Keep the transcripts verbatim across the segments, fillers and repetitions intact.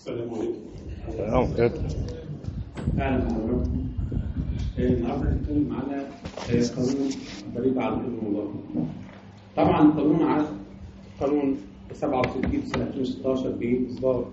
السلام عليكم. السلام عليكم. اهلا بحضراتكم. النهارده هنتكلم على قانون الضريبه على القيمه المضافه. طبعا قانون على قانون سبعة وستين سنه ألفين وستاشر باصدار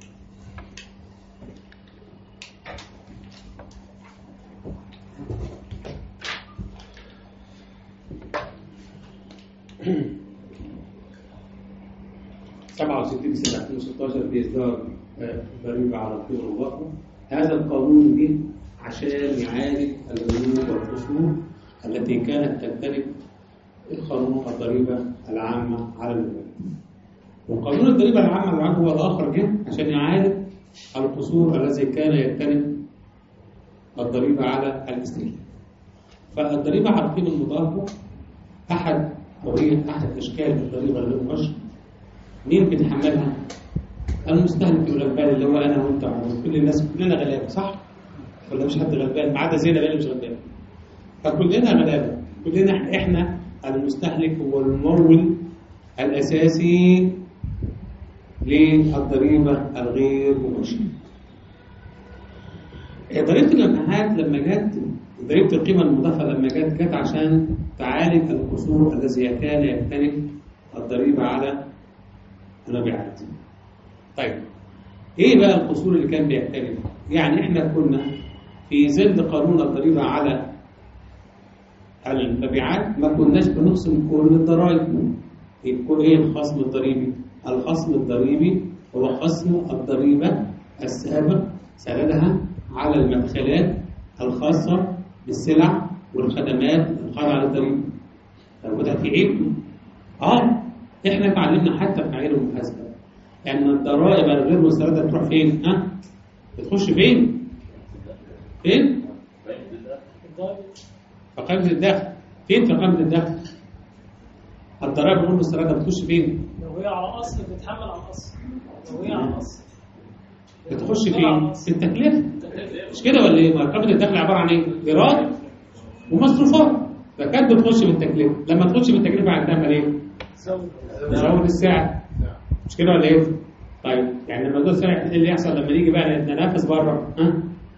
سبعة وستين سنه ألفين وستاشر باصدار ضريبه على القيمه المضافه. هذا القانون جه عشان يعالج البنود والخصوم التي كانت تمتلك قانون الضريبه العامه على المبيعات. وقانون الضريبه العامه على المبيعات هو الاخر جه عشان يعالج القصور الذي كان يمتلك الضريبه على الاستهلاك. فالضريبه على القيمه المضافه احد او هي احد اشكال الضريبه غير المباشره. مين بيتحملها؟ المستهلك الغلبان اللي هو انا وانت وكل الناس، كلنا غلابه صح؟ ولا مش حد غلبان؟ ما عدا زينب اللي مش غلبان. فكلنا غلابه، كلنا احنا المستهلك هو الممول الاساسي للضريبه الغير مباشره. ضريبه المبيعات لما جت، ضريبه القيمه المضافه لما جت جت عشان تعالج القصور الذي كان يمتلك الضريبه على المبيعات. طيب ايه بقى القصور اللي كان بيعتمد؟ يعني احنا كنا في ظل قانون الضريبه على المبيعات ما كناش بنقسم كل الضرائب. يكون ايه الخصم الضريبي؟ الخصم الضريبي هو خصم الضريبه السابق سندها على المدخلات الخاصه بالسلع والخدمات الخاضعه للضريبه. طب وده في عيب؟ اه احنا اتعلمنا حتى في معايير المحاسبه ان الضرائب الغير مسترده تروح فين؟ ها؟ بتخش فين؟ فين؟ في قائمة الدخل. فين في قائمة الدخل؟ الضرائب الغير مسترده بتخش فين؟ لو هي على اصل بتتحمل على الاصل. لو هي على الاصل بتخش فين؟ في التكلفه. مش كده ولا ايه؟ ما قائمة الدخل عباره عن ايه؟ ايراد ومصروفات. فكانت بتخش في التكلفه، لما تخش في التكلفه هتعمل ايه؟ تزود السعر. مش كده ولا ايه؟ طيب يعني لما تزود السعر ايه اللي يحصل لما نيجي بقى نتنافس بره؟ ها؟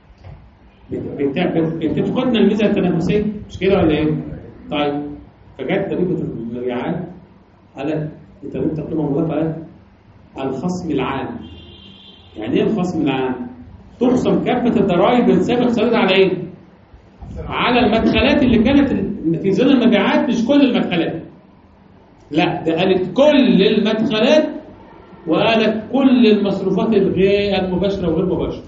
بتفقدنا الميزه التنافسيه. مش كده ولا ايه؟ طيب فجت ضريبه المبيعات على ضريبه القيمه المضافه الخصم العام. يعني ايه الخصم العام؟ تخصم كافه الضرائب السابق سندها على ايه؟ على المدخلات اللي كانت في ظل المبيعات. مش كل المدخلات، لا ده قالت كل المدخلات وقالت كل المصروفات الغير المباشره وغير مباشره.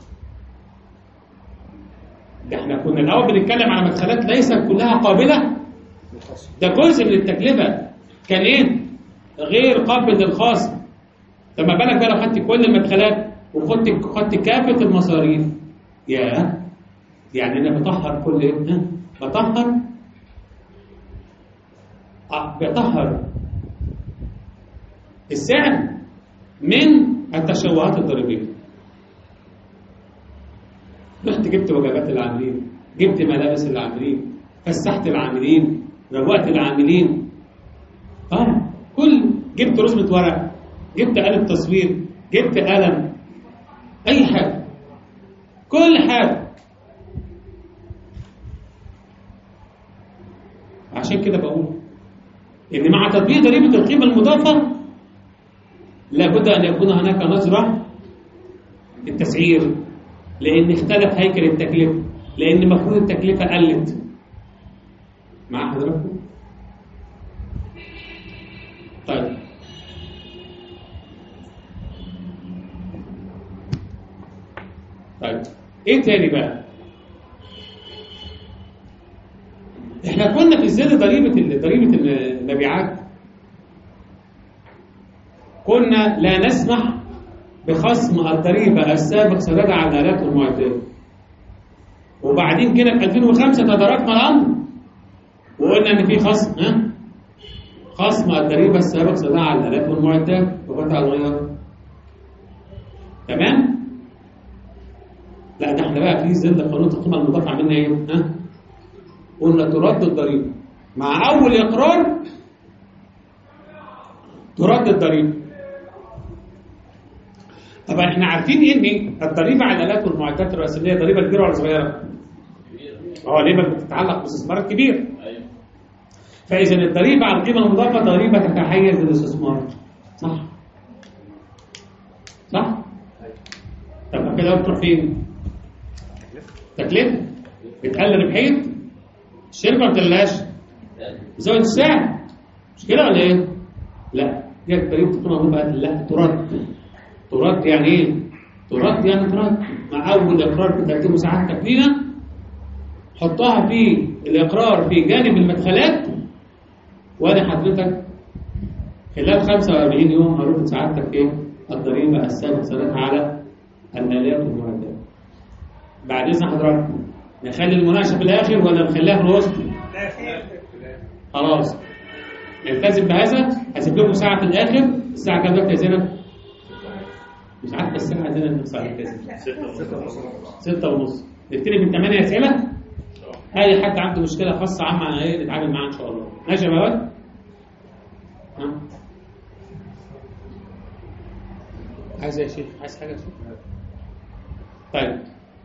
ده احنا كنا الاول بنتكلم على مدخلات ليست كلها قابله، ده جزء من التكلفه كان ايه؟ غير قابل للخصم. لما بالك بقى لو خدت كل المدخلات وخدت خدت كافه المصاريف، يا يعني انا بطهر كل ايه؟ بطهر اه بطهر السعر من التشوهات الضريبيه. رحت جبت وجبات العاملين، جبت ملابس العاملين، فسحت العاملين، روقت العاملين، اه كل جبت رسمه ورق، جبت آلة تصوير، جبت قلم، اي حاجه، كل حاجه. عشان كده بقول ان مع تطبيق ضريبه القيمه المضافه لابد ان يكون هناك نظره في التسعير، لان اختلف هيكل التكلفه، لان مفروض التكلفه قلت. مع حضراتكم؟ طيب طيب ايه تاني بقى؟ احنا كنا في ظل ضريبه ضريبه المبيعات كنا لا نسمح بخصم الضريبه السابق سندها على الالات والمعدات. وبعدين كده في ألفين وخمسة تداركنا الامر وقلنا ان في خصم، ها؟ خصم الضريبه السابق سندها على الالات والمعدات وقطع الغيار. تمام؟ لا ده احنا بقى في ظل قانون القيمه المضافه عملنا ايه؟ ها؟ قلنا ترد الضريبه مع اول اقرار، ترد الضريبه. طبعا احنا عارفين ان الضريبه على الالات والمعدات الراسماليه ضريبه كبيره ولا صغيره؟ اه ليه ما بتتعلق باستثمار كبير؟ ايوه. فاذا الضريبه على القيمه المضافه ضريبه تتحيز للاستثمار. صح؟ صح؟ طب كده بتروح فين؟ تكلفه بتقلل ربحيه الشركه ما بتقللهاش بزود السعر مش كده ولا ايه؟ لا دي ضريبه القيمه المضافه لا ترد ترد يعني ايه؟ ترد يعني ترد مع اول اقرار بتقدمه سعادتك لينا حطها في الاقرار في جانب المدخلات وانا حضرتك خلال خمسة وأربعين يوم هرد سعادتك ايه؟ الضريبه السابقه سنتها على الالات والمعدات. بعد اذن حضرتك نخلي المناقشه في الاخر ولا نخليها في الوسط؟ خلاص نلتزم بهذا. هسيب لكم ساعه في الاخر. الساعه كام دلوقتي يا زينب؟ مش عارفه الساعه عندنا نص على كام؟ ستة ونص. نبتدي من ثمانية اسئله. اي حد عنده مشكله خاصه عامه ايه نتعامل معاها ان شاء الله. ماشي يا بابا؟ ها عايز ايه يا شيخ؟ عايز حاجه يا شيخ؟ طيب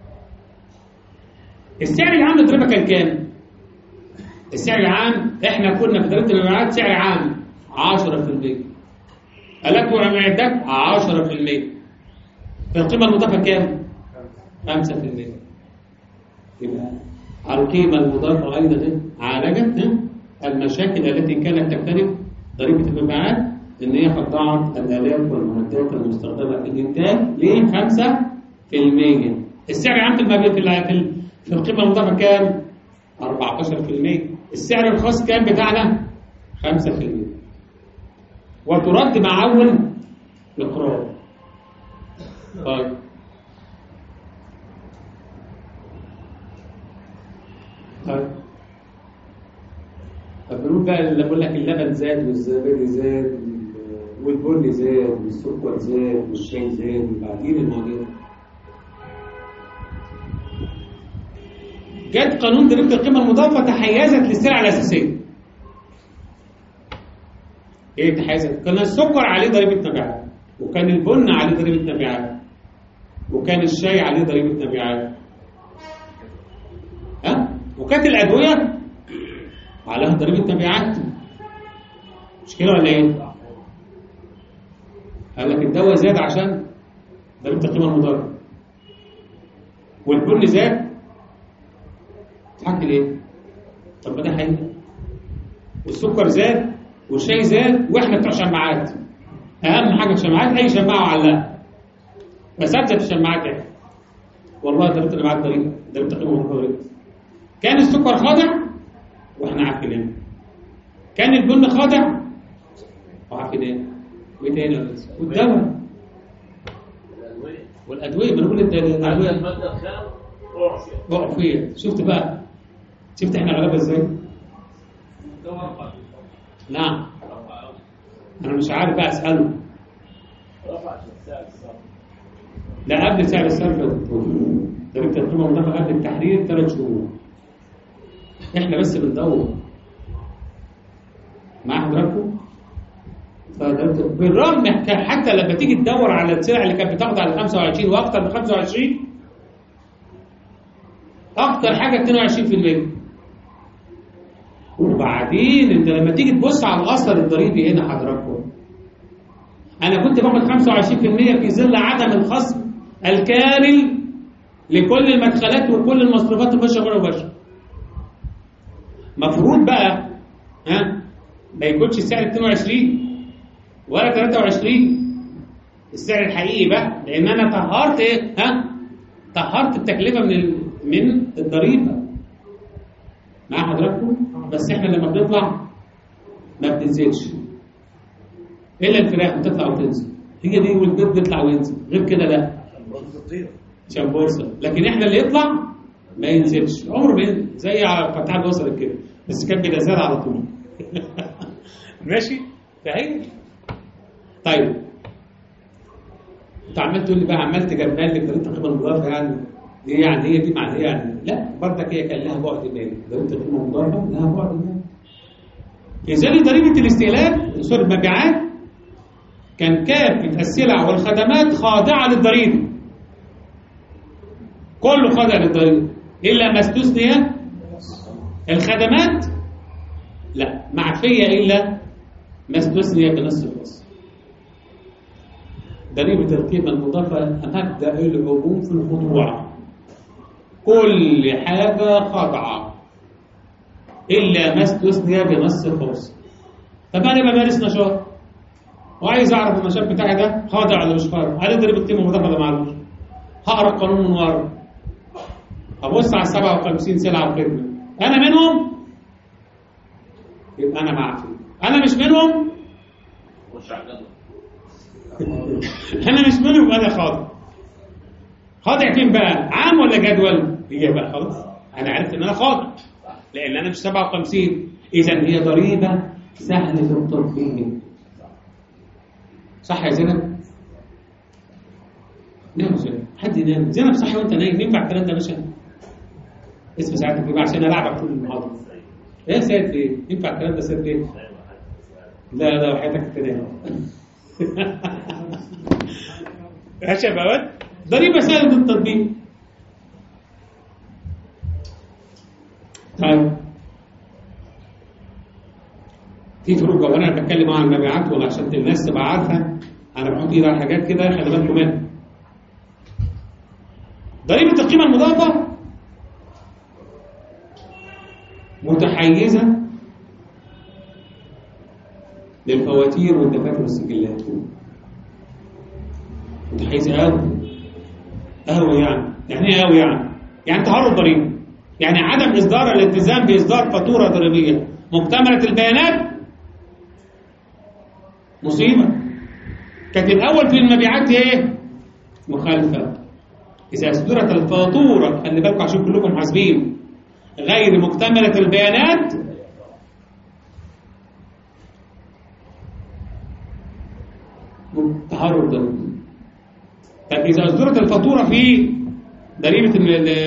السعر العام للضريبه كان كام؟ السعر العام احنا كنا في ضريبه المبيعات سعر عام عشرة في المية. آلات ومعدات عشرة في المية. في القيمه المضافه كام؟ خمسة في المية. يبقى القيمه المضافه ايضا عالجت المشاكل التي كانت تختلف ضريبه المبيعات ان هي خضعت الالات والمعدات المستخدمه في الانتاج ل خمسة في المية. السعر العام في المبيعات في في القيمه المضافه كام؟ أربعتاشر في المية. السعر الخاص كام بتاعنا؟ خمسة في المية. وترد مع اول اقرار. طيب طيب فبنقول بقى اللي بقول لك اللبن زاد والزبادي زاد والبن زاد والسكر زاد والشاي زاد وبعدين المواضيع جت قانون ضريبه القيمه المضافه تحيزت للسلع الاساسيه. ايه تحيزت؟ كان السكر عليه ضريبه مبيعات وكان البن عليه ضريبه مبيعات وكان الشاي عليه ضريبه مبيعات. ها؟ وكانت الادويه عليها ضريبه مبيعات. مش كده ولا ايه؟ قال لك الدواء زاد عشان ضريبه القيمه المضافه والبن زاد تحكي ليه؟ طب ما ده حقيقي. والسكر زاد والشاي زاد واحنا بتوع شماعات. اهم حاجه الشماعات اي شماعه وعلقها. فسدت الشماعات ايه؟ والله ضريبه المبيعات ضريبه ضريبه القيمه المضافه ضريبه. كان السكر خاضع واحنا عارفين ايه. كان البن خاضع وعارفين ايه. وايه تاني؟ والدواء والادويه. ما انا بقول الادويه الماده الخام وقعوا فيها. شفت بقى؟ شفت احنا غلابه ازاي؟ نعم. انا مش عارف بقى اساله. لا قبل سعر الصرف ضريبه القيمه المضافه قبل التحرير ثلاث شهور. احنا بس بندور مع حضراتكم. بالرغم حتى لما تيجي تدور على السلع اللي كانت بتاخد على خمسة وعشرين واكثر من خمسة وعشرين اكتر حاجه اتنين وعشرين في المية. وبعدين انت لما تيجي تبص على الاثر الضريبي هنا حضراتكم انا كنت باخد خمسة وعشرين في المية في ظل عدم الخصم الكامل لكل المدخلات وكل المصروفات المباشره وغير مباشره. مفروض بقى ها ما يكونش السعر اتنين وعشرين ولا تلاتة وعشرين السعر الحقيقي بقى لان انا طهرت ايه ها طهرت التكلفه من من الضريبه مع حضراتكم. بس احنا لما بنطلع ما بتنزلش الا الفراخ بتطلع وتنزل. هي دي والبيض بيطلع وينزل غير كده لا عشان بورصه. لكن احنا اللي يطلع ما ينزلش عمره ما ينزل زي بتاع الوصل كده بس كان بينزل على طول. ماشي فهي طيب انت عمال تقول لي بقى عمال تجمل لك ضريبه القيمه المضافه يعني دي يعني هي دي معناها يعني لا برضك هي كان لها بعد مالي. ضريبه القيمه المضافه لها بعد مالي. لذلك ضريبه الاستهلاك سوري المبيعات كان كافة السلع والخدمات خاضعة للضريبة، كله خاضع للضريبة إلا ما استثني الخدمات، لا معفية إلا ما استثني بنص الفصل. ضريبة القيمة المضافة مبدأ العموم في الخضوع، كل حاجة خاضعة إلا ما استثني بنص الفصل. طب أنا بمارس نشاط وعايز أعرف النشاط بتاعي ده خاضع ولا مش خاضع، هل ضريبة القيمة المضافة ولا معلوش؟ هقرأ القانون من ورا، هبص على سبعة وخمسين سلعة وخدمة، أنا منهم يبقى أنا معفي، أنا مش منهم أنا مش منهم يبقى أنا خاضع. خاضع فين بقى؟ عام ولا جدول؟ هي بقى خلاص أنا عرفت إن أنا خاضع لأن أنا مش سبعة وخمسين، إذا هي ضريبة سهلة التطبيق. صح يا زينب؟ نعم زينب، حد ينام؟ زينب صحي وأنت نايم، ينفع الكلام ده يا باشا؟ اسم ساعتك يبقى عشان ألعبك طول المحاضرة. إيه سيد إيه؟ ينفع الكلام ده سيد إيه؟ لا لا وحياتك تنام. يا شباب ضريبة سهلة التطبيق. طيب في فروق جوهرية أنا بتكلم عن المبيعات ولا عشان الناس تبقى عارفة أنا بحط إيدي على حاجات كده خلي بالكم منها. ضريبة القيمة المضافة متحيزة للفواتير والدفاتر والسجلات، متحيزة أوي أوي يعني يعني إيه أوي يعني؟ يعني تهرب ضريبة، يعني عدم إصدار الالتزام بإصدار فاتورة ضريبية مكتملة البيانات مصيبة. كانت الأول في المبيعات إيه؟ مخالفة. إذا أصدرت الفاتورة خلي بالكم عشان كلكم حاسبين غير مكتملة البيانات تهرب ضريبي. طب إذا أصدرت الفاتورة في ضريبة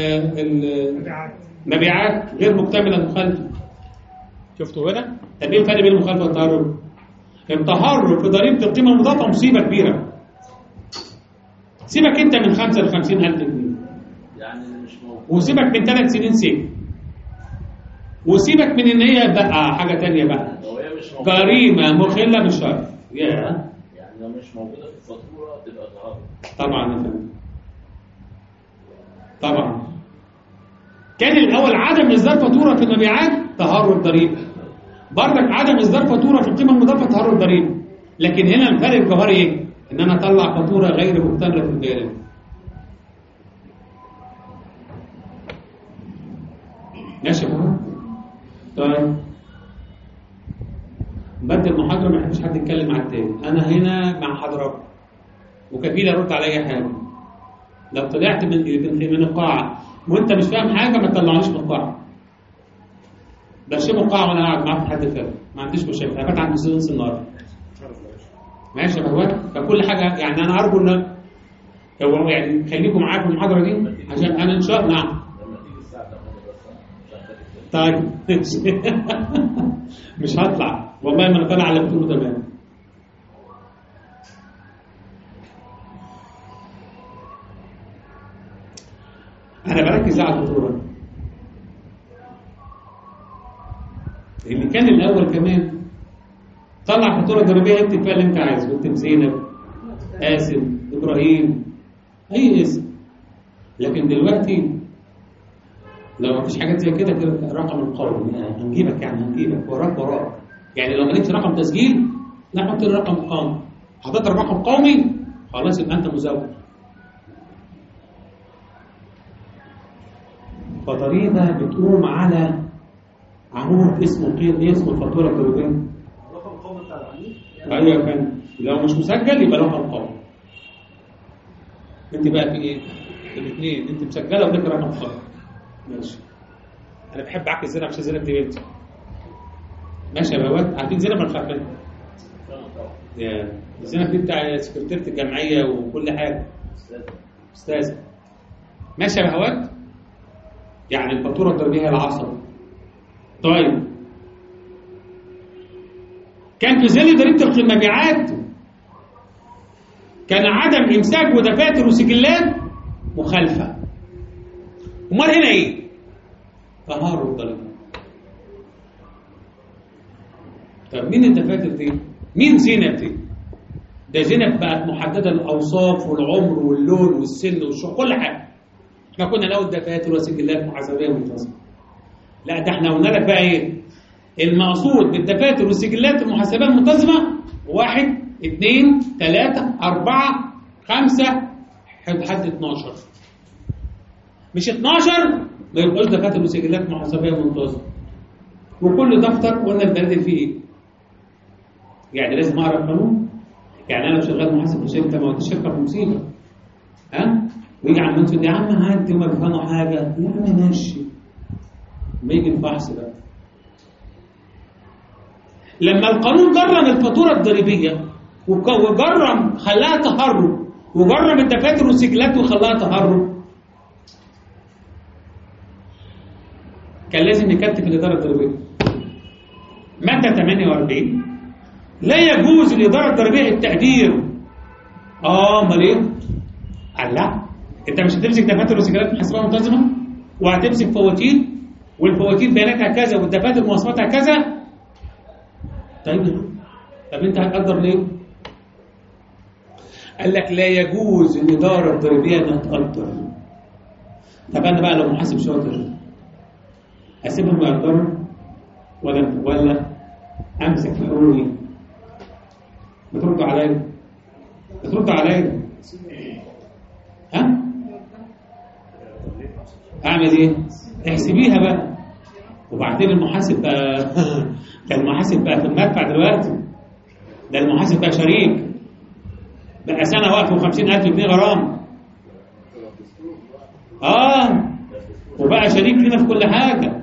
المبيعات غير مكتملة مخالفة. شفتوا هنا؟ طب إيه الفرق بين المخالفة والتهرب؟ التهرب في ضريبة القيمة المضافة مصيبة كبيرة. سيبك أنت من خمسة لخمسين ألف جنيه. يعني مش موجود. وسيبك من ثلاث سنين سجن. وسيبك من إن هي بقى حاجة تانية بقى. جريمة مخلة بالشرع. يا. يعني لو مش موجودة في الفاتورة تبقى تهرب. طبعا يا فندم. طبعا. كان الأول عدم إصدار فاتورة في المبيعات تهرب ضريبة. برضك عدم إصدار فاتورة في القيمة المضافة تهرب ضريبة. لكن هنا الفرق الجوهري إيه؟ إن أنا أطلع فاتورة غير مكتملة في البيانات. ماشي يا فندم؟ طيب. بدل المحاضرة ما يحبش حد يتكلم على التاني. أنا هنا مع حضرتك وكفيل أرد على أي حاجة. لو طلعت من من القاعة وأنت مش فاهم حاجة ما تطلعنيش من القاعة. برشموا القاعة وأنا قاعد معاك حد فاهم. ما عنديش مشاكل. أنا عندي سيدنس النهارده. ماشي يا بهوات؟ فكل حاجة يعني أنا أرجو إن هو يعني خليكم معاك في المحاضرة دي عشان أنا إن شاء الله. نعم. طيب مش هطلع والله ما أنا طالع على بطوله تمام. أنا بركز على الفاتورة اللي كان الأول كمان طلع فاتورة ضريبية اكتب فيها اللي أنت عايزه، اكتب زينب، قاسم، إبراهيم، أي اسم. لكن دلوقتي لو مفيش حاجات زي كده كده رقم القومي هنجيبك يعني هنجيبك وراك وراك. يعني لو ما لقيتش رقم تسجيل لا حط الرقم قومي. حطيت الرقم قومي خلاص يبقى أنت مزود. فضريبة بتقوم على عمود اسمه قيد اسمه الفاتورة الضريبية. رقم قومي بتاع العميل؟ ايوه يا فندم، لو مش مسجل يبقى رقم قومي. انت بقى في ايه؟ الاثنين انت مسجله ولك رقم قومي. ماشي. انا بحب اعكس زينب عشان زينب دي بنتي. ماشي يا بوات، عارفين زينب ولا خايفين؟ يا زينب دي بتاع سكرتيرة الجمعية وكل حاجة. استاذة. ماشي يا بهوات؟ يعني الفاتورة الضريبية هي العصب. طيب. كان في ظل ضريبة المبيعات كان عدم امساك ودفاتر وسجلات مخالفه. امال هنا ايه؟ تهرب ضريبي. طب مين الدفاتر دي؟ مين زينب دي؟ ده زينب بقت محدده الاوصاف والعمر واللون والسن والشغل كل حاجه. احنا كنا نقول دفاتر وسجلات محاسبيه منتظمه. لا ده احنا قلنا لك بقى ايه؟ المقصود بالدفاتر والسجلات المحاسبيه المنتظمه واحد اثنين ثلاثة أربعة خمسة لحد اتناشر. مش اتناشر ما يبقاش دفاتر وسجلات محاسبيه منتظمه. وكل دفتر قلنا البلد فيه ايه؟ يعني لازم اعرف قانون. يعني انا شغال محاسب في شركه، ما وديش شركه بمصيبه. ها؟ ويجي عم يقول يا عم هات وما بيفهموا حاجه، يا عم ماشي. ما يجي الفحص بقى. لما القانون جرم الفاتوره الضريبيه وجرم خلاها تهرب وجرم الدفاتر والسجلات وخلاها تهرب، كان لازم يكتف الاداره الضريبيه. ماده ثمانية وأربعين لا يجوز الاداره الضريبيه التقدير. اه امال ايه؟ قال لا انت مش هتمسك دفاتر وسجلات محاسبه منتظمه وهتمسك فواتير والفواتير بياناتها كذا والدفاتر مواصفاتها كذا. طيب طب انت هتقدر ليه؟ قال لك لا يجوز الاداره الضريبيه انها تقدر. طب انا بقى لو محاسب شاطر اسيبهم يقدروا ولا ولا امسك في حقوقي؟ بتردوا عليا بتردوا عليا ها؟ اعمل ايه؟ احسبيها بقى. وبعدين المحاسب بقى ده المحاسب بقى في المدفع دلوقتي. ده المحاسب بقى شريك بقى سنه واقف وخمسين ألف جنيه غرام. اه وبقى شريك لنا في كل حاجه.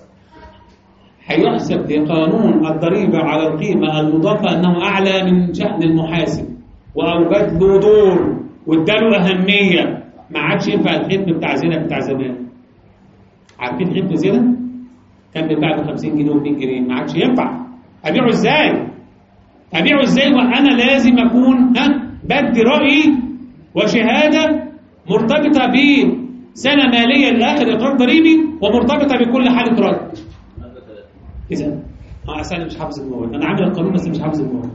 هيحسب لقانون الضريبه على القيمه المضافه انه اعلى من شأن المحاسب واوجد له دور واداله اهميه. ما عادش ينفع الختم بتاع زينب بتاع زمان. عارفين ختم زينب؟ كان بيتباع ب خمسين جنيه و100 جنيه. ما عادش ينفع. ابيعه ازاي؟ ابيعه ازاي وانا لازم اكون ها بدي رايي وشهاده مرتبطه بسنه ماليه لاخر اقرار ضريبي ومرتبطه بكل حاله رد. اذا اه انا مش حافظ المواد. انا عامل القانون بس مش حافظ المواد.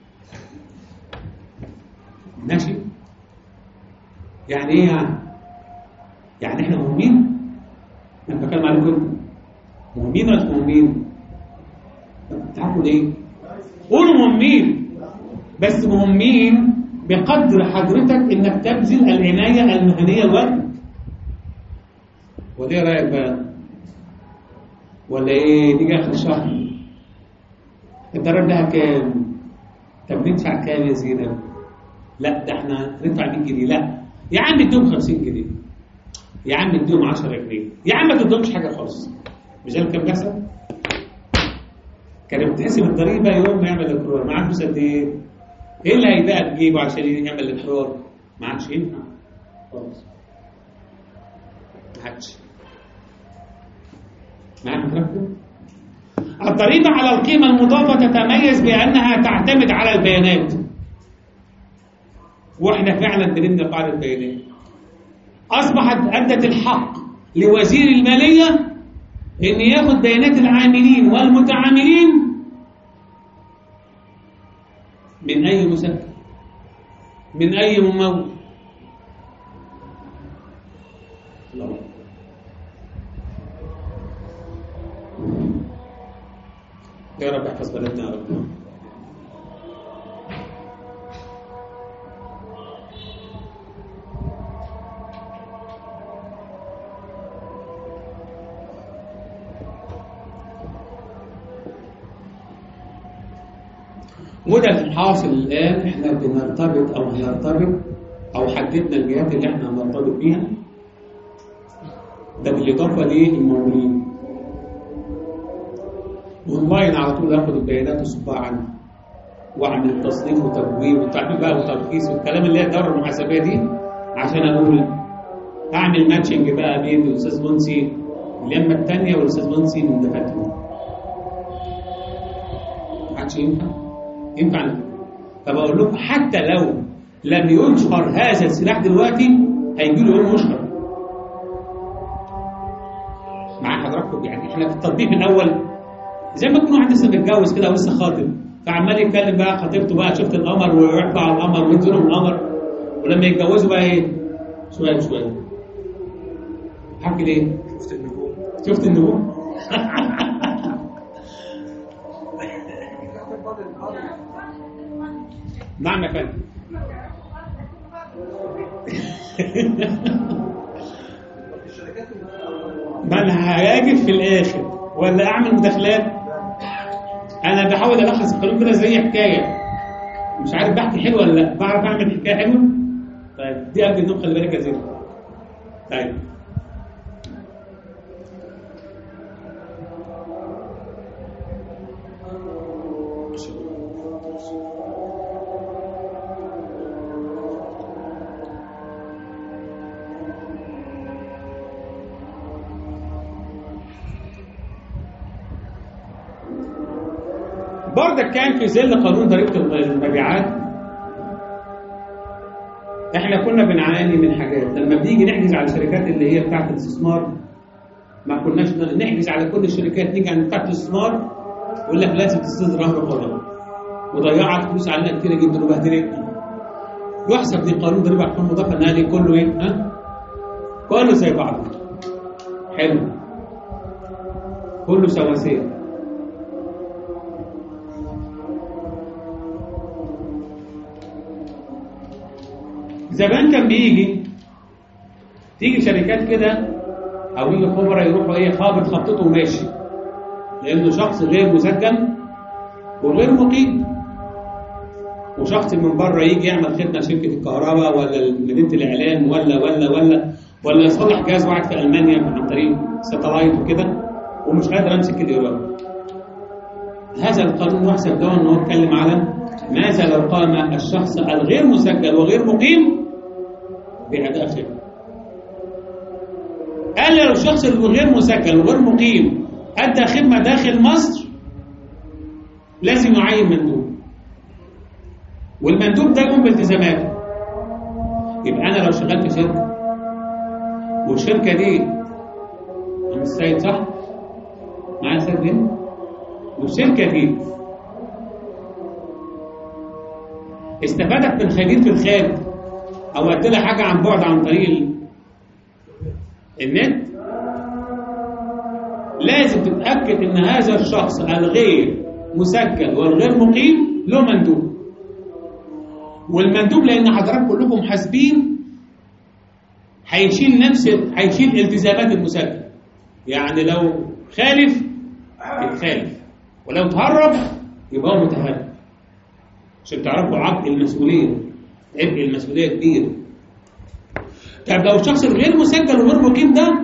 ماشي؟ يعني ايه يعني؟ يعني احنا مهمين؟ انا بتكلم عليكم انتوا. مهمين ولا مش مهمين؟ تعرفوا ليه؟ قولوا مهمين. بس مهمين بقدر حضرتك انك تبذل العنايه المهنيه الواجبه. وده رايك بقى؟ ولا ايه؟ نيجي اخر الشهر الضرائب لها كام؟ طب ندفع كام يا زينب؟ لا ده احنا ندفع مية جنيه. لا يا عم اديهم خمسين جنيه. يا عم اديهم عشرة جنيه. يا عم ما تديهمش حاجه خالص. مش ده كام بيحصل؟ كان بتحسب الضريبه يوم ما يعمل الاقرار معاه فلوس قد ايه؟ ايه اللي هيبقى تجيبه عشان يعمل الاقرار؟ ما عادش ينفع خالص. ما عادش. معانا حضراتكم؟ الضريبه على القيمه المضافه تتميز بانها تعتمد على البيانات. واحنا فعلا بنبني قاعده بيانات. اصبحت ادت الحق لوزير الماليه ان ياخد بيانات العاملين والمتعاملين من اي مسجل من اي ممول. يا رب احفظ بلدنا يا رب. وده الحاصل الآن. احنا بنرتبط أو هنرتبط أو حددنا الجهات اللي احنا هنرتبط بيها. ده بالإضافة للممولين. أونلاين على طول آخد البيانات وصبها عنها وأعمل تصنيف وتبويب وتعمل بقى وترخيص والكلام اللي هي الدورة المحاسبية دي عشان أقول أعمل ماتشنج بقى بين الأستاذ منسي اللمة الثانية والأستاذ منسي من دفاتره. ما عادش ينفع. ينفع. طب اقول لكم حتى لو لم ينشر هذا السلاح دلوقتي هيجي له يوم يشهر. مع حضراتكم يعني احنا في التطبيق الاول زي ما يكون واحد لسه متجوز كده او لسه خاطب، فعمال يتكلم بقى خطيبته بقى شفت القمر ويطلع على القمر وينزلوا من القمر، ولما يتجوزوا بقى ايه؟ شويه شويه. حكي ليه؟ شفت النجوم. شفت النجوم؟ نعم يا فندم. ما انا هاجي في الاخر ولا اعمل مداخلات؟ انا بحاول الخص القانون كده زي حكايه، مش عارف بحكي حلو ولا لا، بعرف اعمل حكايه حلوه. طيب دي قبل النوم خلي بالك يا زين. طيب برضك كان في ظل قانون ضريبة المبيعات احنا كنا بنعاني من حاجات. لما بنيجي نحجز على الشركات اللي هي بتاعت الاستثمار ما كناش نحجز على كل الشركات، نيجي عند بتاعت الاستثمار يقول لك لازم تسدد رهن قضاء، وضيعت فلوس علينا كتير جدا وبهدلتنا. يحسب دي قانون ضريبة احكام مضافة انها كله ايه؟ ها؟ كله زي بعضه. حلو. كله سواسية. زمان كان بيجي تيجي شركات كده او يجي خبراء يروحوا ايه خابط خبطته وماشي، لانه شخص غير مسجل وغير مقيم، وشخص من بره يجي يعمل خدمه شركه الكهرباء ولا مدينه الاعلام ولا ولا ولا ولا يصلح جهاز واحد في المانيا عن طريق ساتلايت وكده، ومش قادر امسك الايراد. هذا القانون يحسب ده ان هو اتكلم على ماذا لو قام الشخص الغير مسجل وغير مقيم بأداء خدمة. قال لو الشخص الغير مسجل وغير مقيم أدى خدمة داخل مصر لازم يعين مندوب، والمندوب ده يقوم بالتزاماته. يبقى أنا لو شغال في شركة والشركة دي أنا السيد صح؟ معايا السيد دي؟ والشركة دي استفادت من خبير في الخارج او ادى لها حاجه عن بعد عن طريق النت، لازم تتاكد ان هذا الشخص الغير مسجل والغير مقيم له مندوب. والمندوب لان حضراتكم كلكم حاسبين هيشيل نفس هيشيل التزامات المسجل، يعني لو خالف يتخالف ولو تهرب يبقى هو متهرب، عشان تعرفوا عبء المسؤوليه. عبء المسؤوليه كبير. طب لو الشخص الغير مسجل وغير مقيم ده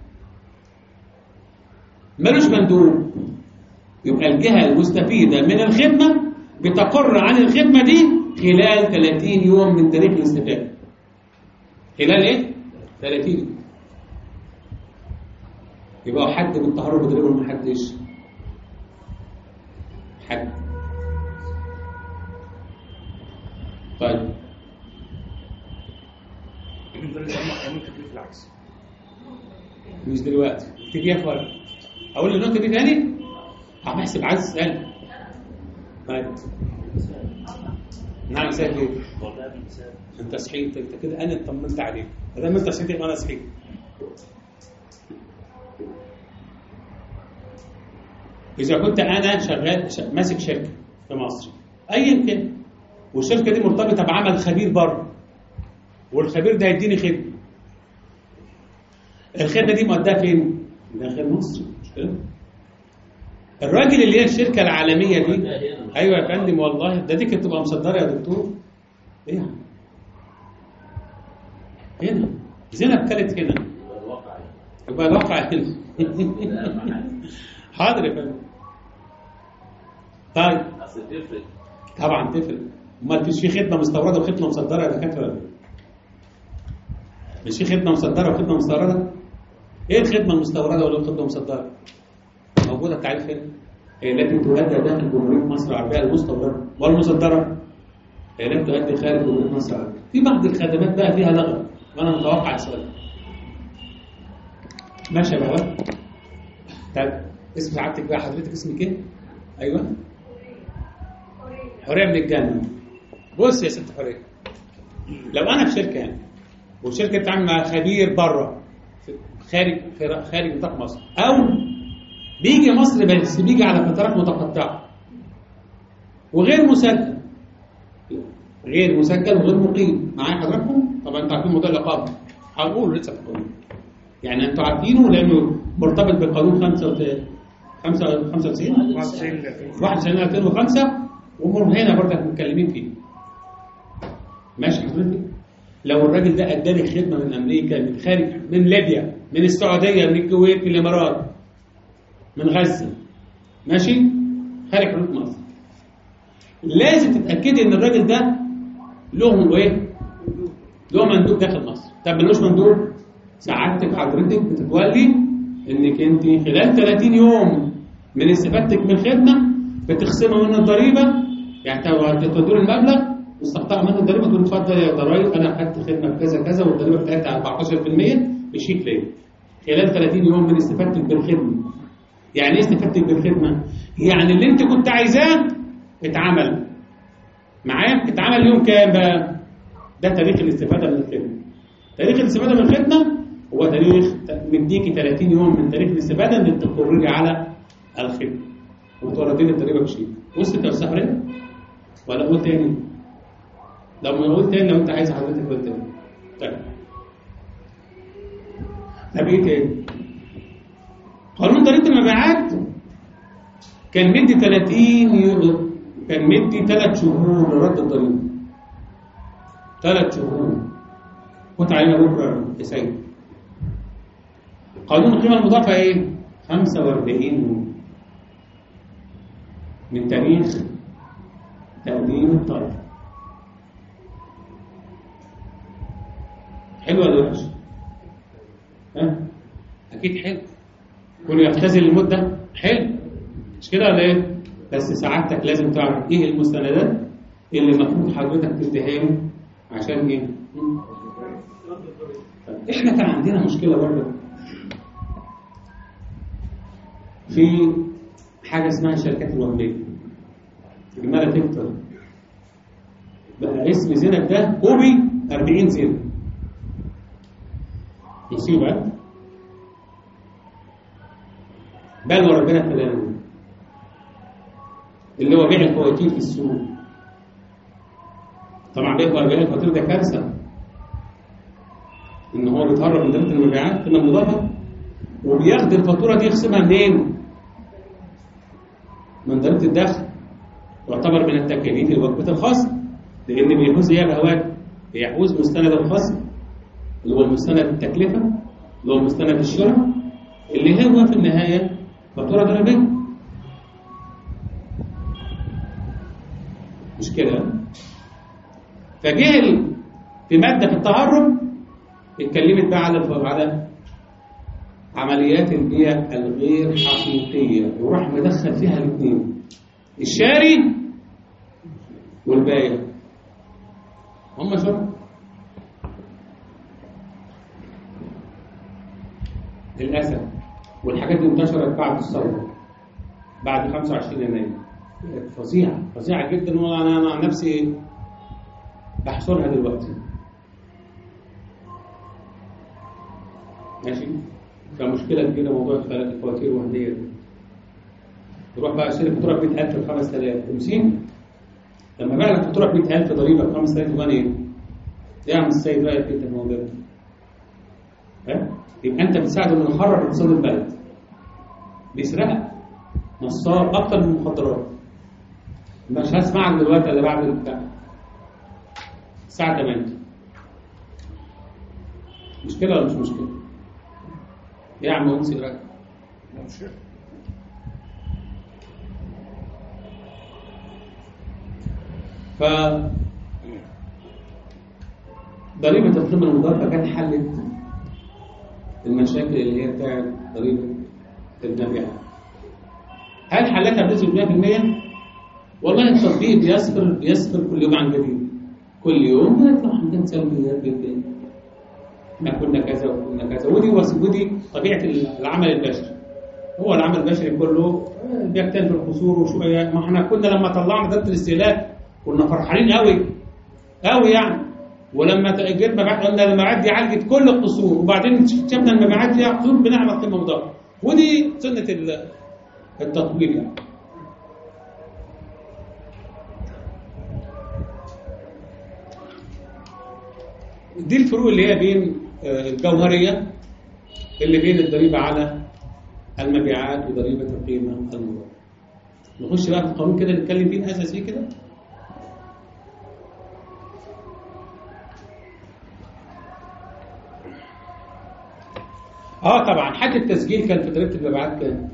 ملوش مندوب، يبقى الجهه المستفيده من الخدمه بتقر عن الخدمه دي خلال ثلاثين يوم من تاريخ الاستفاده. خلال ايه؟ ثلاثين يوم. يبقى حد من التهرب يضربه ما حدش حد. طيب قانون تكليف العكس مش دلوقتي تجيها في ورقه. اقول النقطه دي تاني هحسب عايز اسال. طيب نعم سهل ايه؟ انت صحيت انت كده انا اطمنت عليك، ما دام انت صحيت يبقى انا صحيت. اذا كنت انا شغال ماسك شركه في مصر ايا كان، والشركه دي مرتبطه بعمل خبير بره، والخبير ده هيديني خدمه، الخدمه دي موداها فين؟ داخل مصر، مش كده؟ الراجل اللي هي الشركه العالميه دي ايوه يا فندم والله ده دي كانت تبقى مصدره يا دكتور. ايه يعني؟ هنا زينب كانت هنا يبقى الواقع هنا. حاضر يا فندم. طيب اصل تفرق طبعا تفرق. امال مش في خدمه مستورده وخدمه مصدره يا دكاتره؟ مش في خدمه مصدره وخدمه مستورده؟ ايه الخدمه المستورده ولا الخدمه المصدره؟ موجوده التعريف هنا. هي التي تؤدى داخل جمهوريه مصر العربيه المستورده والمصدره. بيانات تؤدي خارج وجود مصر. في بعض الخدمات بقى فيها لغط وانا متوقع السؤال. ماشي يا بابا. طيب اسم سعادتك بقى، حضرتك اسمك ايه؟ ايوه حوريه من الجنه. بص يا ست حوريه، لو انا في شركه يعني والشركه بتتعامل مع خبير بره خارج خارج نطاق مصر، او بيجي مصر بس بيجي على فترات متقطعه وغير مسجل غير مسجل وغير مقيم معايا حضراتكم. طبعا انتوا عارفين موضوع الاقامه، هنقول لسه في القانون يعني انتوا عارفينه لانه مرتبط بقانون خمسة وتسعين واحد وتسعين ألفين وخمسة ومرهنا برضك متكلمين فيه. ماشي حضرتك. لو الراجل ده اداني خدمه من امريكا، من خارج، من ليبيا، من السعوديه، من الكويت، من الامارات، من غزه، ماشي، خارج حدود مصر، لازم تتاكدي ان الراجل ده له ايه؟ له مندوب داخل مصر. طب ملوش مندوب، سعادتك حضرتك بتتولي انك انت خلال ثلاثين يوم من استفادتك من الخدمه بتخصمي منه الضريبه، يعني تدور المبلغ واستقطع منه الضريبه، تقول اتفضل يا ضرايب انا خدت خدمه بكذا كذا والضريبه بتاعتها على أربعتاشر بالمية بشيك ليا خلال ثلاثين يوم من استفادتك بالخدمه. يعني ايه استفادتك بالخدمه؟ يعني اللي انت كنت عايزاه اتعمل معاك. اتعمل يوم كام بقى؟ ده تاريخ الاستفاده من الخدمه. تاريخ الاستفاده من الخدمه هو تاريخ مديكي ثلاثين يوم من تاريخ الاستفاده انك تخرجي على الخدمه وتوردي الضريبه بشيك. وصلت يا استاذ حوريه؟ ولا اقول تاني؟ لو ما اقول تاني، لو انت عايز حضرتك قول تاني. طيب طب ايه تاني؟ قانون ضريبه المبيعات كان مدي ثلاثين يورو، كان مدي ثلاث شهور لرد الضريبه. ثلاث شهور كنت علينا بكره يا سيد. قانون القيمه المضافه ايه؟ خمسة وأربعين يوم من تاريخ تقديم الطلب. حلو ولا وحش؟ ها؟ اكيد حلو. كونه يختزل المده حلو، مش كده ولا ايه؟ بس سعادتك لازم تعرف ايه المستندات اللي المفروض حضرتك تديها له عشان ايه؟ احنا كان عندنا مشكله برضه في حاجه اسمها الشركات الوهميه. عماله تكتر بقى اسم زينب ده كوبي أربعين زينب. مصيبه. بل وربنا كلامه اللي هو بيع الفواتير في السوق. طبعا بيع بيع الفواتير ده كارثه، ان هو بيتهرب من ضريبه المبيعات قيمه مضافه وبياخد الفاتوره دي يخصمها منين؟ من ضريبه الدخل. يعتبر من التكاليف الوجبه الخاصه، لان بيحوز ايه يا بهوات؟ بيحوز مستند الخصم اللي هو مستند التكلفه اللي هو مستند الشراء اللي هو في النهايه فاتوره ضريبيه. مش كده؟ فجه في ماده في التهرب اتكلمت بقى على على عمليات البيع الغير حقيقيه، وراح مدخل فيها الاثنين، الشاري والبايع. هم شرط للاسف. والحاجات دي انتشرت بعد الثوره بعد خمسة وعشرين يناير. فظيعه فظيعه جدا، وانا انا عن نفسي بحصرها دلوقتي. ماشي؟ فمشكله كبيره موضوع الفواتير الوهميه دي. تروح بقى اشتري فاتوره ب مئة ألف ب خمسة آلاف ومسين. لما بقى الفاتوره ب مئة ألف ضريبه ب خمسة آلاف يبقى ايه؟ ايه يا عم السيد رايك انت في الموضوع ده؟ ها؟ يبقى انت بتساعد انه يخرب اقتصاد البلد. بيسرقك نصاب اكتر من المخدرات. مش هسمعك دلوقتي الا بعد البتاع الساعه تمانية. مشكله ولا مش مشكله؟ ايه يا عم انسي رايك؟ مشكله. ف ضريبه القيمه المضافه كانت حلت المشاكل اللي هي بتاعت ضريبه المبيعات. هل حلتها بنسبه مئة بالمئة؟ والله التطبيق بيصفر بيصفر كل يوم عن جديد. كل يوم طبعا سلبيات جدا. احنا كنا كذا وكنا كذا، ودي ودي طبيعه العمل البشري. هو العمل البشري كله بيكتنف القصور وشويه. ما احنا كنا لما طلعنا ضد الاستهلاك كنا فرحانين قوي قوي يعني، ولما جيت مبيعات قلنا المبيعات دي عالجت كل القصور، وبعدين شفنا المبيعات فيها قصور بنعمل قيمه مضافه، ودي سنه التطوير يعني. دي الفروق اللي هي بين الجوهريه اللي بين الضريبه على المبيعات وضريبه القيمه المضافه. نخش بقى في القانون كده نتكلم فيه اساسي كده. اه طبعا حد التسجيل كان في ضريبه المبيعات كام؟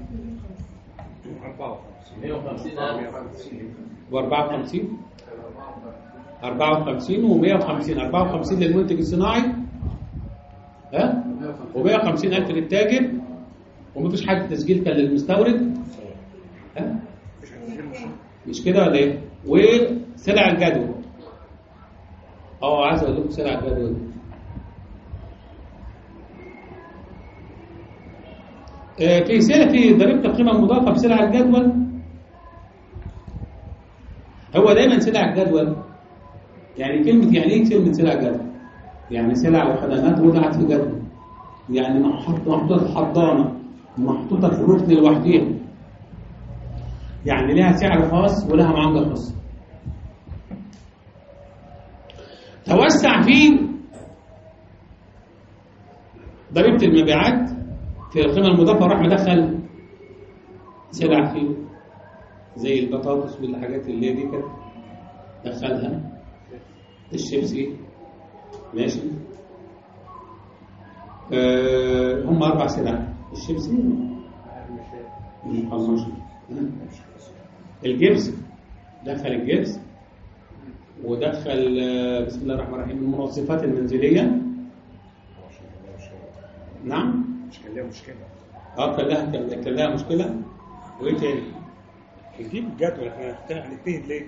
مية وخمسين ألف وأربعة وخمسين أربعة وخمسين ومية وخمسين أربعة وخمسين للمنتج الصناعي، ها؟ ومية وخمسين ألف للتاجر، ومفيش حد تسجيل كان للمستورد، ها؟ مش كده ولا ايه؟ وسلع الجدول. اه عايز اقول لكم سلع الجدول في سلع في ضريبه القيمه المضافه بسلع الجدول. هو دايما سلع الجدول يعني كلمه، يعني ايه كلمه سلع الجدول؟ يعني سلع وخدمات وضعت في جدول، يعني محطوطه محطوطه في حضانه، محطوطه في ركن لوحديها، يعني لها سعر خاص ولها معامله خاصه. توسع في ضريبه المبيعات في القيمة المضافة، راح مدخل سلع فيه زي البطاطس والحاجات اللي هي دي كده، دخلها الشيبسي ماشي. أه هم أربع سلع، الشيبسي الجبس، دخل الجبس ودخل بسم الله الرحمن الرحيم المنظفات المنزلية. نعم مش كان لها مشكلة. اه كان لها كان لها مشكلة. وايه تاني؟ نجيب الجدول، احنا هنجتهد ليه؟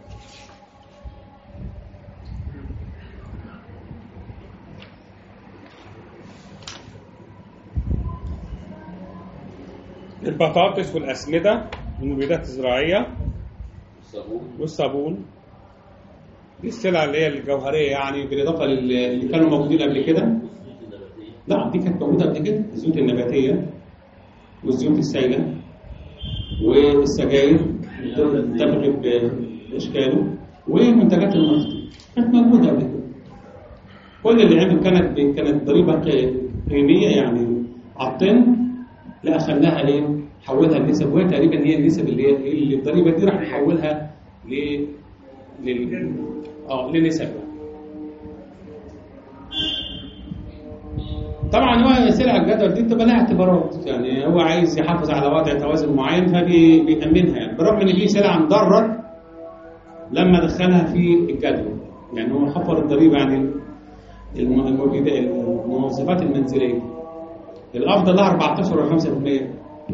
البطاطس والأسمدة والمبيدات الزراعية والصابون والصابون، دي السلع اللي هي الجوهرية يعني، بالإضافة اللي كانوا موجودين قبل كده. والزيوت النباتية. لا دي كانت موجودة قبل كده، الزيوت النباتية والزيوت السائلة والسجاير تبغي بأشكاله ومنتجات النفط كانت موجودة قبل كده. كل اللي عمل كانت كانت ضريبة قيمية يعني على الطن، لا أخذناها ليه؟ حولها لنسب، وهي تقريبا هي النسب اللي هي اللي الضريبة دي راح نحولها ل لل اه لنسب. طبعا هو سلع الجدول دي بتبقى لها اعتبارات، يعني هو عايز يحافظ على وضع توازن معين فبيأمنها يعني، بالرغم ان في سلع انضرت لما دخلها في الجدول، يعني هو خفض الضريبه عن المنظفات المنزليه. الافضل لها أربعتاشر ولا خمسة بالمية؟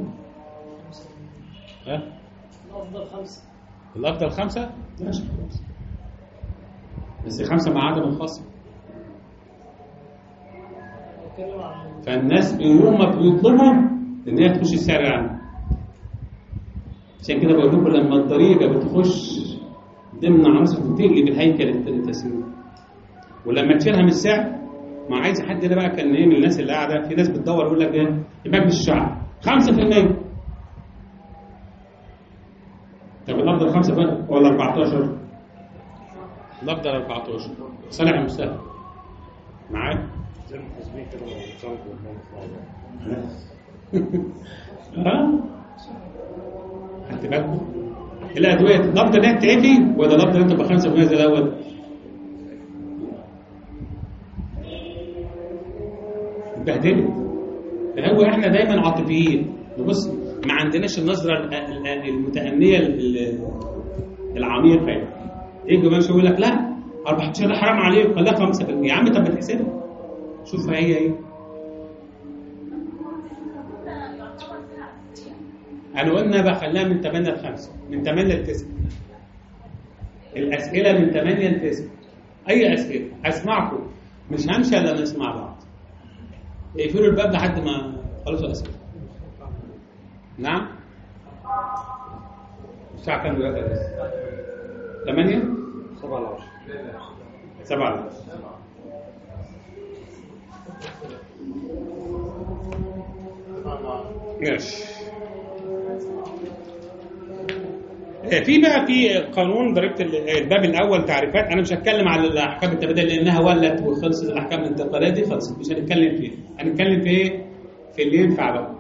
ها؟ الافضل خمسه. الافضل خمسة؟ ماشي خلاص. بس خمسة مع عدم الخصم. فالناس يوم ما بيطلبوا ان هي تخش السعر العام. عشان كده بقول لكم لما الضريبه بتخش ضمن عناصر بتقلب الهيكل التسويقي، ولما تشيلها من السعر ما عايز حد ده بقى كان ايه من الناس اللي قاعده، في ناس بتدور يقول لك ايه مجلس الشعب خمسة بالمية. طب الافضل خمسة ولا أربعتاشر؟ الافضل أربعتاشر. صالح المستهلك معاك زي المحاسبين كده وصلت ها؟ خدت بالكم؟ الادويه الافضل انها تعفي ولا الافضل انت تبقى خمسة بالمية زي الاول؟ اتبهدلت. هو احنا دايما عاطفيين، نبص ما عندناش النظره المتأنيه العميقه يعني. يجي بقى يقول لك لا أربعتاشر ده حرام عليك، خليها خمسة بالمية يا عم. طب ما تحسبها شوف هي ايه. انا قلنا بخليها من ثمانية ل خمسة، من ثمانية ل تسعة. الاسئله من ثمانية ل تسعة اي اسئله هسمعكم، مش همشي الا لما نسمع بعض. اقفلوا الباب لحد ما خلصوا الاسئله. نعم. الساعه كام دلوقتي يا اسطى؟ ثمانية سبعة العشر سبعة. ماشي. في بقى في قانون ضريبه الباب الاول تعريفات. انا مش هتكلم على الاحكام التبادل لانها ولت وخلصت، الاحكام الانتقاليه دي خلصت، مش هنتكلم فيها. هنتكلم في ايه؟ في اللي ينفع بقى.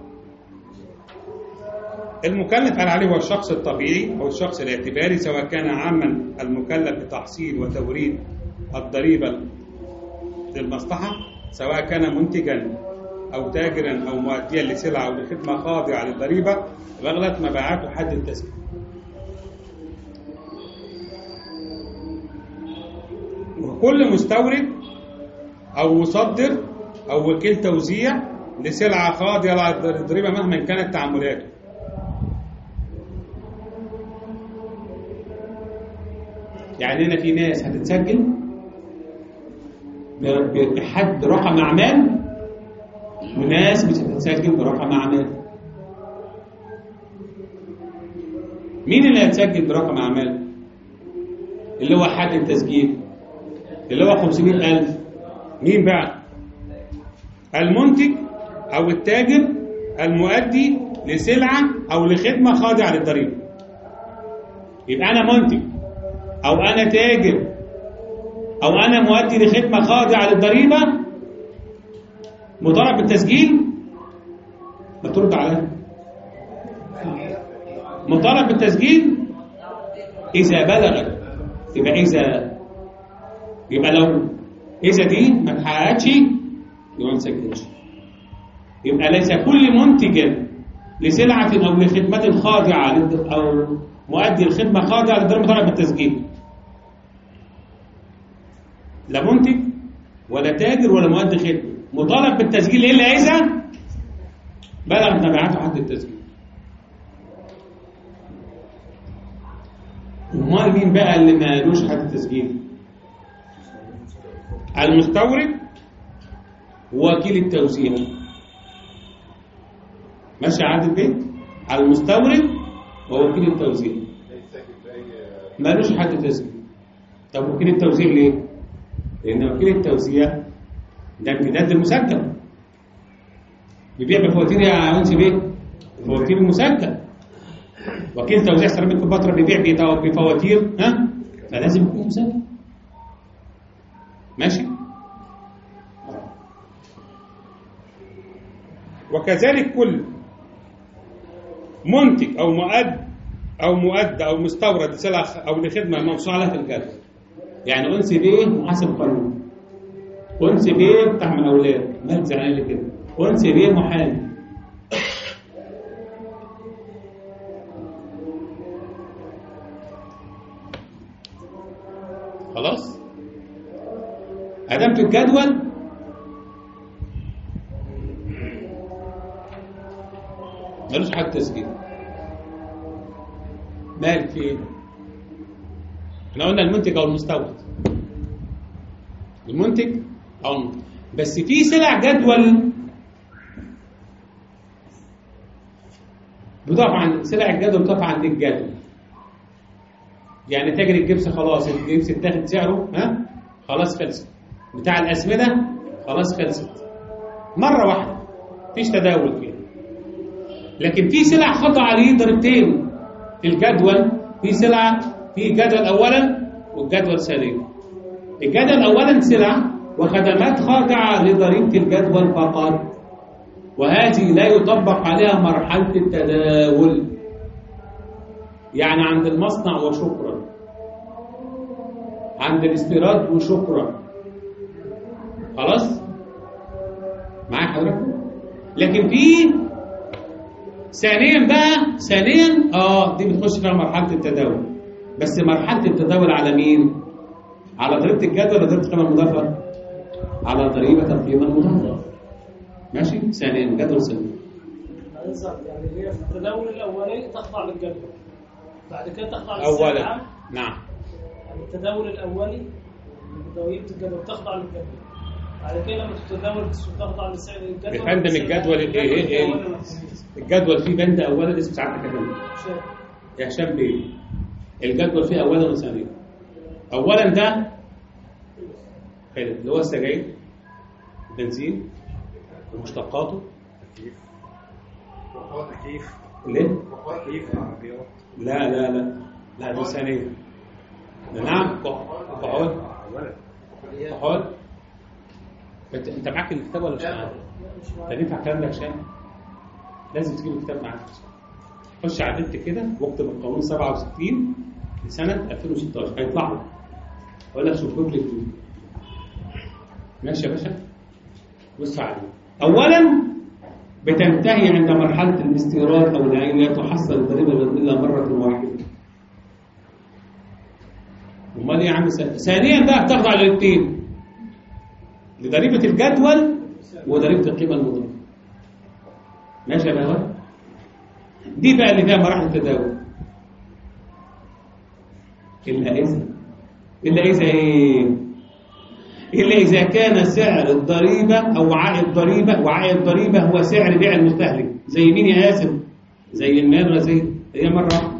المكلف قال عليه هو الشخص الطبيعي او الشخص الاعتباري، سواء كان عاما المكلف بتحصيل وتوريد الضريبه للمصلحه، سواء كان منتجا او تاجرا او مؤديا لسلعه او لخدمه خاضعه للضريبه لغايه مبيعات وحد التسجيل. وكل مستورد او مصدر او وكيل توزيع لسلعه خاضعه للضريبه مهما كانت تعاملاته. يعني هنا في ناس هتتسجل بحد رقم اعمال وناس مش هتتسجل برقم اعمال. مين اللي هيتسجل برقم اعمال؟ اللي هو حد التسجيل اللي هو خمسمائة ألف. مين بقى؟ المنتج او التاجر المؤدي لسلعه او لخدمه خاضعه للضريبه. يبقى انا منتج او انا تاجر او انا مؤدي لخدمه خاضعه للضريبه مطالب بالتسجيل. ما ترد عليها. مطالب بالتسجيل اذا بلغت. يبقى اذا يبقى لو اذا دي ما اتحققتش يبقى ما تسجلش. يبقى ليس كل منتج لسلعه او لخدمه خاضعه او مؤدي الخدمه خاضعه للضريبه مطالب بالتسجيل. لا منتج ولا تاجر ولا مؤدي خدمه مطالب بالتسجيل الا اذا بلغت مبيعاته حد التسجيل. امال مين بقى اللي مالوش حد التسجيل؟ المستورد ووكيل التوزيع. ماشي عاد البيت؟ المستورد ووكيل التوزيع مالوش حد تسجيل. طب وكيل التوزيع ليه؟ لان وكيل التوزيع ده امتداد للمسجل، بيبيع بفواتير يا انس بيه، بفواتير المسجل. وكيل توزيع سيراميك كليوباترا بيبيع بفواتير، ها؟ فلازم يكون مسجل. ماشي؟ وكذلك كل منتج او مؤد او مؤدى او مستورد لسلعه او لخدمه موصوله في الجدول. يعني انس بيه محاسب قانون، انس بيه بتاع من اولاد، مالك زعلان لي كده؟ انس بيه محامي. خلاص؟ ادام في الجدول ملوش حد تسجيل. مالك في ايه؟ احنا قلنا المنتج او المستورد. المنتج او المنتج. بس في سلع جدول بتقف عن سلع الجدول بتقف عند الجدول. يعني تاجر الجبس خلاص الجبس اتاخد سعره، ها؟ خلاص خلصت. بتاع الاسمده خلاص خلصت. مره واحده مفيش تداول فيها. لكن في سلع خضع عليه ضريبتين في الجدول. في سلع في جدول اولا والجدول ثانيا. الجدول اولا سلع وخدمات خاضعه لضريبه الجدول فقط، وهذه لا يطبق عليها مرحله التداول. يعني عند المصنع وشكرا، عند الاستيراد وشكرا. خلاص معايا حضرتك؟ لكن في ثانيا بقى ثانيا اه دي بتخش فيها مرحله التداول. بس مرحله التداول على مين؟ على ضريبه الجدول ولا ضريبه القيمه المضافه؟ على ضريبه القيمه المضافه. ماشي؟ ثانيا جدول ثاني. يعني هي في التداول الاولي تخضع للجدول، بعد كده تخضع اولا. للسلعه. نعم. يعني التداول الاولي مدوية الجدول تخضع للجدول. على كده لما تتداول تخضع لسعر الجدول. يا فندم الجدول ايه ايه الجدول فيه بند اولا اسم ساعتك يا فندم يا هشام بيه. الجدول فيه اولا وثانيا. اولا ده حلو اللي هو السجاير البنزين ومشتقاته تكييف وقوة تكييف ليه؟ وقوة تكييف العربيات. لا لا لا لا دي ثانية. نعم كحول كحول. انت انت معاك الكتاب ولا مش معاك؟ انت ينفع الكلام ده يا هشام؟ لازم تجيب الكتاب معاك. خش على النت كده واكتب القانون سبعة وستين لسنة ألفين وستاشر هيطلع لك. اقول لك شوف لك ماشي يا باشا؟ بص عليه. اولا بتنتهي عند مرحلة الاستيراد او العين لا تحصل الضريبة الا مرة واحدة. امال ايه يا عم؟ ثانيا بقى بتخضع للاثنين لضريبة الجدول وضريبة القيمة المضافة. ماشي يا باشا؟ دي بقى اللي فيها مراحل التداول. إلا إذا إلا إذا إيه؟ إلا إذا كان سعر الضريبة أو وعاء الضريبة وعاء الضريبة هو سعر بيع المستهلك. زي مين يا آسف؟ زي المياه الغازية هي مرة واحدة.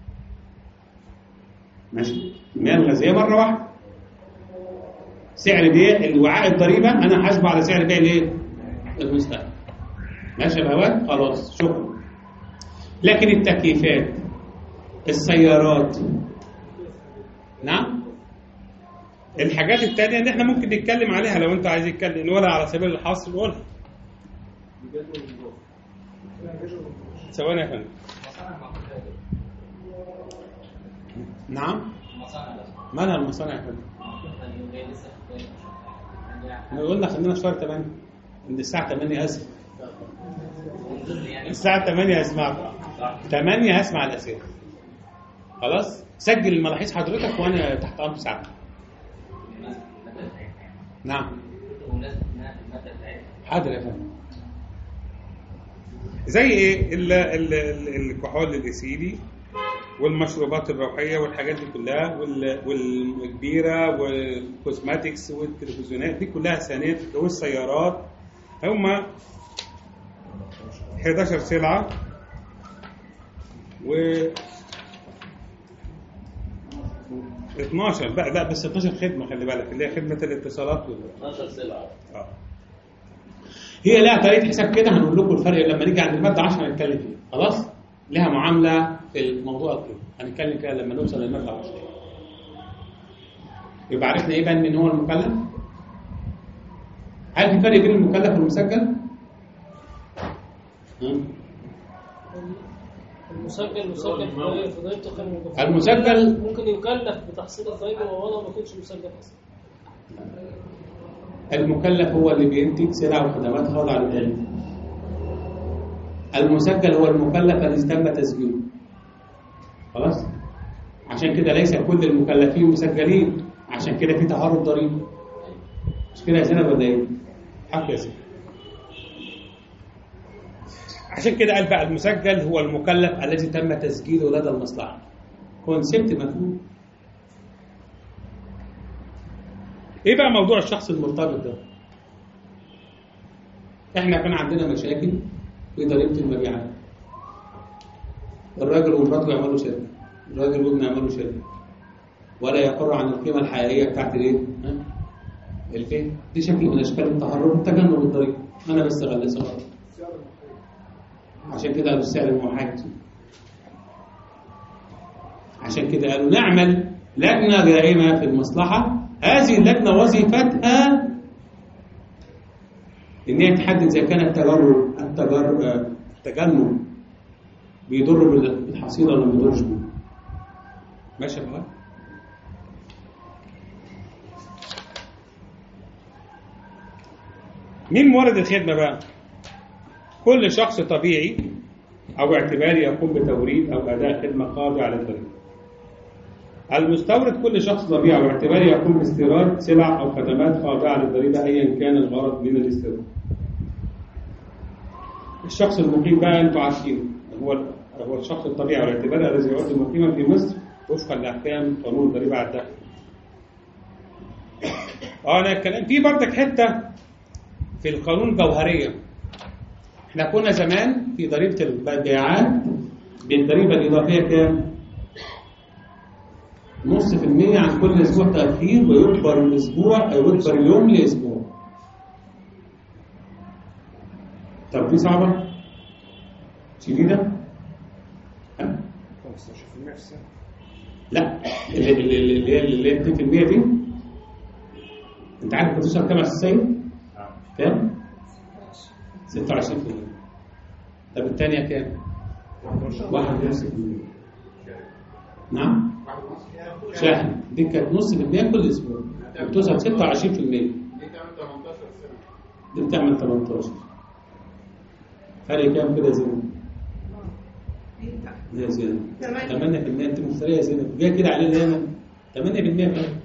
ماشي؟ المياه الغازية مرة واحدة. سعر بيع الوعاء الضريبة أنا حاسبه على سعر بيع الإيه؟ المستهلك. ماشي يا بهوات؟ خلاص شكرا. لكن التكييفات السيارات نعم الحاجات التانية اللي احنا ممكن نتكلم عليها لو انت عايز تتكلم ولا على سبيل الحصر نقولها. ثواني يا فندم. نعم مالها المصانع يا فندم؟ احنا قلنا خلينا في شهر ثمانية من الساعة ثمانية اسف الساعة ثمانية اسمع ثمانية هسمع الأسئلة. خلاص سجل ملاحظ حضرتك وانا تحت امر ساعتك. نعم حاضر يا فندم. زي ايه ال ال ال الكحول الاسيدي والمشروبات الروحيه والحاجات دي كلها والبيره والكوزماتكس والتلفزيونات دي كلها ثانيه والسيارات هم إحدى عشرة سلعه و اثناشر بقى لا بس اثناشر خدمه خلي بالك اللي هي خدمه الاتصالات اثناشر سلعه. اه هي لها طريقه حساب كده هنقول لكم الفرق لما نيجي عند الماده عشرة هنتكلم فيها. خلاص لها معامله في الموضوع القيمه هنتكلم كده لما نوصل للماده عشرة. يبقى عرفنا ايه بقى من هو المكلف؟ هل في فرق بين المكلف والمسجل؟ المسجل مسجل في ضريبة القيمة المضافة. المسجل ممكن يكلف بتحصيل الضريبة وهو ما يكونش مسجل اصلا. المكلف هو اللي بينتج سلع وخدمات خاضعة للضريبة. المسجل هو المكلف الذي تم تسجيله. خلاص؟ عشان كده ليس كل المكلفين مسجلين، عشان كده في تعارض ضريبي. مش كده يا زينب ولا ايه؟ حق يا سيدي. عشان كده قال بقى المسجل هو المكلف الذي تم تسجيله لدى المصلحة. كونسبت مفهوم. ايه بقى موضوع الشخص المرتبط ده؟ احنا كان عندنا مشاكل في ضريبة المبيعات. الراجل ومراته يعملوا شركة، الراجل وابنه يعملوا شركة، ولا يقر عن القيمة الحقيقية بتاعت الايه؟ الفين؟ دي شكل من اشكال التهرب وتجنب الضريبة. انا بستغل صغار. عشان كده قالوا السعر المحاج. عشان كده قالوا نعمل لجنة دائمة في المصلحة. هذه اللجنة وظيفتها إن هي تحدد إذا كان التجرب التجرب التجنب بيضر بالحصيلة ولا ما بيضرش بيه. ماشي يا فندم؟ مين مورد الخدمة بقى؟ كل شخص طبيعي أو اعتباري يقوم بتوريد أو أداء خدمة خاضعة للضريبة. المستورد كل شخص طبيعي أو اعتباري يقوم باستيراد سلع أو خدمات خاضعة للضريبة أيا كان الغرض من الاستيراد. الشخص المقيم بقى أنتوا عارفين هو هو الشخص الطبيعي أو الاعتباري الذي يعد مقيما في مصر وفقا لأحكام قانون الضريبة على الدخل. اه انا الكلام في برضك حته في القانون جوهريه. احنا كنا زمان في ضريبه البيعات بالضريبه الاضافيه كام؟ نص في المية عن كل اسبوع تاخير، ويكبر الاسبوع او يكبر اليوم لاسبوع. طب دي صعبه؟ شديده؟ خمستاشر بالمية في السنة. لا اللي اللي اللي هي اللي هي اتنين في المية دي انت عارف بتوصل كام اساسيه؟ كام؟ ستة وعشرين في المية. طب الثانيه كام؟ واحد ونص في المية. نعم؟ شاحن دي كانت نص في المية كل اسبوع، بتوصل ستة وعشرين في المية. دي بتعمل تمنتاشر. فرق كام كده يا زينب؟ يا زينب ثمانية في المية. انت مفترية يا زينب، جاي كده علينا هنا ثمانية في المية فرق.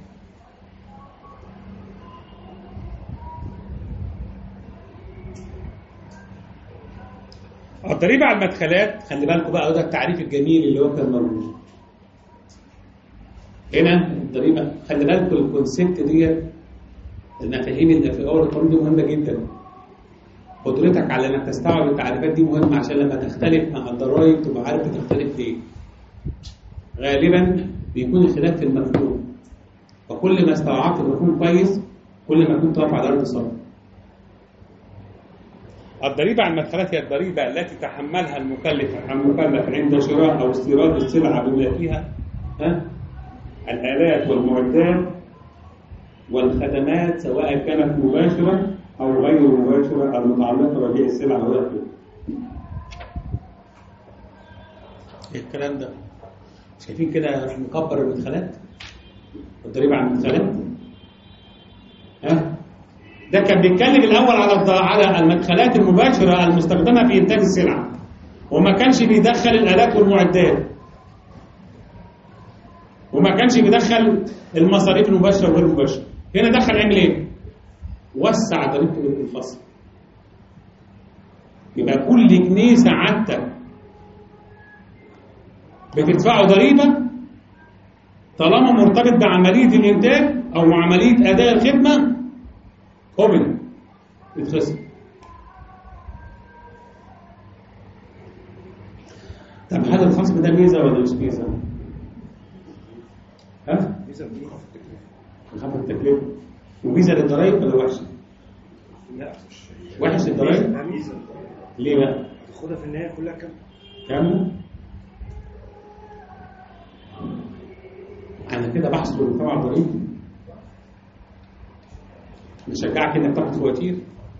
الضريبة على المدخلات، خلي بالكم بقى ده التعريف الجميل اللي هو كان موجود هنا. الضريبة خلي بالكم الكونسيبت ديت، المفاهيم اللي في اول القانون دي مهمة جدا. قدرتك على انك تستوعب التعريفات دي مهمة عشان لما تختلف مع الضرائب تبقى عارف تختلف ليه. غالبا بيكون الخلاف في المفهوم، وكل ما استوعبت المفهوم كويس كل ما كنت واقف على ارض صلب. الضريبة على المدخلات هي الضريبة التي تحملها المكلف المكلف عند شراء أو استيراد السلعة بما فيها ها الآلات والمعدات والخدمات، سواء كانت مباشرة أو غير مباشرة المتعلقة ببيع السلعة والخدمات. إيه الكلام ده؟ شايفين كده مكبر المدخلات؟ الضريبة على المدخلات؟ ها؟ ده كان بيتكلم الاول على على المدخلات المباشره المستخدمه في انتاج السلعه، وما كانش بيدخل الالات والمعدات، وما كانش بيدخل المصاريف المباشره وغير المباشره. هنا دخل عمل ايه؟ وسع ضريبه الفصل. يبقى كل كنيسه عندك بتدفعوا ضريبه طالما مرتبط بعمليه الانتاج او عمليه اداء الخدمه قبل يتخسر. طب هل الخصم ده ميزه ولا مش ميزه؟ ها؟ ميزة بتخفض التكلفة. بخفض التكلفه. وميزه للضرايب ولا وحشه؟ لا مش وحش الضرايب؟ لا ميزة. ليه بقى؟ هتاخدها في النهاية كلها كام؟ كامله؟ انا كده بحصل المجتمع الضريبي. نشجعك انك تاخد فواتير،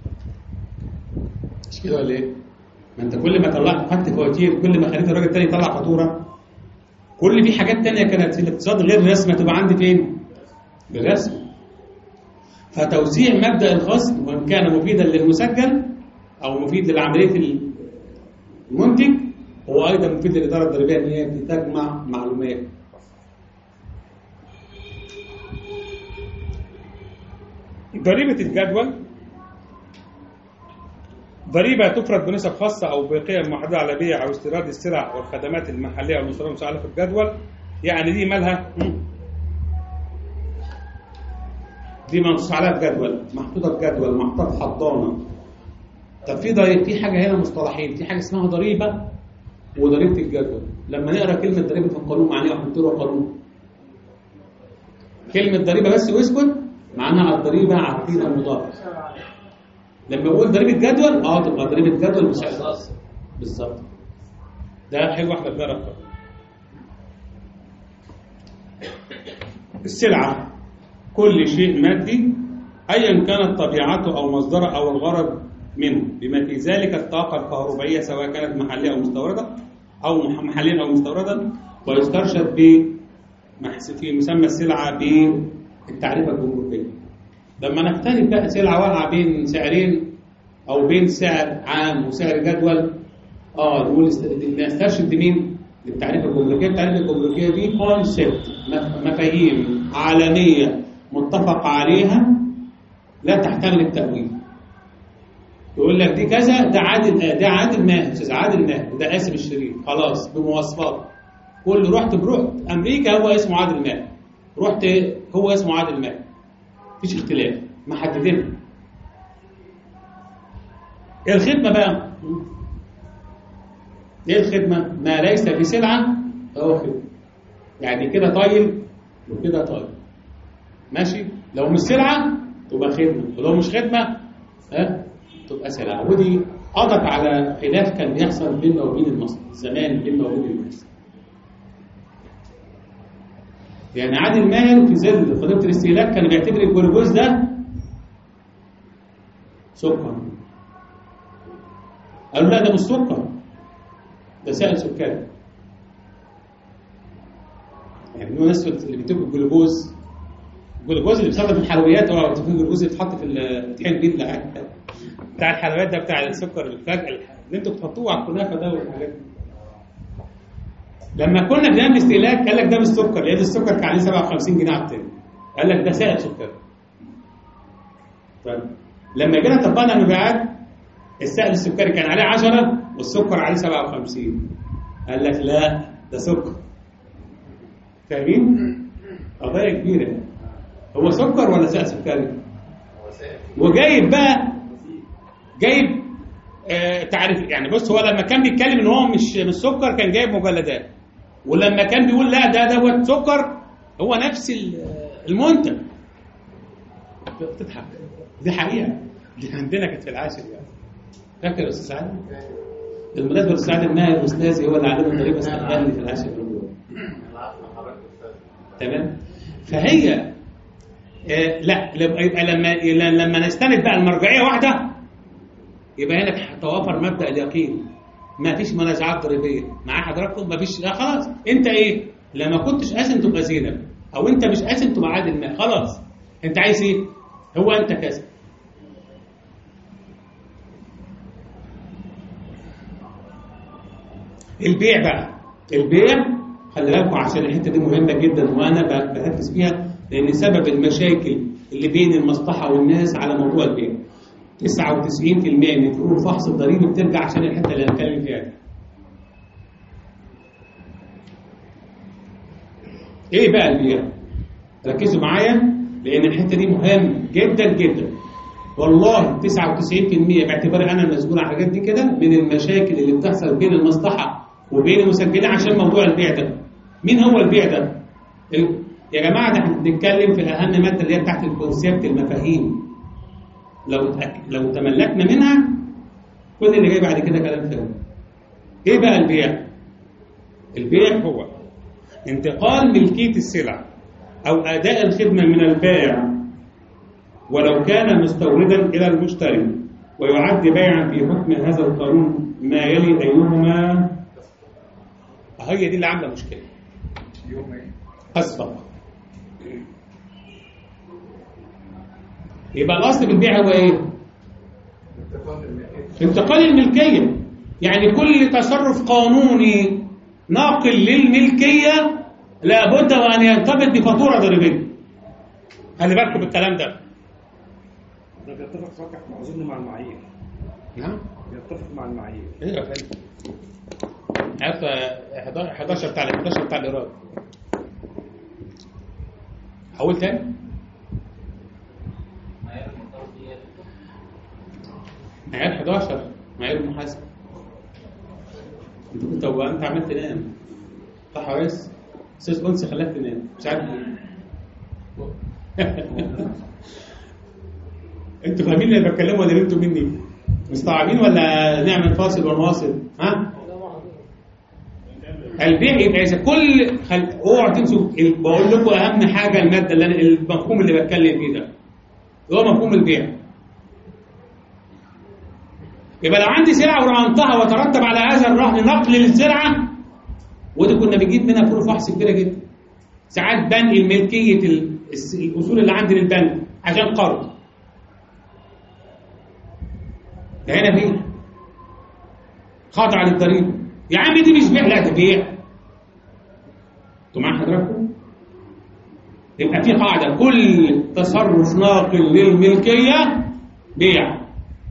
مش كده ولا ايه؟ ما انت كل ما طلعت خدت فواتير كل ما خليت الراجل التاني يطلع فاتوره. كل في حاجات تانية كانت في الاقتصاد غير الرسم تبقى عندي فين؟ بالرسم. فتوسيع مبدا الخصم وان كان مفيدا للمسجل او مفيد لعمليه المنتج، هو ايضا مفيد للاداره الضريبيه ان هي تجمع معلومات. ضريبة الجدول ضريبة تفرض بنسب خاصة أو بقيم محددة على بيع أو استيراد السلع والخدمات المحلية والمستوردة المسجلة في الجدول. يعني دي مالها؟ دي منصوص عليها في جدول، محطوطة في جدول، محطوطة في حضانة. طب في ضريبة، في حاجة هنا مصطلحين، في حاجة اسمها ضريبة وضريبة الجدول. لما نقرأ كلمة ضريبة في القانون معناها ونحط له قانون. كلمة ضريبة بس واسكت معناها الضريبة على القيمة المضافة. لما بقول ضريبة جدول اه تبقى ضريبة جدول بسعر بالظبط. ده حلو واحدة بنقرا. السلعة كل شيء مادي ايا كانت طبيعته او مصدره او الغرض منه، بما في ذلك الطاقة الكهربائية سواء كانت محلية او مستوردة او محليا او مستوردا، ويسترشد ب في مسمى السلعة بالتعريفة الجمركية. لما نختلف بقى سلعة واقعة بين سعرين أو بين سعر عام وسعر جدول، اه نقول نسترشد بمين؟ بالتعريفة الجمركية. التعريفة الجمركية دي كونسبت، مفاهيم عالمية متفق عليها لا تحتمل التأويل. يقول لك دي كذا، ده عادل، ده عادل ماهر، استاذ عادل ماهر، ده قاسم الشريف، خلاص بمواصفات. كل رحت برحت امريكا هو اسمه عادل ماهر، رحت هو اسمه عادل ماهر. مفيش اختلاف، محددينها. ايه الخدمة بقى؟ ايه الخدمة؟ ما ليس بسلعة فهو خدمة. يعني كده طايل وكده طايل. ماشي؟ لو مش سلعة تبقى خدمة، ولو مش خدمة ها تبقى سلعة. ودي قضت على خلاف كان بيحصل بيننا وبين المصري زمان، بيننا وبين الناس. يعني عادل ماهر في ظل قضية الاستهلاك كان بيعتبر الجلوكوز ده سكر. قالوا لا ده مش سكر، ده سائل سكري. يعني الناس اللي بيكتبوا الجلوكوز، الجلوكوز اللي بيستخدم في الحلويات، هو الجلوكوز اللي بيتحط في الطحين البيض بتاع الحلويات ده، بتاع السكر الفجأة اللي انتوا بتحطوه على الكنافه ده والحاجات دي. لما كنا بنعمل استهلاك قال لك ده مش سكر، لان السكر كان عليه سبعة وخمسين جنيه على الطن، قال لك ده سائل سكري. لما جينا طبقنا المبيعات السائل السكري كان عليه عشرة والسكر عليه سبعة وخمسين، قال لك لا ده سكر. فاهمين؟ قضايا كبيره. هو سكر ولا سائل سكري؟ وجايب بقى جايب آه تعرف يعني. بص هو لما كان بيتكلم ان هو مش مش سكر كان جايب مجلدات، ولما كان بيقول لا ده دوت سكر هو نفس المنتج. بتضحك، دي حقيقه، دي عندنا كانت في العاشر يعني. فاكر يا استاذ عادل؟ بالمناسبه الاستاذ عادل ماهر استاذي هو اللي علمنا طريقه استقبالي في العاشر بالجوع. تمام. فهي آه لا يبقى لما لما نستند بقى المرجعيه واحده يبقى هنا توافر مبدا اليقين. ما فيش منازعات ضريبيه مع حضراتكم، ما فيش. لا خلاص انت ايه؟ لما كنتش قاسم تبقى زينب، او انت مش قاسم تبقى عادل مال. خلاص انت عايز ايه؟ هو انت كذا. البيع بقى، البيع خلي بالكم عشان الحته دي مهمه جدا وانا بركز فيها، لان سبب المشاكل اللي بين المصلحه والناس على موضوع البيع تسعة وتسعين بالمئة من فروق فحص الضريبي بترجع عشان الحته اللي هنتكلم فيها دي. ايه بقى البيع؟ ركزوا معايا لان الحته دي مهم جدا جدا. والله تسعة وتسعين بالمئة باعتباري انا المسؤول عن الحاجات دي كده من المشاكل اللي بتحصل بين المصلحه وبين المسجلين عشان موضوع البيع ده. مين هو البيع ده؟ ال... يا جماعه ده احنا بنتكلم في اهم ماده اللي هي بتاعت الكونسيبت، المفاهيم. لو تأك... لو تملكنا منها كل اللي جاي بعد كده كلام فارغ. ايه بقى البيع؟ البيع هو انتقال ملكيه السلع او اداء الخدمه من البائع ولو كان مستوردا الى المشتري، ويعد بيعا في حكم هذا القانون ما يلي ايهما. هي دي اللي عامله مشكله. الصفقه. يبقى الاصل في البيع هو ايه؟ انتقال الملكيه. يعني كل تصرف قانوني ناقل للملكيه لابد وان يرتبط بفاتوره ضريبيه. خلي بالكم بالكلام ده. ده بيتفق صحيح اظن مع المعايير. نعم؟ بيتفق مع المعايير. ايه يا فندم؟ عارف حداشر بتاع حداشر بتاع الايراد. حول تاني؟ معيار حداشر معيار المحاسبه. انت كنت هو انت عملت تنام صح يا ريس؟ استاذ انسي خلاك تنام مش عارف ليه. انتوا فاهمين اللي بتكلمه ولا انتوا مني؟ مستوعبين ولا نعمل فاصل ونواصل؟ ها؟ البيع يبقى اذا كل خل... اوعوا تنسوا بقول لكم اهم حاجه الماده اللي انا المفهوم اللي بتكلم فيه ده هو مفهوم البيع. يبقى لو عندي سلعه ورهنتها وترتب على هذا الرهن نقل للسلعه، ودي كنا بنجيب منها فروق فحص كبيره جدا. ساعات بنقل ملكيه الاصول اللي عندي للبنك عشان قرض. ده هنا بيع خاضع للضريبه. يا عم دي مش بيع، لا ده بيع. انتوا معايا حضراتكم؟ يبقى في قاعده كل تصرف ناقل للملكيه بيع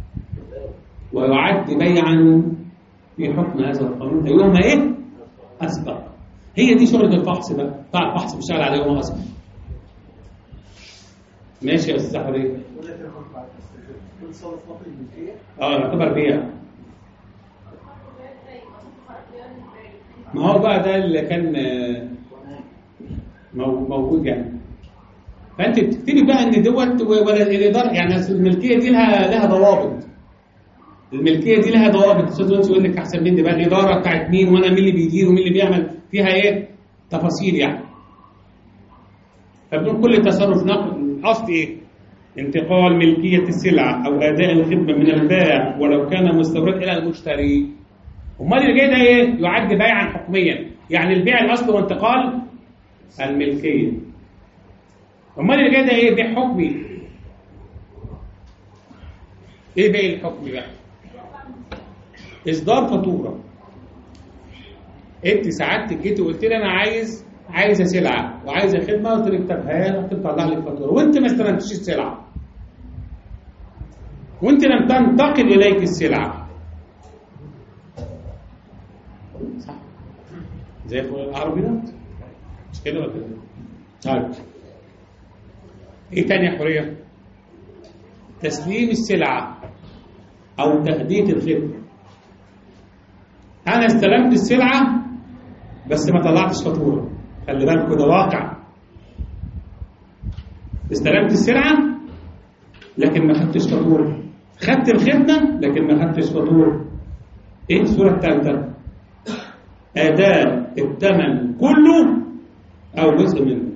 ويعد بيعا في حكم هذا القانون ايهما ايه؟ اسبق. هي دي شغله الفحص بقى، بتاع الفحص بيشتغل على يوم اسبق. ماشي يا استاذ حضرتك. اه يعتبر بيع. ما هو بقى ده اللي كان موجود يعني. فانت بتكتبي بقى ان دوت ولا الاداره يعني الملكيه دي لها لها ضوابط. الملكيه دي لها ضوابط. استاذ وانس يقول لك احسن مني بقى الاداره بتاعت مين وانا مين اللي بيدير ومين اللي بيعمل فيها ايه تفاصيل يعني. فبنقول كل تصرف نقل قصد ايه؟ انتقال ملكيه السلعه او اداء الخدمه من البائع ولو كان مستورد الى المشتري. امال اللي جاي ده ايه؟ يعد بيعا حكميا، يعني البيع الاصل وانتقال الملكيه. امال اللي جاي ده ايه؟ بيع حكمي. ايه بيع الحكمي بقى؟ اصدار فاتوره. انت سعادتك جيتي وقلت لي انا عايز عايزه سلعه وعايزه خدمه، قلت لك طب هات تطلع لك فاتوره وانت ما استلمتيش السلعه. وانت لم تنتقل اليك السلعه. صح؟ زي العربيات مش كده ولا كده؟ طيب ايه تاني يا حوريه؟ تسليم السلعه او تهدئه الخدمه. انا استلمت السلعه بس ما طلعتش فاتوره. خلي بالك ده واقع. استلمت السلعه لكن ما خدتش فاتوره. خدت الخدمه لكن ما خدتش فاتوره. ايه الصوره الثالثه؟ اداء الثمن كله او جزء منه.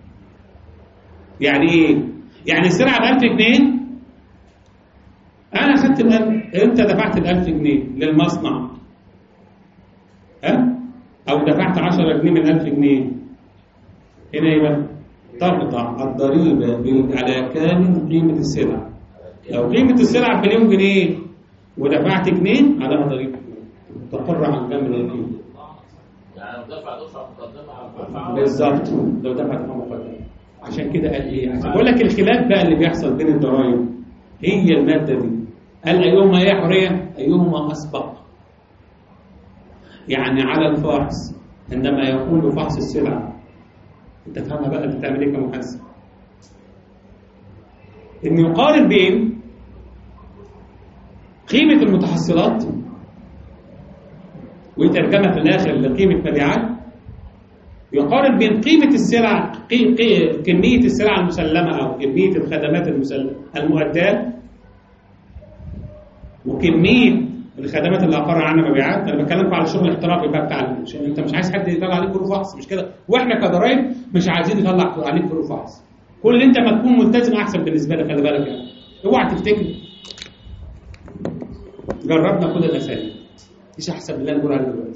يعني ايه؟ يعني السلعه ب ألف جنيه، انا خدت الألف، انت دفعت ال ألف جنيه للمصنع، ها؟ او دفعت عشرة جنيه من ألف جنيه. هنا يبقى تقطع الضريبه على كامل قيمه السلعه. لو قيمه السلعه بمليون جنيه ودفعت جنيه عليها ضريبه تقر عن كامل القيمه. يعني لو دفع دفعه مقدمه بالظبط، لو دفع دفعه مقدمه. عشان كده قال ايه؟ عشان بقول لك الخلاف بقى اللي بيحصل بين الضرائب هي الماده دي. قال ايهما يا حوريه؟ ايهما اسبق. يعني على الفاحص عندما يقول فحص السلعه، انت فاهمها بقى انت بتعمل ايه كمحاسب؟ ان يقارن بين قيمه المتحصلات ويترجمها في الاخر لقيمه مبيعات، يقارن بين قيمه السلع قي... قي... كميه السلع المسلمه او كميه الخدمات المسلمه المؤداه وكميه الخدمات اللي اقر عنها مبيعات. انا بكلمكم على الشغل الاحترافي بقى بتاع ال... انت مش عايز حد يطلع عليك فروق فحص، مش كده؟ واحنا كضرايب مش عايزين نطلع عليك فروق فحص. كل اللي انت ما تكون ملتزم احسن بالنسبه لك. خلي بالك يعني، اوعى تفتكر جربنا كل الاساليب مش احسن من اللي انا بقول عليه دلوقتي.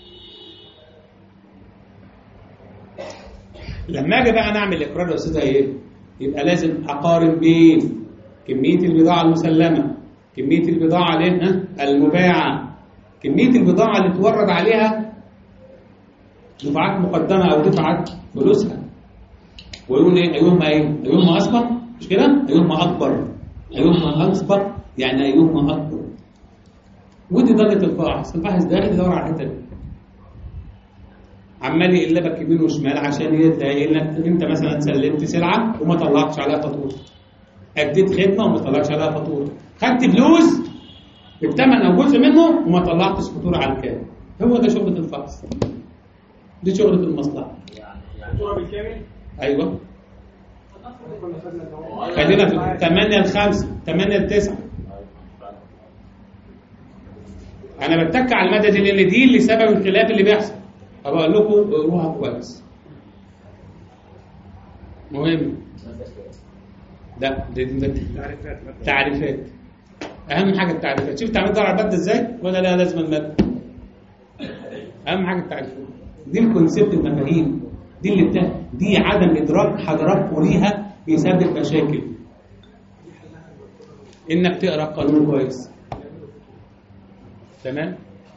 لما اجي بقى نعمل اقرار يا استاذ ايه؟ يبقى لازم اقارن بين كميه البضاعه المسلمه، كميه البضاعه اللي المباعه، كميه البضاعه اللي تورد عليها دفعات مقدمه او دفعات فلوسها. ويقول ايه؟ ايهما ايه؟ ايهما اسبق؟ مش كده؟ ايهما اكبر؟ ايهما اسبق؟ يعني ايهما اكبر. ودي درجه الفاحص. الفاحص ده يدور على الحته دي. عمال يقلبك يمين وشمال عشان يلاقي انك انت مثلا سلمت سلعه وما طلعتش عليها فاتوره. اديت خدمه وما طلعتش عليها فاتوره. خدت فلوس بالثمن او جزء منه وما طلعتش فاتوره على الكامل. هو ده شغله الفحص. دي شغله المصلحه. يعني فاتوره بالكامل؟ ايوه. خلينا في ثمانية لخمسة، ثمانية لتسعة. انا بتك على الماده دي لان دي اللي سبب الخلاف اللي بيحصل. فبقول لكم اقروها كويس. مهم. ده دي تعريفات تعريفات. اهم حاجه التعريفات. شوف تعمل دور على الماده ازاي ولا لا لازم الماده. اهم حاجه التعريفات. دي الكونسيبت المفاهيم. دي اللي بتاع دي عدم ادراك حضراتكم ليها بيسبب مشاكل. انك تقرا القانون كويس. تمام؟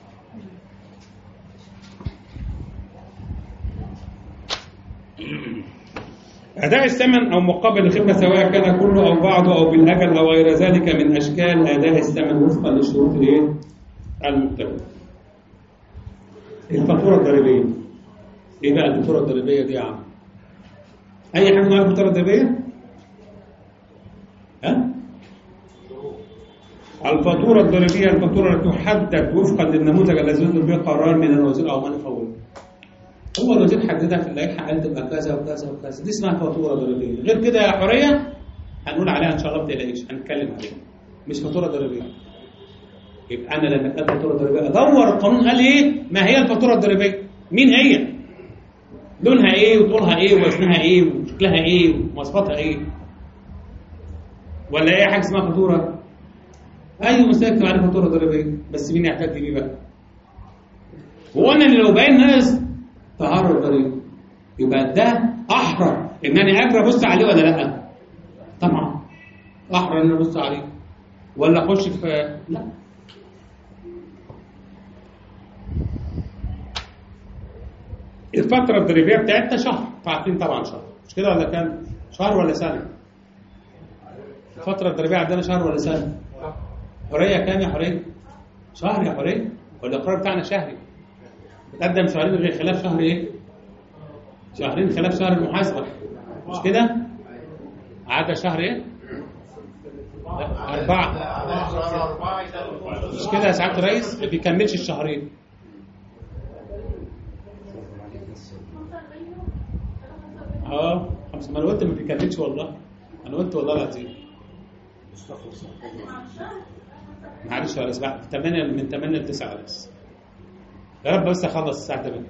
أداء الثمن أو مقابل الخدمة سواء كان كله أو بعضه أو بالأجل أو غير ذلك من أشكال أداء الثمن وفقا للشروط الإيه؟ المختلفة. الفاتورة الضريبية. إيه بقى الفاتورة الضريبية دي يا عم؟ أي حد معاه الفاتورة الضريبية؟ الفاتورة الضريبية الفاتورة التي تحدد وفقا للنموذج الذي يصدر به قرار من الوزير أو من يفوضه. هو الوزير حددها في اللائحة قال تبقى كذا وكذا وكذا، دي اسمها فاتورة ضريبية. غير كده يا حورية هنقول عليها إن شاء الله ما تقلقيش، هنتكلم عليها. مش فاتورة ضريبية. يبقى أنا لما أتقال فاتورة ضريبية أدور القانون قال إيه؟ ما هي الفاتورة الضريبية؟ مين هي؟ لونها إيه وطولها إيه ووزنها إيه وشكلها إيه ومواصفاتها إيه؟ ولا إيه حاجة اسمها فاتورة؟ أي مسائل تبقى عليه فاتورة ضريبية، بس مين يحتاج بيه بقى؟ وقلنا إن لو باين ناقص تهرب ضريبي يبقى ده أحرى إن أنا أجري أبص عليه ولا لأ؟ طبعا أحرى إن أنا أبص عليه ولا أخش في لا. الفترة الضريبية بتاعتنا شهر، عارفين طبعا شهر، مش كده ولا كام؟ شهر ولا سنة؟ الفترة الضريبية عندنا شهر ولا سنة؟ حرية كام يا حرية؟ شهر يا حرية، والإقرار بتاعنا شهري. بتقدم شهرين غير خلاف شهر إيه؟ شهرين خلاف شهر المحاسبة، مش كده؟ عدا شهر إيه؟ أربعة. مش كده يا سعادة الرئيس؟ ما بيكملش الشهرين. اه خمسة، ما انا قلت ما بيكملش والله، انا قلت والله العظيم. معلش يا ريس بقى ثمانية من ثمانية ل تسعة بس. يا رب بس اخلص الساعة ثمانية.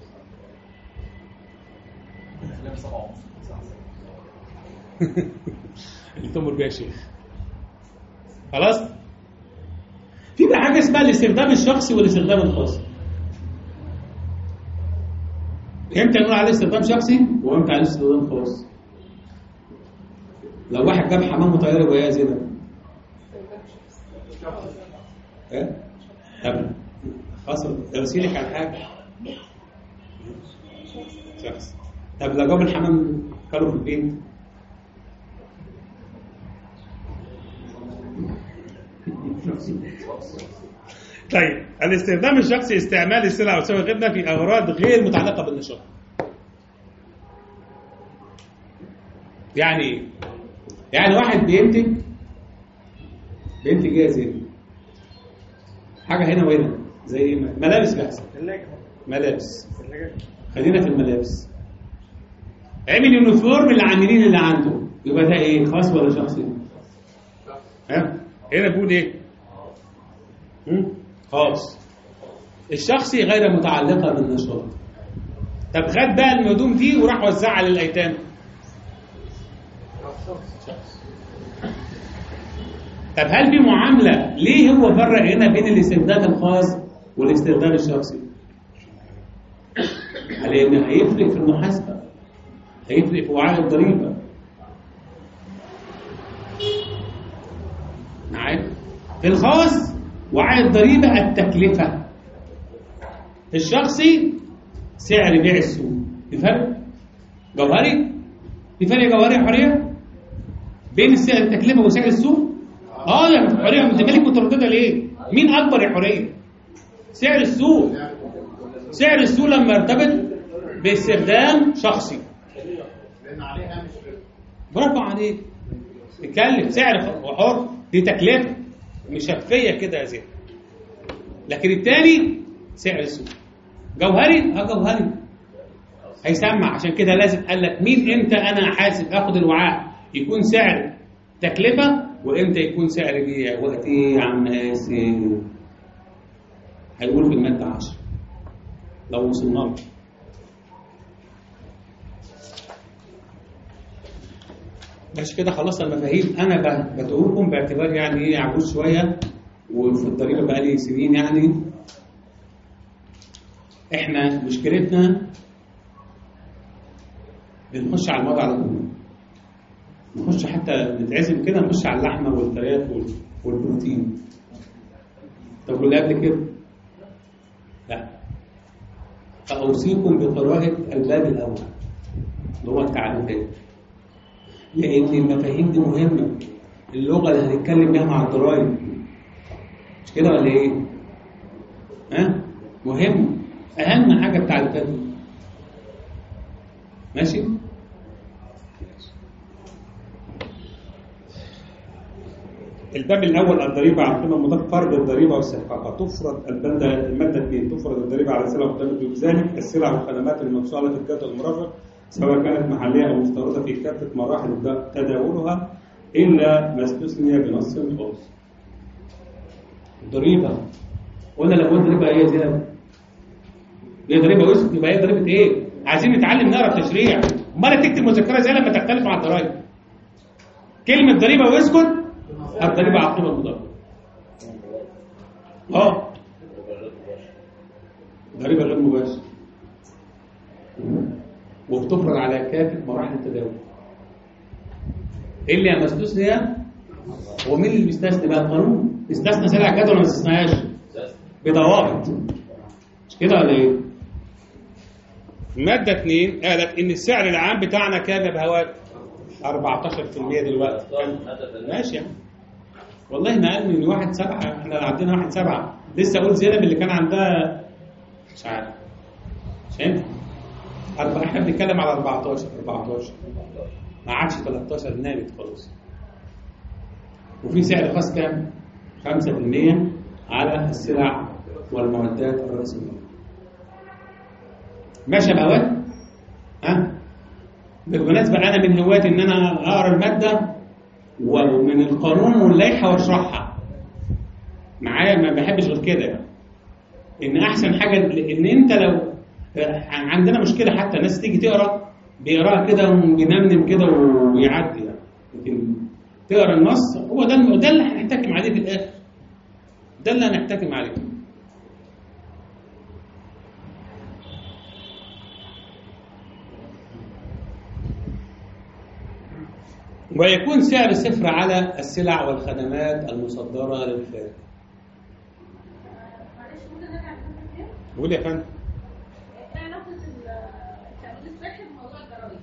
اللي تمر بيها يا شيخ. خلاص؟ في بقى حاجة اسمها الاستخدام الشخصي والاستخدام الخاص. امتى نقول عليه استخدام شخصي وامتى عليه استخدام خاص؟ لو واحد جاب حمام وطياره وهي زينه ايه؟ طب خلاص ارسلك على حاجه شخص. طب لو جاب الحمام كانوا في البيت طيب الاستخدام الشخصي استعمال السلع والسلع الخدمة في أغراض غير متعلقة بالنشاط. يعني يعني واحد بينتج بينتج ايه زي حاجة هنا وهنا زي ملابس بحث ملابس، خلينا في الملابس. عمل يونيفورم للعاملين اللي عنده، يبقى ده ايه خاص ولا شخصي؟ ها هنا بقول ايه؟ خاص. الشخصي غير متعلقة بالنشاط. طب خد بقى الهدوم دي وراح وزعها للأيتام. طب هل في معاملة؟ ليه هو فرق هنا بين الاستخدام الخاص والاستخدام الشخصي؟ لأن هيفرق في المحاسبة، هيفرق في وعاء الضريبة. معايا؟ في الخاص وعاء الضريبة التكلفة، الشخصي سعر بيع السوق. في فرق جوهري؟ في فرق جوهري يا حرية بين السعر التكلفة وسعر السوق؟ اه يا حرية انت مالك مترددة ليه؟ مين أكبر يا حرية؟ سعر السوق. سعر السوق لما يرتبط باستخدام شخصي لأن عليها مش برافو عليك. تتكلم سعر حر دي تكلفة مشفية كده يا زين. لكن التاني سعر السوق جوهري. ها جوهري هيسمع. عشان كده لازم قال لك مين امتى انا حاسب اخد الوعاء يكون سعر تكلفة وامتى يكون سعر بيع. وقت ايه يا عم قاسم؟ هيقول في المادة عشرة لو وصلنا له. ماشي كده خلصنا المفاهيم. انا بدعوكم باعتبار يعني ايه عجوز شويه وفي الضريبه بقالي سنين. يعني احنا مشكلتنا بنخش على الموضوع على طول، نخش حتى نتعزم كده نخش على اللحمه والفراخ والبروتين. طب واللي قبل كده لا. فاوصيكم بقراءه الباب الاول اللي هو التعريفات، لأن المفاهيم دي مهمة. اللغة اللي هنتكلم بيها مع الضرايب مش كده ولا إيه؟ ها؟ مهم. أهم حاجة التعريفات دي. ماشي؟ الباب الاول الضريبه على القيمه المضافه، فرض الضريبه واستحقاقها. تفرض الماده الماده اثنين تفرض الضريبه على السلع والخدمات، بذلك السلع والخدمات الموصوله في الجدول المرافق سواء كانت محليه او مستورده في كافه مراحل تداولها الا ما استثني بنص خاص. الضريبه قلنا لو قلت ضريبه هي زياده، هي ضريبه وسط، يبقى هي ضريبه ايه؟ عايزين نتعلم نقرا التشريع، امال تكتب مذكره زي لما تختلف مع الضرايب. كلمه ضريبه واسكت، الضريبه على القيمه المضافه. اه ضريبه غير مباشره وبتفرض على كافه مراحل التداول الا ما استثني. هو مين اللي بيستثني بقى؟ القانون. استثنى سلع الجدول ولا ما استثناهاش؟ بضوابط، مش كده ولا ايه؟ الماده اثنين قالت ان السعر العام بتاعنا كام يا بهوات؟ أربعتاشر بالمية دلوقتي. ماشي يعني. والله ما قال من واحد سبعة، احنا عندنا واحد سبعة، لسه اقول زينب اللي كان عندها مش عارف. فهمت؟ احنا بنتكلم على أربعتاشر أربعتاشر ما عادش تلتاشر، نامت خلاص. وفي سعر خاص كام؟ خمسة بالمية على السلع والمعدات الرسمية. ماشي يا بهوات؟ ها؟ بالمناسبة أنا من هواة إن أنا أقرأ المادة ومن القانون واللائحة وأشرحها. معايا ما بحبش غير كده يعني. إن أحسن حاجة إن أنت لو عندنا مشكلة حتى الناس تيجي تقرأ بيقراها كده وبينمنم كده ويعدي يعني. لكن تقرأ النص هو ده ده اللي هنحتكم عليه في الآخر. ده اللي هنحتكم عليه. ويكون سعر صفر على السلع والخدمات المصدرة للخارج. قول يا فندم. ايه علاقة التأمين الصحي بموضوع الضرايب؟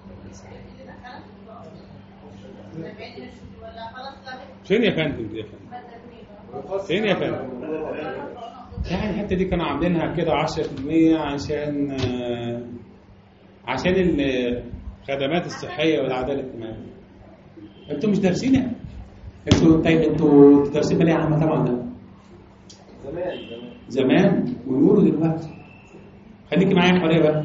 ولا خلاص فين يا فندم دي يا فندم؟ فين يا فندم؟ يعني الحتة دي كانوا عاملينها كده عشرة بالمية عشان عشان الخدمات الصحية والعدالة الاجتماعية. انتوا مش دارسين؟ انتوا طيب انتوا دارسين مالية عامة طبعا ده. زمان زمان ويقولوا دلوقتي. خليكي معايا حرية بقى.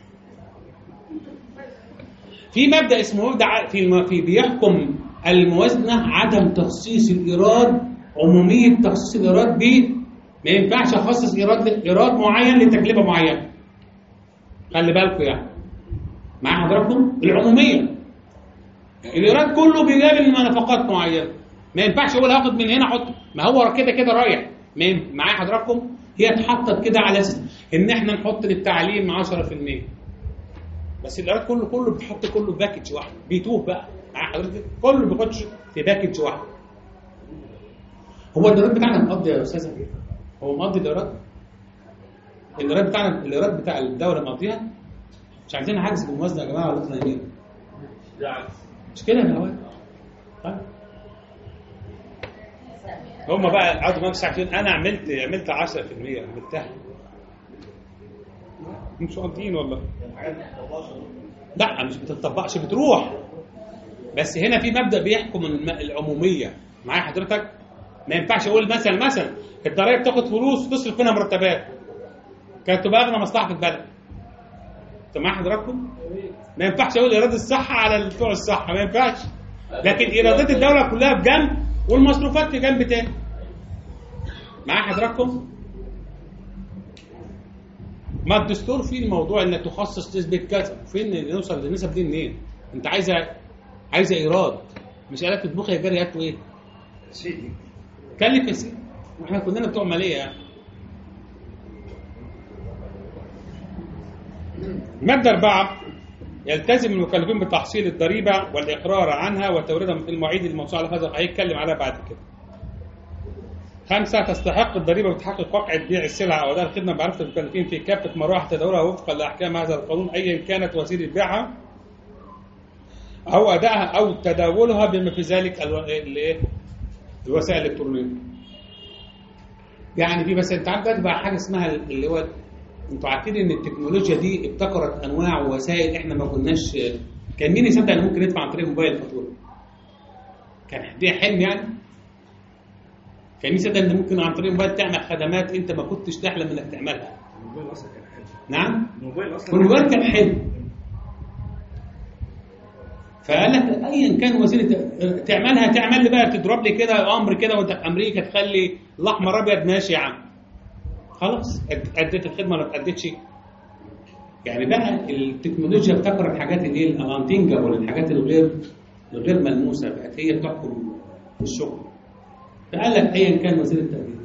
في مبدأ اسمه مبدأ في في بيحكم الموازنة عدم تخصيص الإيراد، عمومية تخصيص الإيراد دي ما ينفعش أخصص إيراد إيراد معين لتكلفة معينة. خلي بالكم يعني. مع حضراتكم العمومية. الإيراد كله بيقابل نفقات معينة. ما ينفعش أقول هاخد من هنا أحط، ما هو كده كده رايح. معايا حضراتكم؟ هي اتحطت كده على اساس إن إحنا نحط للتعليم عشرة بالمية. بس الإيراد كله كله بتحط كله في باكج واحد، بيتوه بقى. معايا حضرتك؟ كله بيخش في باكج واحد. هو الإيراد بتاعنا مقضي يا أستاذ؟ هو مقضي الإيراد؟ الإيراد بتاعنا الإيراد بتاع الدولة مقضيها؟ مش عايزين حجز بالموازنة يا جماعة ولا إحنا نايمين؟ مش كده يا جماعة؟ طيب هم بقى قعدوا مش عارفين انا عملت عملت عشرة بالمية عملتها. مش قاضيين والله. لا مش بتطبقش بتروح. بس هنا في مبدأ بيحكم العمومية. معايا حضرتك؟ ما ينفعش اقول مثلا مثلا الضرايب تاخد فلوس وتصرف منها مرتبات. كانت تبقى اغنى مصلحة في البلد. انت معايا حضراتكم؟ ما ينفعش اقول ايراد الصحة على بتوع الصحة، ما ينفعش. لكن ايرادات الدولة كلها بجنب والمصروفات في جنب تاني. معايا حضراتكم؟ ما الدستور فيه الموضوع انك تخصص نسبة كذا، فين نوصل للنسب دي منين؟ انت عايزه عايزه ايراد، مش قالك تطبخي يا جاري هاتوا ايه؟ سيدي كلف يا سيدي، واحنا كلنا بتوع ماليه يعني. مادة أربعة يلتزم المكلفين بتحصيل الضريبة والإقرار عنها وتوريدها في المواعيد الموصولة على هذا، هيتكلم عليها بعد كده. خمسة تستحق الضريبة بتحقق واقع بيع السلع أو أداء الخدمة بعرفة المكلفين في كافة مراحل تداولها وفقا لأحكام هذا القانون أيا كانت وسيلة بيعها أو أدائها أو تداولها بما في ذلك الوسائل الإلكترونية. يعني في بس أنت عارف بقى حاجة اسمها اللي هو انتوا عارفين ان التكنولوجيا دي ابتكرت انواع ووسائل احنا ما كناش. كان مين يصدق ان ممكن ندفع عن طريق موبايل الفاتوره؟ كان دي حلم يعني. كنيسه ده انت ممكن عن طريق الموبايل تعمل خدمات انت ما كنتش تحلم انك تعملها. الموبايل اصلا كان حلو. نعم؟ الموبايل اصلا والموبايل كان حلو. فقال لك ايا كان وسيله تعملها تعمل لي بقى، تضرب لي كده امر كده وانت في امريكا تخلي الاحمر ابيض، ماشي يا عم. خلاص اديت الخدمه ولا ما اديتش؟ يعني بقى التكنولوجيا بتكره الحاجات اللي هي الانتنجبل، الحاجات الغير الغير ملموسه، بقت هي بتحكم في الشغل. فقال لك ايا كان وسيله التأدية.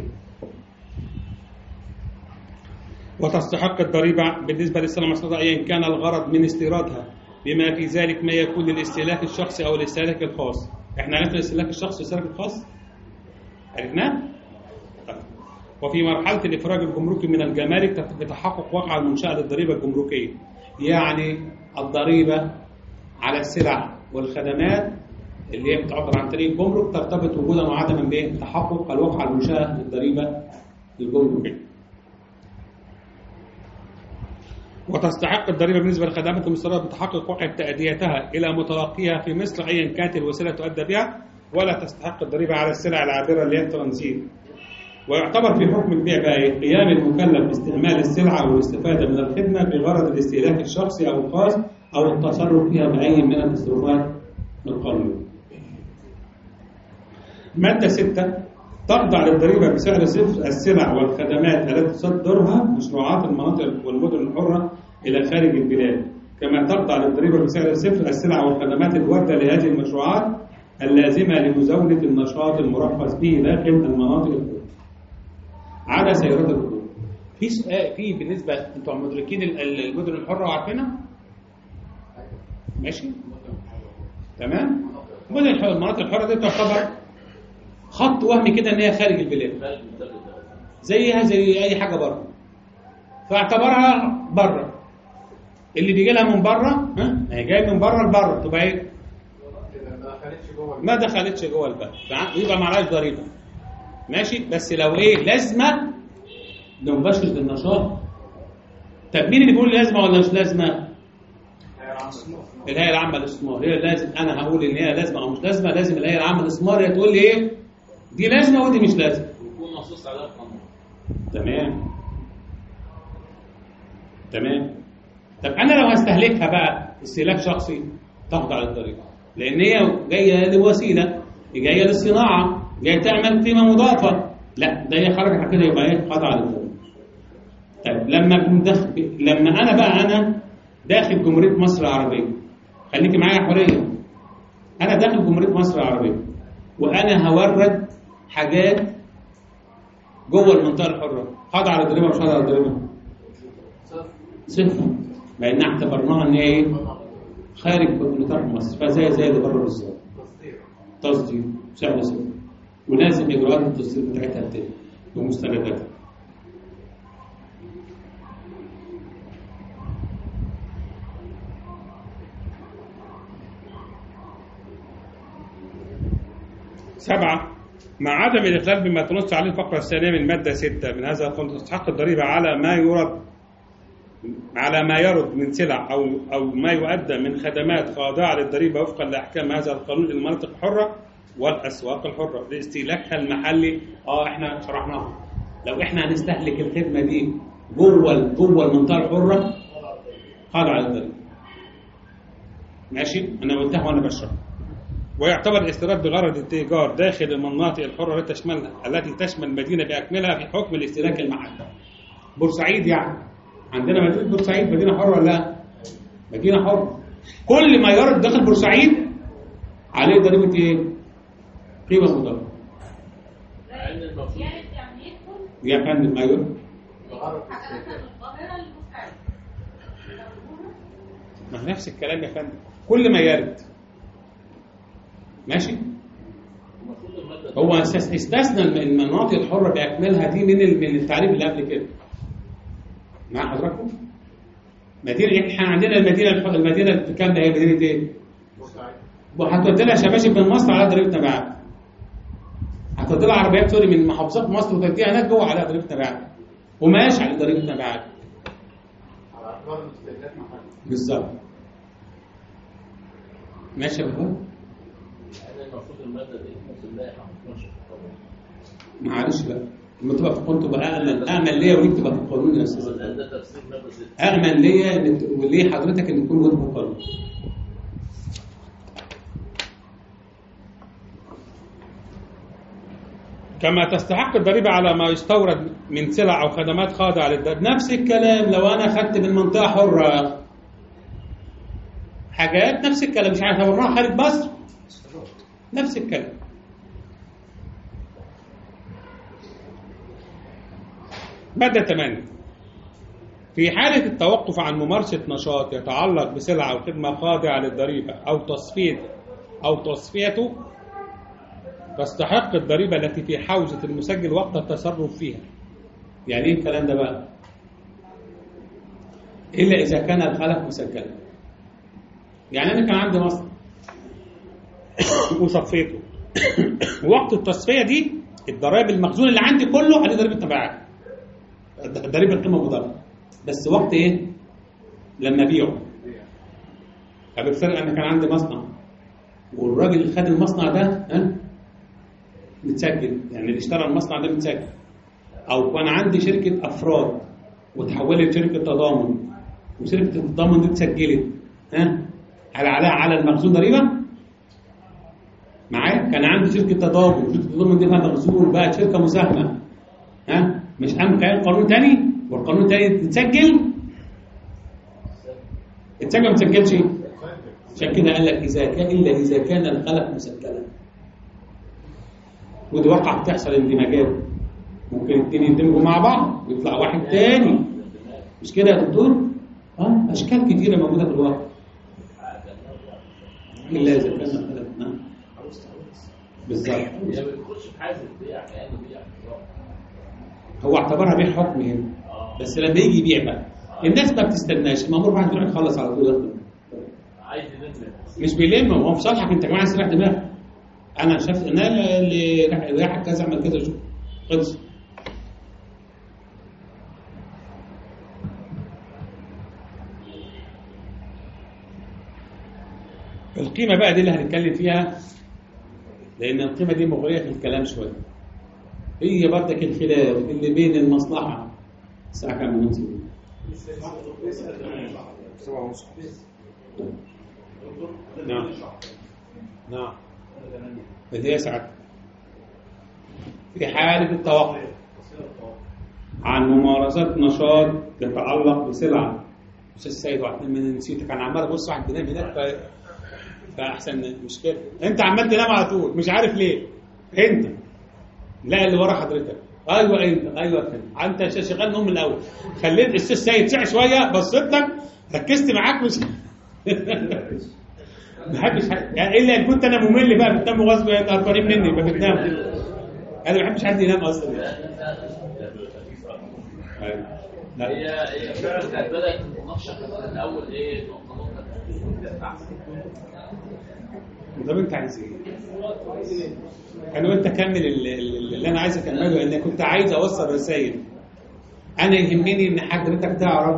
وتستحق الضريبه بالنسبه للسلع المصنوعه ايا كان الغرض من استيرادها، بما في ذلك ما يكون للاستهلاك الشخصي او الاستهلاك الخاص. احنا عرفنا الاستهلاك الشخصي والاستهلاك الخاص؟ عرفناه؟ طيب. وفي مرحله الافراج الجمركي من الجمارك بتحقق وقع المنشاه للضريبه الجمركيه. يعني الضريبه على السلع والخدمات اللي هي بتعبر عن طريق الجمرك ترتبط وجودا وعدما بتحقق الوقع المنشاه للضريبه الجمركيه. وتستحق الضريبة بالنسبة للخدمات المستوردة بتحقق وقع تأديتها إلى متلقيها في مصر أيا كانت الوسيلة تؤدى بها، ولا تستحق الضريبة على السلع العابرة اللي هي الترانزيت. ويعتبر في حكم البيع بقى قيام المكلف باستعمال السلعة والاستفادة من الخدمة بغرض الاستهلاك الشخصي أو الخاص أو التصرف فيها بأي من التصرفات القانونية. مادة ستة تخضع للضريبة بسعر صفر السلع والخدمات التي تصدرها مشروعات المناطق والمدن الحرة إلى خارج البلاد، كما تخضع للضريبة بسعر صفر السلع والخدمات الواردة لهذه المشروعات اللازمة لمزاولة النشاط المرخص به داخل المناطق الحرة. على سيارات الركوب. في سؤال في بالنسبة أنتم مدركين المدن الحرة وعارفينها؟ ماشي؟ تمام؟ المدن الحرة المناطق الحرة دي تعتبر خط وهمي كده ان هي خارج البلاد، زيها زي اي حاجه بره، فاعتبرها بره. اللي بيجي لها من بره ها هي جاي من بره لبره، تبقى ايه؟ ما دخلتش جوه البلد، يبقى معلهاش ضريبه. ماشي، بس لو ايه لازمه لمباشره النشاط. طب مين اللي بيقول لازمه ولا مش لازمه؟ الهيئه العامه للاستثمار. هي لازم انا هقول ان هي لازمه او مش لازمه، لازم الهيئه العامه للاستثمار هي تقول لي ايه دي لازمه ودي مش لازمه. يكون نصوص عليها قانون. تمام تمام. طب انا لو هستهلكها بقى استهلاك شخصي تخضع للضريبه، لان هي جايه لوسيله، جايه للصناعه، جايه تعمل قيمه مضافه. لا ده هي خرجت كده يبقى ايه خاضعه للضريبه. طيب لما دخل لما انا بقى انا داخل جمهوريه مصر العربيه، خليكي معايا يا حوريه، انا داخل جمهوريه مصر العربيه وانا هورد حاجات جوه المنطقه الحره، خاضعه للضريبه مش خاضعه للضريبه؟ صفر، لان اعتبرناها ان هي ايه؟ خارج نطاق مصر، فزي زي اللي بره بالظبط. تصدير سعر صفر، ولازم اجراءات التصدير بتاعتها تتم ومستنداتها. سبعة، مع عدم الإخلال بما تنص عليه الفقرة الثانية من المادة ستة من هذا القانون تستحق الضريبة على ما يرد على ما يرد من سلع أو أو ما يؤدى من خدمات خاضعة للضريبة وفقا لأحكام هذا القانون المناطق الحرة والأسواق الحرة لاستهلاكها المحلي. اه احنا شرحناها. لو احنا هنستهلك الخدمة دي جوه جوه المنطقة الحرة خاضعة للضريبة. ماشي؟ أنا قلتها وأنا بشرح. ويعتبر الاستيراد بغرض التجار داخل المناطق الحرة التي تشملها التي تشمل المدينة بأكملها في حكم الاستهلاك المحلي. بورسعيد يعني عندنا مدينة بورسعيد مدينة حرة ولا لا؟ مدينة حرة. كل ما يرد داخل بورسعيد عليه ضريبة ايه؟ قيمة مضافة. يعني يعني يدخل يا فندم ايوه. القاهرة لبورسعيد. ما هو نفس الكلام يا فندم، كل ما يرد. ماشي؟ هو استثنى المناطق الحرة بأكملها دي من من التعريف اللي قبل كده. مع حضراتكم؟ مدينة احنا عندنا المدينة المدينة الكاملة هي مدينة ايه؟ بورسعيد. هتودي لها شباشب من مصر على ضريبة مبيعات. هتودي لها عربيات سوري من محافظات مصر وتوديها هناك جوه على ضريبة مبيعات. وماشي على ضريبة مبيعات. على اعتبار الاستهلاك محلي. بالظبط. ماشي يا بابا؟ يعني المفروض المادة دي ممكن نلاقيها ما تكونش في القانون. معلش بقى لما تبقى في القانون تبقى أأمن أأمن ليا وليك تبقى في القانون يا أستاذ. ده تفسير نفس أأمن ليا إن ت- وليه حضرتك إن تكون موجود في القانون. كما تستحق الضريبة على ما يستورد من سلع أو خدمات خاضعة للضريبة. نفس الكلام لو أنا خدت من منطقة حرة حاجات، نفس الكلام مش عارف أوريها خارج مصر، نفس الكلام. مادة ثمانية. في حالة التوقف عن ممارسة نشاط يتعلق بسلعة أو خدمة خاضعة للضريبة أو تصفية أو تصفيته تستحق الضريبة التي في حوزة المسجل وقت التصرف فيها. يعني ايه الكلام ده بقى؟ الا اذا كان الخلف مسجلا. يعني انا كان عندي مصنع وصفيته وقت التصفية دي الضرائب المخزون اللي عندي كله عليه ضريبة مبيعات، ضريبه القيمه المضافه، بس وقت ايه؟ لما ابيعه. فبالتالي انا كان عندي مصنع والراجل اللي خد المصنع ده ها متسجل، يعني اللي اشترى المصنع ده متسجل. او كان عندي شركه افراد وتحولت شركه تضامن وشركه التضامن دي اتسجلت، ها هل عليها على المخزون ضريبه؟ معايا؟ كان عندي شركه تضامن، شركه التضامن دي فيها مخزون بقى شركه مساهمه، ها مش قام قايل قانون تاني والقانون التاني تتسجل؟ اتسجل ما تسجلش؟ عشان كده قال لك اذا كان الا اذا كان الخلف مسجلا. ودي واقعة بتحصل اندماجات، ممكن اتنين يندمجوا مع بعض ويطلع واحد تاني، مش كده يا دكتور؟ اه اشكال كتيره موجوده في الواقع. الا اذا كان الخلف نعم بالظبط. هي بتخش في حاجه بيع كانه بيع. هو اعتبرها بيع حكم هنا، بس لما يجي يبيع بقى الناس ما بتستناش، المامور بعد يروح يخلص على طول. عايز يلم مش بيلم، هو في صالحك انت كمان عايز تريح دماغك. انا شايف ان انا اللي راح كذا اعمل كذا شوف خلص. القيمة بقى دي اللي هنتكلم فيها، لان القيمه دي مغريه في الكلام شويه. هي بردك الخلاف اللي بين المصلحه. الساعه كام ونص؟ سبعة ونص. نعم نعم بدي اسعد في حاله التوقف عن ممارسه نشاط يتعلق بسلعه. استاذ سيد واحد من نسيتك، انا عمال ابص واحد بينام هناك ف... فاحسن مشكله انت عمال تنام على طول مش عارف ليه. انت لا اللي ورا حضرتك ايوه انت ايوه انت انت شغال نوم من الاول. خليت الاستاذ سيد ساعه شويه بصيت لك ركزت معاك مش ما بحبش يعني الا ان كنت انا ممل بقى بتنام غصب قريب مني يبقى بتنام. انا ما بحبش حد ينام اصلا يعني. لا هي هي فعلا كانت بدات المناقشه كانت الاول ايه نقطه نقطه. طب انت عايز ايه؟ انا وانت كمل اللي انا عايز اكمله، لان كنت عايز اوصل رسائل. انا يهمني ان حضرتك تعرف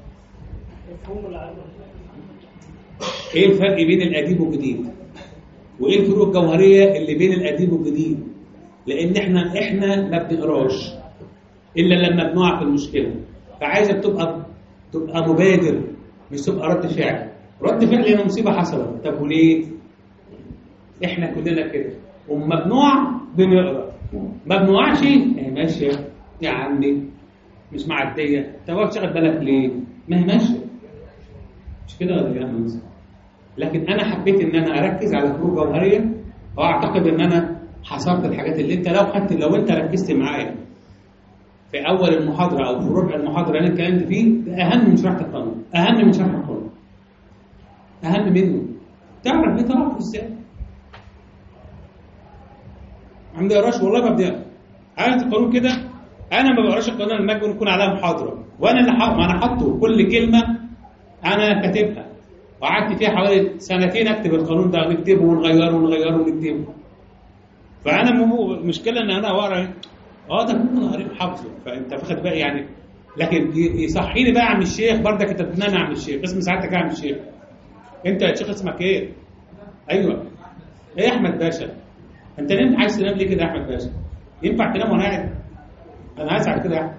ايه الفرق بين القديم والجديد، وايه الفروق الجوهريه اللي بين القديم والجديد. لان احنا احنا ما بنقراش الا لما بنقع في المشكله، فعايزك تبقى تبقى مبادر مش تبقى رد فعل. رد فعل لان مصيبه حصلت. طب وليه؟ احنا كلنا كده، وما بنقع بنقرا، ما بنقعش اهي ماشيه يا عمي مش معديه. انت واقف شغل بالك ليه؟ ما هي ماشيه مش كده ولا يا عم؟ لكن انا حبيت ان انا اركز على فروق جوهريه، واعتقد ان انا حصرت الحاجات اللي انت لو خدت لو انت ركزت معايا في اول المحاضره او في ربع المحاضره اللي انا اتكلمت فيه، ده اهم من شرح القانون، اهم من شرح القانون، اهم منه. تعرف ليه تعرف ازاي؟ ما بقراش والله ما بقرا. عارف القانون كده انا ما بقراش القانون لما اجي يكون عليها محاضره وانا اللي حاط، ما انا حاطه كل كلمه انا كاتبها، وقعدت فيها حوالي سنتين اكتب القانون ده ونكتبه ونغيره ونغيره ونكتبه. فانا المشكله ان انا ورا اه ده كله قريب حافظه، فانت واخد بقى يعني. لكن يصحيني بقى يا عم الشيخ بردك انت بتنام يا عم الشيخ، اسم ساعتك يا عم الشيخ. انت يا شيخ اسمك ايه؟ ايوه ايه يا احمد باشا؟ انت نمت عايز تنام ليه كده يا احمد باشا؟ ينفع تنام وانا قاعد؟ انا عايز على كده يعني.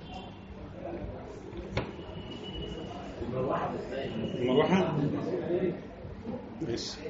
المروحه ماشي.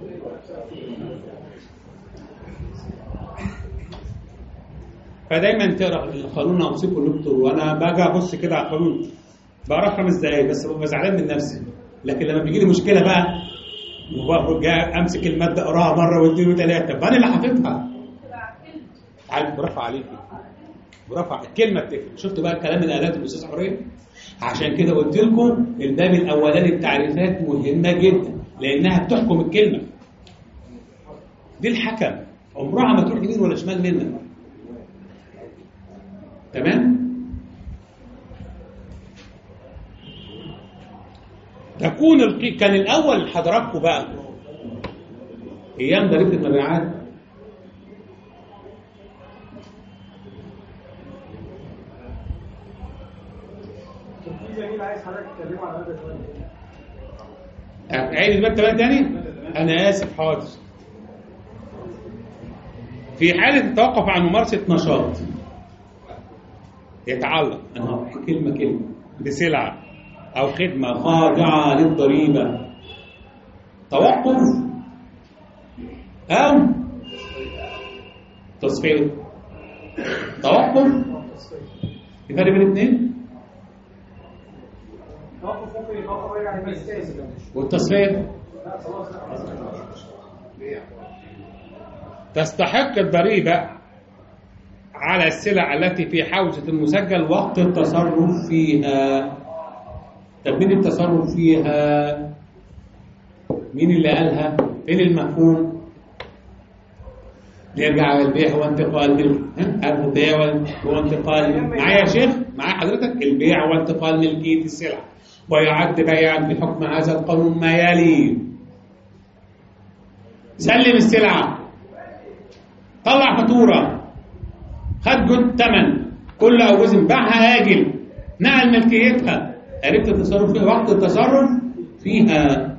فدايما تقرا القانون اوصيكم دكتور، وانا باجي ابص كده على القانون بقرا خمس دقايق بس ببقى زعلان من نفسي، لكن لما بيجي لي مشكله بقى وبرجع امسك الماده اقراها مره واثنين وثلاثه، طب انا اللي حافظها. عارف برافو عليكي، برافو، الكلمه بتفرق. شفت بقى كلام الالات الاستاذ حريه؟ عشان كده قلت لكم الباب الاولاني التعريفات مهمه جدا لانها بتحكم الكلمه. دي الحكم، عمرها ما تروح يمين ولا شمال منك. تمام؟ تكون القي... كان الاول حضراتكم بقى ايام ضريبه المبيعات عيد المادة بقى تاني. انا اسف حاضر. في حالة التوقف عن ممارسة نشاط يتعلق أنا كلمة كلمة بسلعة أو خدمة خاضعة للضريبة، توقف أو تصفية. توقف في فرق بين الاثنين. توقف ممكن يتوقف ويرجع للبيت تاني. والتصفية تستحق الضريبة على السلع التي في حوزة المسجل وقت التصرف فيها. طب مين التصرف فيها؟ مين اللي قالها؟ فين المفهوم؟ نرجع على البيع وانتقال البيع وانتقال. معايا يا شيخ؟ معايا حضرتك؟ البيع وانتقال ملكية السلع ويعد بيعا بحكم هذا القانون ما يلي: سلم السلعة، طلع فاتورة، خد جد ثمن كل أو جزء، باعها آجل، نقل ملكيتها، عرفت التصرف فيها وقت التصرف فيها.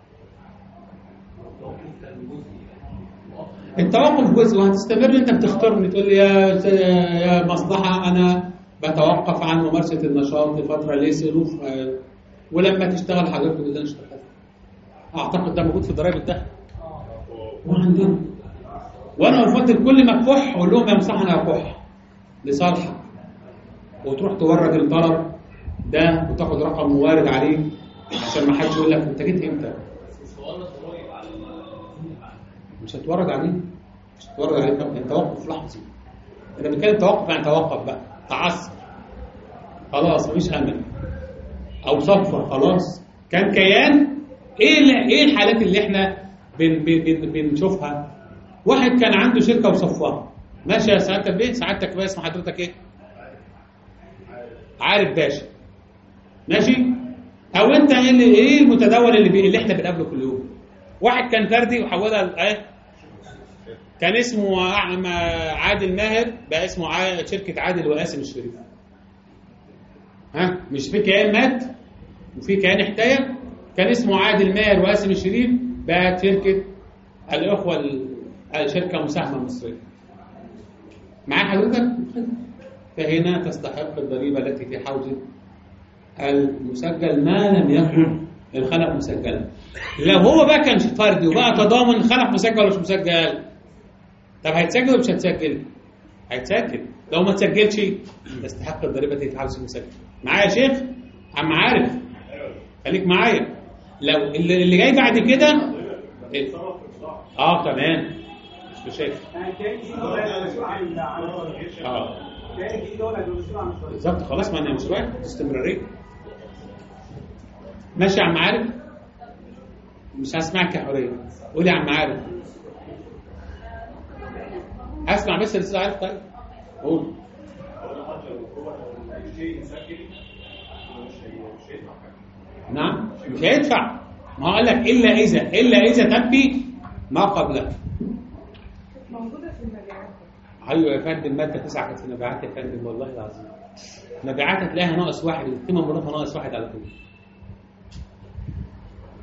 التوقف جزء وهتستمر. انت بتختارني تقول لي يا يا مصلحة أنا بتوقف عن ممارسة النشاط لفترة ليس ظروف، ولما تشتغل حضرتك بدنا نشتغل. أعتقد ده موجود في ضرائب الدخل وعندنا. وانا افضل كل ما تكح اقول لهم يا مصلحه انا اكح لصالحك، وتروح تورد الطلب ده وتاخد رقم موارد عليه عشان ما حدش يقول لك انت جيت امتى. مش هتورد عليه، مش هتورد عليه. طب انت توقف لحظي. انا بتكلم توقف يعني توقف بقى، تعثر خلاص مفيش امل، او صفر خلاص كان كيان. ايه ايه الحالات اللي احنا بن بن بنشوفها؟ واحد كان عنده شركه وصفاها، ماشي يا سعادتك بيه؟ سعادتك بقى اسم حضرتك ايه؟ عارف باشا، ماشي؟ او انت ايه اللي ايه المتداول اللي, اللي احنا بنقابله كل يوم؟ واحد كان فردي وحولها ايه؟ كان اسمه عادل ماهر بقى اسمه شركه عادل وقاسم الشريف. ها مش في كيان مات وفي كيان احتيا؟ كان اسمه عادل ماهر وقاسم الشريف بقت شركه الاخوه شركة مساهمة مصرية. معايا حضرتك؟ فهنا تستحق الضريبة التي في حوزة المسجل ما لم يكن الخلق مسجلا. لو هو بقى كان فردي وبقى تضامن الخلق مسجل ولا مش مسجل؟ طب هيتسجل ولا مش هيتسجل؟ هيتسجل. لو ما تسجلش تستحق الضريبة التي في حوزة المسجل. معايا يا شيخ؟ عم عارف؟ خليك معايا. لو اللي جاي بعد كده إيه؟ اه تمام مش شايف. يعني كان دي دوله مسؤول عن اه كان دي دوله مسؤول عن بالظبط. خلاص ما انا مش واحد استمراريه. ماشي يا عم عارف؟ مش هسمعك يا حوريه. قول يا عم عارف. هسمع بس الاستاذ عارف. طيب قول. نعم مش هيدفع. ما هو قال لك الا اذا الا اذا تنفي ما قبله. موجودة في المبيعات. ايوه يا فندم ماده تسعة كانت في المبيعات يا فندم والله العظيم. مبيعات هتلاقيها ناقص واحد، القيمه المضافه ناقص واحد على طول.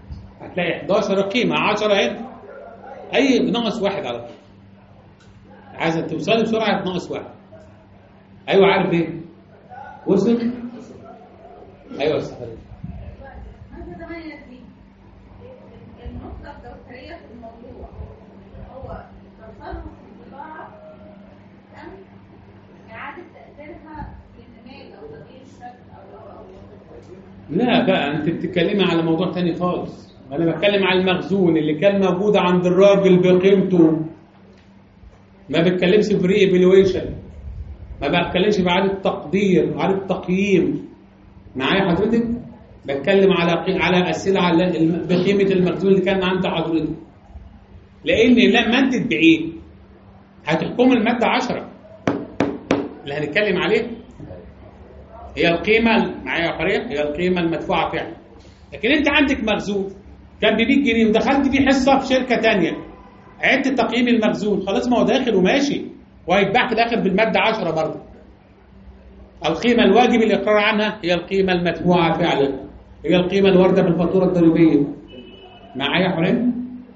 هتلاقي احداشر القيمه عشرة هنا. اي ناقص واحد على طول. عايزه توصلي بسرعه ناقص واحد. ايوه عارف ايه؟ وصل؟ ايوه استاذ. مثلا ثمانية دي النقطة الدوسرية في الموضوع هو تصرف البضاعة أم إعادة تأثيرها للإنتاج أو تغيير الشكل أو أو أو لا بقى انت بتتكلمي على موضوع تاني خالص. انا بتكلم على المخزون اللي كان موجود عند الراجل بقيمته. ما بتكلمش في ري ايفالويشن، ما بتكلمش في اعاده تقدير، اعاده تقييم. معايا حضرتك؟ بتكلم على على السلعه بقيمه المخزون اللي كان عند حضرتك. لان لما انت تبيعيه هتحكم الماده عشرة اللي هنتكلم عليه. هي القيمه معايا يا حريه، هي القيمه المدفوعه فعلا. لكن انت عندك مخزون كان ب مية جنيه ودخلت فيه حصه في شركه ثانيه، عدت تقييم المخزون، خلاص ما هو داخل وماشي وهيتباع في الاخر بالماده عشرة برضه. القيمه الواجب الاقرار عنها هي القيمه المدفوعه فعلا، هي القيمه الوارده في الفاتوره الضريبيه. معايا يا حريه؟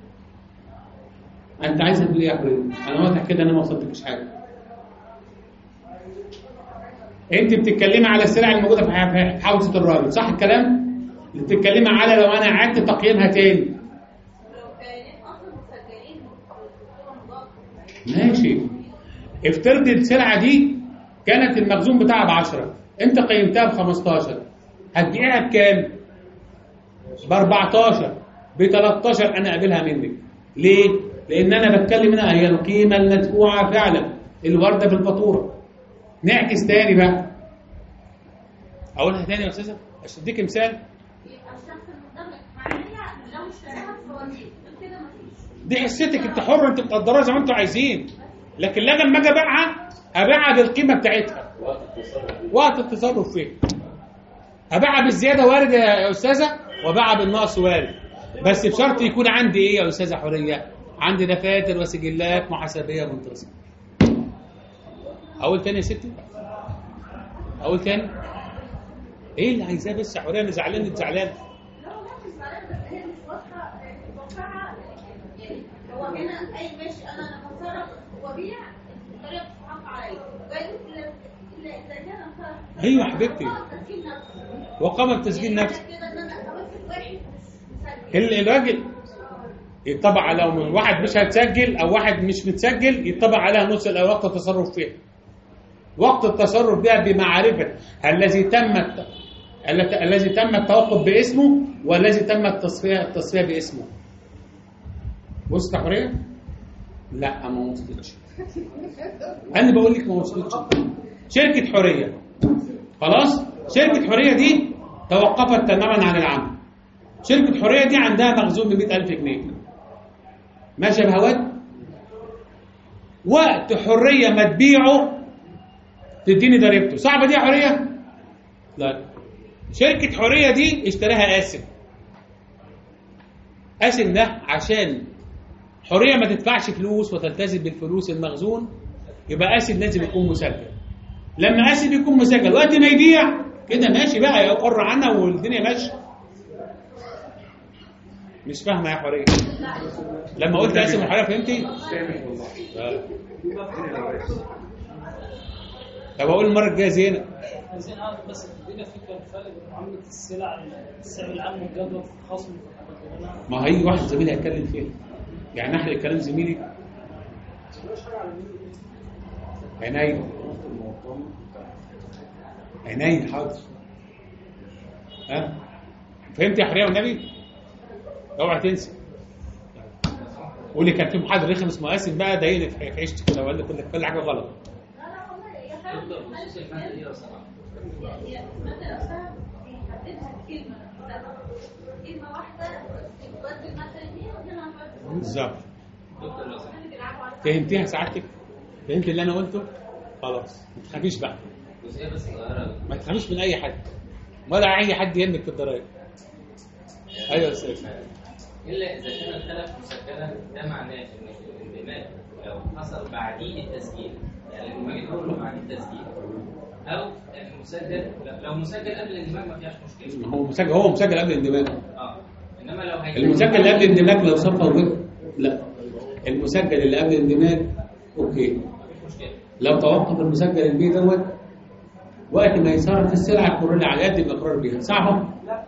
انت عايز تقول ايه يا حريه؟ انا واضح كده انا ما وصلتلكش حاجه. انت بتتكلمي على السلع الموجوده في حوزه الراجل، صح الكلام؟ اللي بتتكلمي على لو انا عدت تقييمها تاني. لو كانت أصلا مسجلين بصورة مضافة. ماشي. افترض السلعه دي كانت المخزون بتاعها ب عشرة، انت قيمتها ب خمستاشر، هتبيعها بكام؟ ب اربعتاشر، ب تلتاشر انا قابلها منك. ليه؟ لان انا بتكلم هنا هي القيمه المدفوعه فعلا الوارده في الفاتوره. نعكس تاني بقى. اقولها تاني يا استاذه عشان اديك مثال. يبقى الشخص المندمج معناها لو اشتراها بفواتير كده مفيش. دي حصتك، انت حر، انت بتقدرها زي ما انتوا عايزين. لكن لما اجي ابيعها ابيعها بالقيمه بتاعتها وقت التصرف فيها. ابيعها بالزياده وارد يا استاذه وابيعها بالنقص وارد، بس بشرط يكون عندي ايه يا استاذه حوريه؟ عندي دفاتر وسجلات محاسبيه منتظمه. اقول تاني يا ستي؟ اقول تاني؟ ايه اللي عايزاه بس يا حوريه؟ انا زعلان انت زعلان. لا والله مش زعلانة، بس هي مش واضحة واقعها. يعني هو هنا أي ماشي أنا أنا بتصرف وبيع الطريقة بتتحط عليا وجايز إلا إلا إذا كان أنا ايوه يا حبيبتي. تسجيل نفسه. وقام بتسجيل نفسه. كده إن أنا أوقف واحد مش مسجل. الراجل يطبع على من واحد مش هتسجل او واحد مش متسجل يطبع عليها نص وقت التصرف فيها. وقت التصرف بها بمعرفه الذي تم الذي تم التوقف باسمه والذي تم التصفيه التصفيه باسمه. وصلت حريه؟ لا ما وصلتش. انا بقول لك ما وصلتش. شركه حريه خلاص، شركه حريه دي توقفت تماما عن العمل. شركه حريه دي عندها مخزون ب مية ألف جنيه ماشي يا بهوات. وقت حريه ما تبيعه تديني ضريبته، صعبه دي يا حريه؟ لا. شركه حريه دي اشتراها قاسم. قاسم ده عشان حريه ما تدفعش فلوس وتلتزم بالفلوس المخزون، يبقى قاسم لازم يكون مسجل. لما قاسم يكون مسجل وقت ما يبيع كده ماشي بقى يقر عنها والدنيا ماشيه. مش فاهمه يا حريه؟ لما قلت قاسم وحريه فهمتي؟ طب اقول المره الجايه زينه. عايزين نعرف بس تدينا فكره الفرق بين معامله السلع السعر العام والجدول في الخصم. ما هي واحد زميلي هيتكلم فيها، يعني احرق كلام زميلي. عيني عيني حاضر. ها فهمت يا حريه والنبي؟ اوعى تنسى. قولي كان في محاضر رخم اسمه قاسم بقى ضايقني في عيشتي كده وقال لي كل كل حاجه غلط. لا لا والله يا فندم هي المادة نفسها بيحددها الكلمة نفسها. كلمة واحدة تبدل المادة دي وهنا بالظبط. فهمتيها سعادتك؟ فهمت اللي انا قلته؟ خلاص ما تخافيش بقى. ما تخافيش من اي حد ولا اي حد يهمك في الضرايب. ايوه يا استاذ. الا اذا كان الخلف مسجلا، ده معناه ان الاندماج لو حصل بعديه التسجيل، يعني الاندماج الاول بعد التسجيل، او المسجل لو مسجل قبل الاندماج ما فيهاش مشكله. هو مسجل هو مسجل قبل الاندماج. اه انما لو هي المسجل اللي قبل الاندماج لو صفر وجه لا، المسجل اللي قبل الاندماج اوكي، مشكله. لو توقف المسجل البي دوت وقت ما يصرف السلعه يقر لي على قد الاقرار بيها، صعبه؟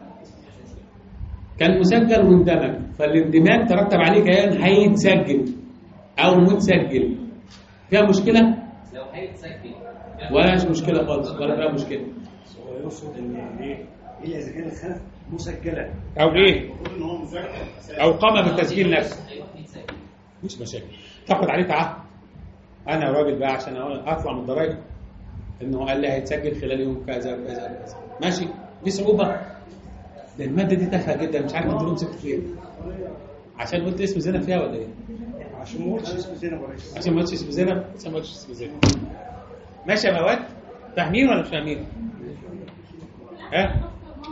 كان مسجل واندمج، فالاندماج ترتب عليه كيان هيتسجل او متسجل، فيها مشكله؟ لو هيتسجل ولا مش مشكله خالص، ولا فيها مشكله. هو يقصد ان ايه الا اذا كان الخلف مسجلا او ايه المفروض ان هو مسجل او قام بالتسجيل نفسه، هيروح يتسجل. مش مشاكل. تاخد عليه تعهد انا راجل بقى عشان اطلع من الضرايب انه قال لي هيتسجل خلال يوم كذا وكذا وكذا، ماشي. دي صعوبه، ده الماده دي تافهه جدا، مش عارف انت ليه مسكت فيها. عشان قلت اسم زينب فيها ولا ايه؟ عشان ما قلتش اسم زينب يا ريس. عشان ما قلتش اسم زينب، عشان ما قلتش اسم زينب. ماشي يا مواد؟ فاهمين ولا مش فاهمين؟ ها؟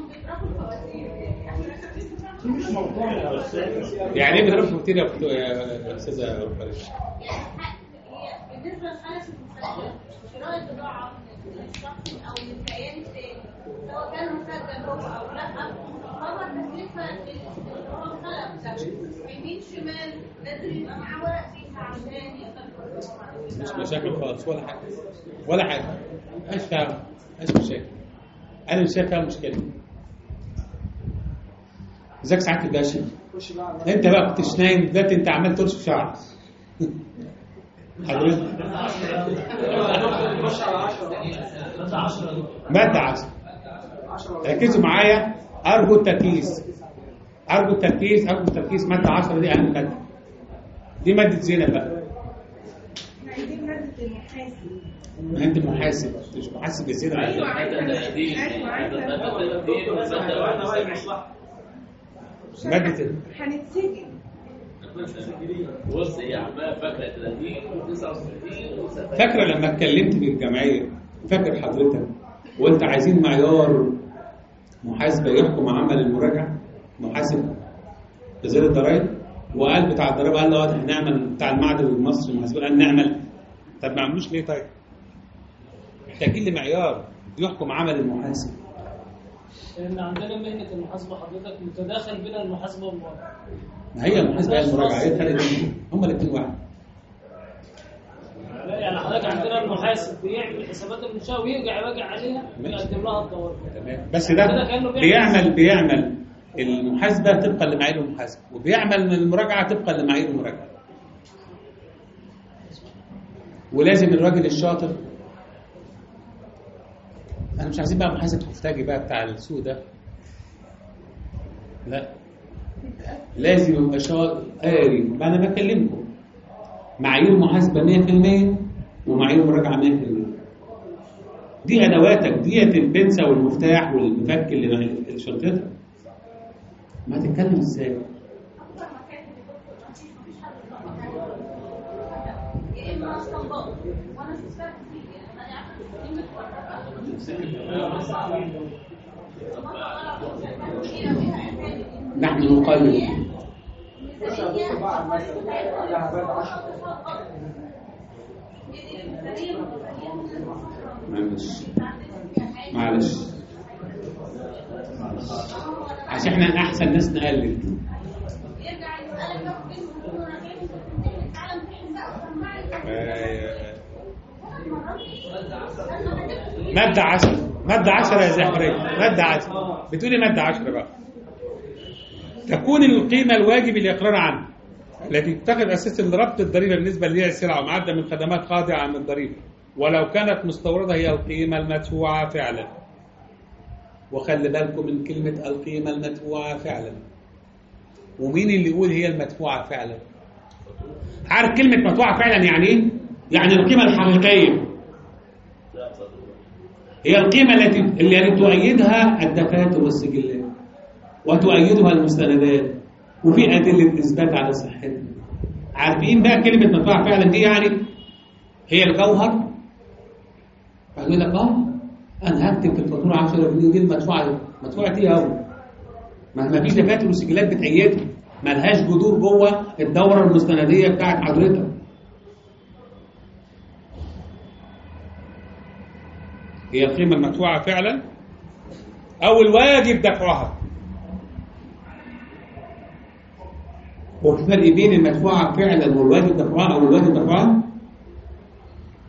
مش موضوع يا استاذ. يعني ايه بيضربوا كتير يا بتو- يا استاذه رفاعي؟ هي بالنسبه لحاله المسجل شراء البضاعه من الشخص او من الكيان الثاني سواء كان مسجل هو او لا، خبر تكلفه اللي هو الخلق ده يمين شمال لازم يبقى معاه ورق فيها عشان يقدر. مش مشاكل خالص ولا حاجه ولا حاجه، مش فاهم، مش مشاكل. انا مش شايف فيها مشكله. ازيك سعاده الباشا؟ انت بقى كنتش نايم دلوقتي، انت عمال ترشف شعر حضرتك. ماده عشرة، ركزوا معايا، ارجو التركيز، ارجو التركيز، ارجو التركيز. ماده عشرة دي اهم ماده، دي ماده زينب بقى. عايزين ماده المحاسب. ما انت محاسب، مش محاسب يا سيدي. ايوه عايزه ماده هنتسجن. بص هي عماله فاكره ثلاثين وتسعة وستين فاكره لما اتكلمت في الجمعيه، فاكر حضرتك وانت عايزين معيار محاسبه يحكم عمل المراجعه، محاسب وزير الضرائب، وقال بتاع الضرائب قال له هنعمل بتاع المعدن المصري المحاسبه، قال نعمل. طب ما عملوش ليه؟ طيب محتاجين لمعيار يحكم عمل المحاسب. لان عندنا مهنه المحاسبه حضرتك متداخل بين المحاسبه والمراجعه. ما هي المحاسبه هي المراجعه، هي الفرق بينهم، هما الاثنين واحد. لا يعني حضرتك عندنا المحاسب بيعمل حسابات المنشاه ويرجع يراجع عليها ويقدم لها الدورة. تمام، بس ده بيعمل بيعمل المحاسبه طبقا لمعايير المحاسبه، وبيعمل المراجعه طبقا لمعايير المراجعه. ولازم الراجل الشاطر، انا مش عايزين بقى محاسب خفتاجي بقى بتاع السوق ده، لا، لازم يبقى شاطر قاري. ما انا بكلمكم معايير محاسبه مية في المية ومعايير مراجعه مية في المية. دي ادواتك، ديت البنسه والمفتاح والمفك اللي شنطتك. ما تتكلم ازاي؟ يا اما استنباط وانا شفتها كتير يعني انا عارفه كلمه نحن نقلل. معلش معلش عشان احنا احسن ناس نقلل. يرجع يسالك لو كنت راجعين تعالى نمتحن بقى مادة عشرة، مادة عشرة يا زهرية، مادة عشرة. بتقولي مادة عشرة بقى. تكون القيمة الواجب الإقرار عنها التي تتخذ أساس لربط الضريبة بالنسبة لبيع السلع ومعدة من خدمات خاضعة عن الضريبة، ولو كانت مستوردة هي القيمة المدفوعة فعلا. وخلي بالكم من كلمة القيمة المدفوعة فعلا. ومين اللي يقول هي المدفوعة فعلا؟ عارف كلمة مدفوعة فعلا يعني ايه؟ يعني القيمة الحقيقية هي القيمة التي التي تؤيدها الدفاتر والسجلات وتؤيدها المستندات وفي أدلة إثبات على صحتها. عارفين بقى كلمة مدفوعة فعلا دي يعني هي الجوهر. فيقول لك اه أنا هكتب في الفاتورة عشرة جنيه دي المدفوعة، مدفوعة إيه أهو؟ ما فيش دفاتر وسجلات بتأيدها، ما لهاش جذور جوه الدورة المستندية بتاعت حضرتك. هي القيمة المدفوعة فعلا أو الواجب دفعها. وفي فرق بين المدفوعة فعلا والواجب دفعها أو الواجب دفعها.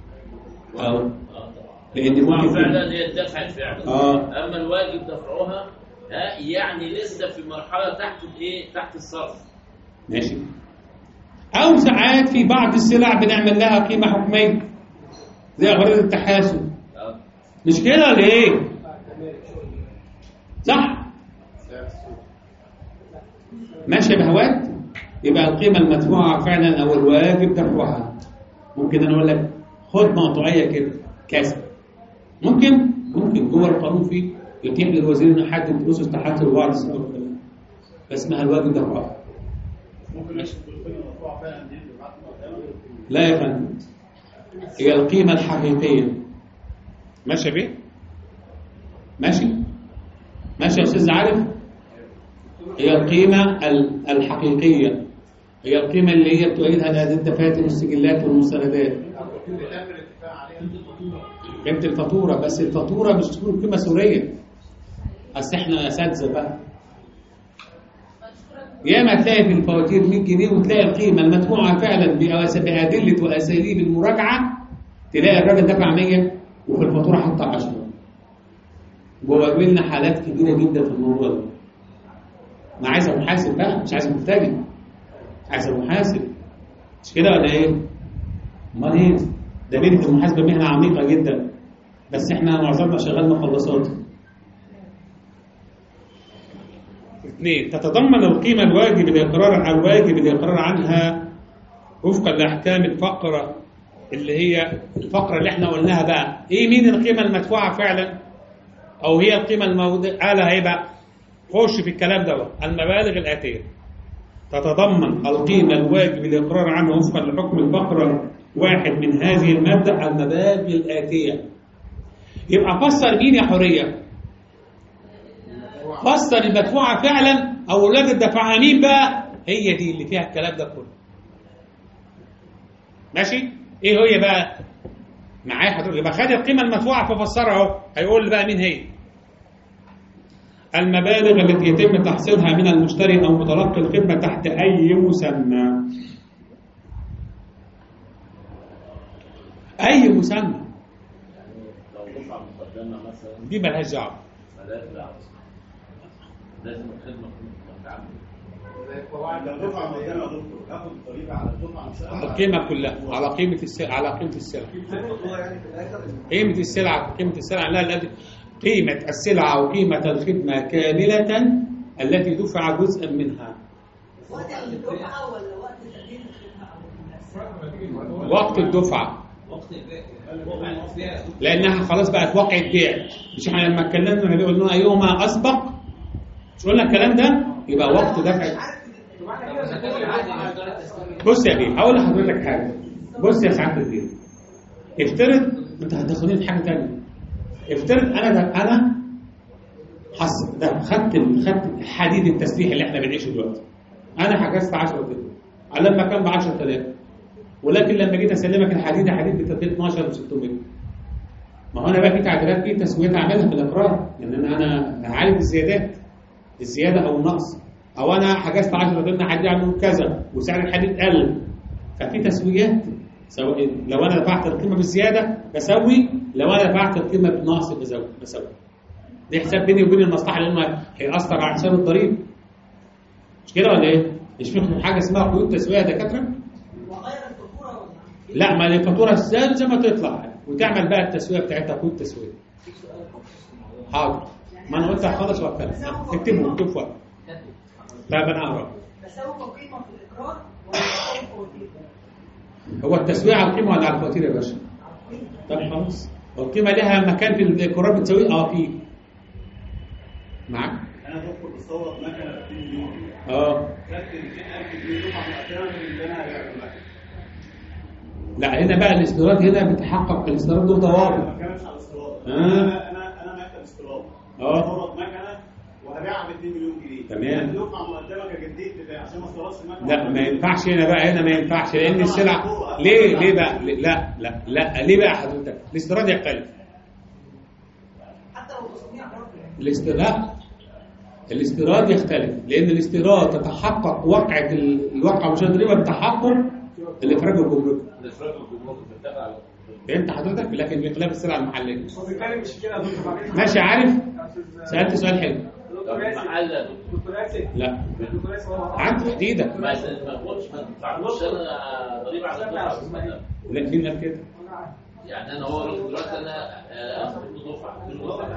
اه لان ممكن فعلا هي اتدفعت فعلا. اه اما الواجب دفعها ها يعني لسه في مرحله تحت الايه؟ تحت الصرف. ماشي. او ساعات في بعض السلع بنعمل لها قيمه حكميه زي اغراض التحاسب. اه مش كده ولا ايه؟ صح؟ ماشي يا بهوات. يبقى القيمه المدفوعه فعلا او الواجب دفعها. ممكن انا اقول لك خد مقطوعيه كده كذا. ممكن ممكن جوه القانون فيه يتيح للوزير انه يحدد اسس تحاسب بعض السلع بس اسمها الواجب دفعها. ممكن نشوف القيمه المدفوعه فعلا دي اللي بعد ما لا يا فندم، هي القيمة الحقيقية. ماشي بيه؟ ماشي؟ ماشي يا أستاذ عارف؟ هي القيمة الحقيقية، هي القيمة اللي هي بتؤيدها الدفاتر والسجلات والمستندات. قيمة الفاتورة، بس الفاتورة مش تكون قيمة سورية. أصل إحنا أساتذة بقى. ياما تلاقي في الفواتير مية جنيه وتلاقي القيمة المدفوعة فعلا بأدلة وأساليب المراجعة تلاقي الراجل دفع مية وفي الفاتورة حط عشرة. وقابلنا حالات كبيرة جدا في الموضوع ده. ما عايزة محاسب بقى، مش عايزة مبتدئ. عايزة محاسب. مش كده ولا إيه؟ أمال إيه؟ ده بنت المحاسبة مهنة عميقة جدا. بس إحنا معظمنا شغال مخلصات. اثنين، تتضمن القيمة الواجب الإقرار أو الواجب الإقرار عنها وفقا لأحكام الفقرة اللي هي الفقرة اللي احنا قلناها بقى. إيه مين القيمة المدفوعة فعلا؟ أو هي القيمة الموضوعة؟ قال هيبقى خش في الكلام ده. المبالغ الآتية تتضمن القيمة الواجب الإقرار عنها وفقا لحكم الفقرة واحد من هذه المادة المبالغ الآتية. يبقى فسر مين يا حورية؟ فسر المدفوعة فعلا أو ولاد الدفعها مين بقى؟ هي دي اللي فيها الكلام ده كله. ماشي؟ إيه هي بقى؟ معايا حضرتك؟ يبقى خد القيمة المدفوعة ففسرها أهو، هيقول لي بقى مين هي؟ المبالغ التي يتم تحصيلها من المشتري أو متلقي الخدمة تحت أي مسمى. أي مسمى؟ لو دفعه مقدمه مثلا دي مالهاش دعوة. مالهاش دعوه. لازم الخدمه تكون متعامله. لو دفعه مقدمه يا دكتور هاخد الضريبه على الدفعه نفسها. القيمة كلها على قيمة السلعة، على قيمة السلعة. قيمة السلعة قيمة السلعة لا لا قيمة السلعة وقيمة الخدمة كاملة التي دفع جزءا منها. وقت الدفعة ولا وقت تقديم الخدمة؟ وقت الدفعة. لأنها خلاص بقت واقع بيع. مش احنا لما اتكلمنا قلنا أيهما أسبق؟ مش قلنا الكلام ده؟ يبقى وقت دفع. بص يا بيه هقول لحضرتك حاجة. بص يا سعادة الدين، افترض انت هتدخلني في حاجة تانية. افترض انا ده انا حصل ده خدت خدت حديد التسليح اللي احنا بنعيشه دلوقتي. انا حجزت عشرة دولار على لما كان ب عشرة آلاف، ولكن لما جيت اسلمك الحديد حديد ب اتناشر وستمية. ما هو انا بقى في تعديلات في تسويات اعملها في الاقرار لان يعني انا هعالج الزيادات الزياده او النقص، او انا حجزت عشرة دولار حديد عنه كذا وسعر الحديد قل، ففي تسويات. سواء لو انا دفعت القيمه بالزياده بسوي، لو انا دفعت القيمه بالنقص بسوي بسوي. دي حساب بيني وبين المصلحه لانه هيأثر على حساب الضريبه. مش كده ولا ايه؟ مش في حاجه اسمها قيود تسويه يا دكاتره؟ وغير الفاتورة ولا؟ لا، ما الفاتوره زي ما تطلع وتعمل بقى التسويه بتاعتها قيود تسويه. حاضر. ما انا قلت هخلص واتكلم. اكتبه اكتبه فوق. لا انا اقرا. بسوي قيمة في الإقرار ولا بسوي فواتير؟ هو التسويه على القيمه ولا على الفواتير يا باشا؟ طب خلاص. والقيمه لها مكان في الاقرار بتسويه؟ اه في. معاك؟ انا دكتور بصور مكنه ب اتنين مليون. اه. خدت ميتين ألف جنيه دفعه مقدمه من اللي انا هبيعه. لا هنا بقى الاستيراد هنا بتحقق الاستيراد له ضوابط. ما بتكلمش على الاستيراد. آه. انا انا انا مكتب استيراد. اه. بصور مكنه وهبيعها ب اتنين مليون جنيه. تمام. دفعه مقدمه كجديد بتاع عشان ما استيردش المكنه. لا ما ينفعش هنا بقى، هنا ما ينفعش لان السلع ليه ليه بقى؟ لا لا لا ليه بقى حضرتك؟ الاستيراد يختلف. حتى لو تصنيع برضه. الاستيراد الاستيراد يختلف لان الاستيراد تتحقق وقعه الواقع مش الضريبه بتحقق الافراج الجمركي. الافراج الجمركي بتتابع فهمت حضرتك؟ لكن بخلاف السلعه المحليه. هو بيتكلم مش كده يا دكتور. ماشي عارف؟ سالت سؤال حلو. دكتور ياسر محل يا دكتور ياسر لا دكتور ياسر هو عن تحديدا. ما باخدش ما بدفعلوش انا ضريبه على الدفعه. لا مين قال كده؟ يعني انا هو دلوقتي انا اخد دفعه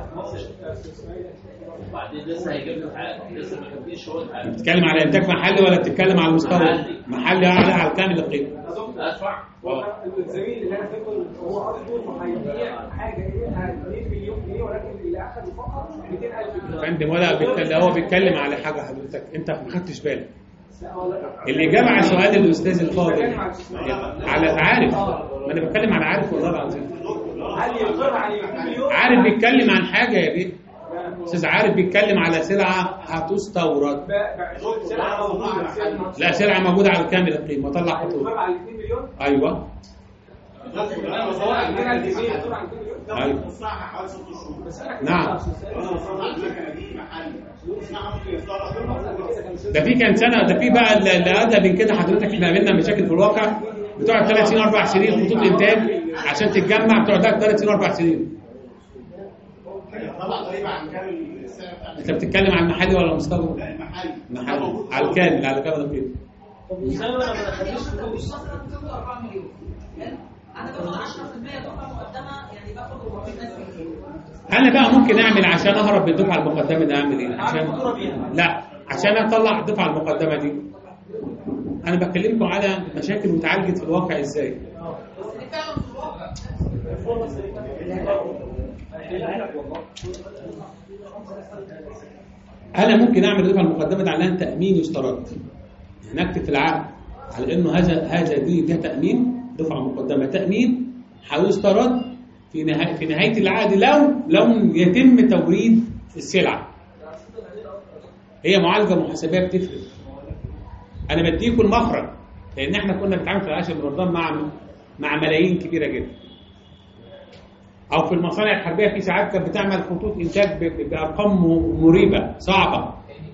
وبعدين لسه هيجيب لي حاجه لسه ما جابليش هو الحاجه. بتتكلم على انتاج محلي ولا بتتكلم على المستورد؟ محلي. محلي اعلى على كامل القيمه. ادفع الزميل اللي انا فاكره هو قصده هيبيع حاجه قيمتها مية مليون جنيه ولكن اللي اخذه فقط مئتين ألف جنيه. فندم ولا بيتكلم هو بيتكلم على حاجه حضرتك انت ما خدتش بالك. الاجابه على سؤال الاستاذ الفاضل على عارف، ما انا بتكلم على عارف والله العظيم. هل يقر على مئتين مليون؟ عارف بيتكلم عن حاجه يا بيه. استاذ عارف بيتكلم على سلعه هتستورد. سلعه موجوده. لا سلعه موجوده على كامل القيمه طلع يقر خطوه. على مئتين مليون؟ ايوه هو مئتين ألف جنيه يقر على مئتين مليون؟ ايوه الصحة حوالي ست شهور. نعم. انا صنعت المكنه دي محل الصناعه ممكن يفترض. ده في كام سنه، ده في بقى اللي ادى من كده حضرتك. احنا قابلنا مشاكل في الواقع بتقعد ثلاث سنين اربع سنين خطوط الانتاج عشان تتجمع، بتقعد ثلاث سنين اربع سنين. طبعا ضريبه عن كامل السعر بتاع. انت بتتكلم عن المحلي ولا المستورد؟ لا المحل. محلي على الكامل على كامل القيمه. طب ازاي انا ما دخلتش فلوس؟ أربعة مليون. انا باخد عشرة في المية دفعه مقدمه، يعني باخد أربعمية ألف جنيه. انا بقى ممكن اعمل عشان اهرب بالدفعه المقدمه دي اعمل ايه؟ عشان لا عشان اطلع الدفعه المقدمه دي. انا بكلمكم على مشاكل وتعالجت في الواقع ازاي. بس اللي فعلا في الواقع انا ممكن اعمل الدفعه المقدمه دي على تامين يسترد. نكتب في العقد على انه هذا هذا دي ده تامين، دفعه مقدمه تامين هيسترد في نهايه في نهايه العقد لو لم يتم توريد السلعه. هي معالجه محاسبيه بتفرق. انا بديكم المخرج لان احنا كنا بنتعامل في العاشر من رمضان مع مع ملايين كبيره جدا. او في المصانع الحربيه في ساعات كانت بتعمل خطوط انتاج بارقام مريبه صعبه.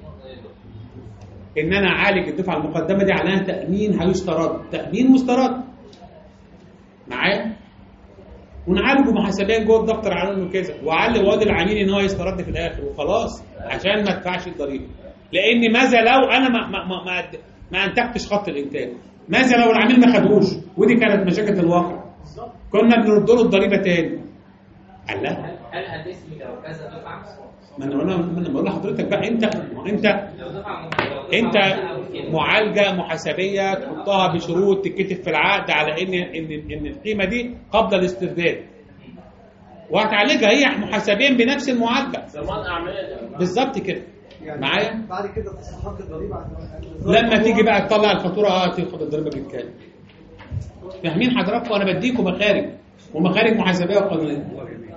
ان انا اعالج الدفعه المقدمه دي على تامين هيسترد، تامين مسترد معايا، ونعالجه محاسبيا جوه الدفتر على انه كذا، واعلم واد العميل ان هو يسترد في الاخر وخلاص عشان ما ادفعش الضريبه. لان ماذا لو انا ما ما ما, ما, ما انتجتش خط الانتاج؟ ماذا لو العميل ما خدوش؟ ودي كانت مشاكل الواقع. كنا بنرد له الضريبه تاني. قال لا هل هتسمي لو كذا دفعه؟ ما انا بقول ما انا بقول لحضرتك بقى انت انت لو دفعه انت معالجه محاسبيه تحطها بشروط تتكتب في العقد على ان ان ان القيمه دي قبل الاسترداد، وهتعالجها هي محاسبيا بنفس المعالجه. زمان اعمال بالظبط كده معايا. بعد كده تصحيحات الضريبه لما تيجي بقى تطلع الفاتوره اه تاخد الضريبه بالكامل. فاهمين حضراتكم؟ وانا بديكم مخارج ومخارج محاسبيه وقانونيه.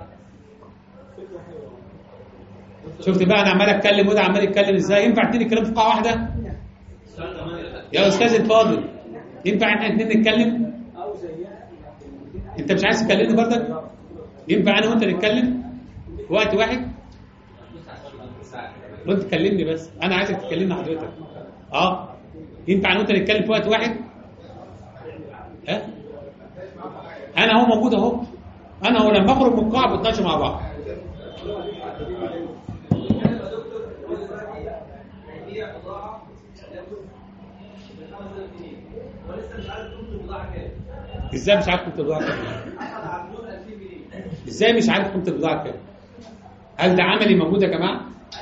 شفت بقى انا عمال اتكلم وده عمال يتكلم ازاي؟ ينفع اتنين نتكلم في قاعه واحده؟ يا استاذ الفاضل ينفع احنا اتنين نتكلم؟ انت مش عايز تكلمني برضك؟ ينفع انا وانت نتكلم في وقت واحد؟ وانت تكلمني بس، انا عايزك تكلمني حضرتك. اه ينفع انا وانت نتكلم في وقت واحد؟ ها؟ انا اهو موجود اهو، انا هو لما اخرج من القاعه بنتناقش مع بعض. ازاي مش عارف قيمه البضاعه كام؟ ازاي مش عارف قيمه البضاعه كام؟ هل ده عملي موجود يا جماعه؟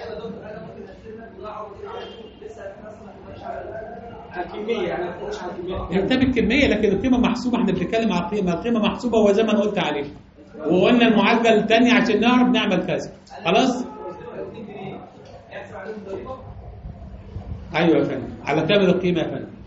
الكميه انا ما بقولش على الكميه. انت بالكميه لكن القيمه محسوبه. احنا بنتكلم على القيمه، القيمه محسوبه وزي ما انا قلت عليه. وقلنا المعالجه الثانيه عشان نعرف نعمل كذا. خلاص؟ ايوه يا فندم على كامل القيمه يا فندم.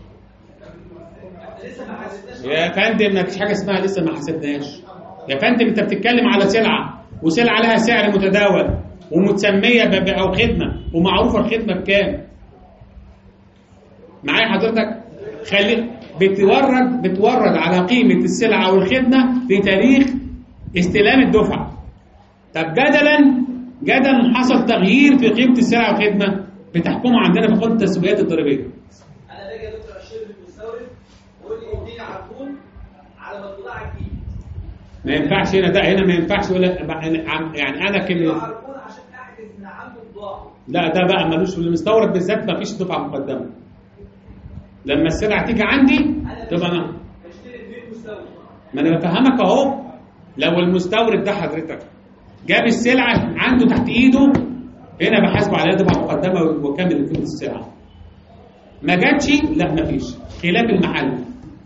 يا فندم ما فيش حاجه اسمها لسه ما حسبناش. يا فندم انت بتتكلم على سلعه وسلعه لها سعر متداول ومتسميه او خدمه ومعروفه الخدمه بكام. معايا حضرتك؟ خلي بتورد بتورد على قيمه السلعه او الخدمه في تاريخ استلام الدفعه. طب جدلا جدلا حصل تغيير في قيمه السلعه والخدمه بتحكمه عندنا في قانون التسويات الضريبيه. انا باجي يا دكتور اشتري من المستورد ويقول لي اديني عربون على ما البضاعه تجيلي. ما ينفعش هنا ده، هنا ما ينفعش يقول لك يعني انا كم عشان احجز ان عنده بضاعه. لا ده بقى ملوش في المستورد بالذات، ما فيش دفعه مقدمه. لما السلعه تيجي عندي تبقى انا بشتري اتنين مستورد. ما انا بفهمك اهو. لو المستورد ده حضرتك جاب السلعه عنده تحت ايده، هنا بحاسبه عليها دفعه مقدمه وكامل قيمه السلعه. ما جاتش لا ما فيش، خلاف المحل.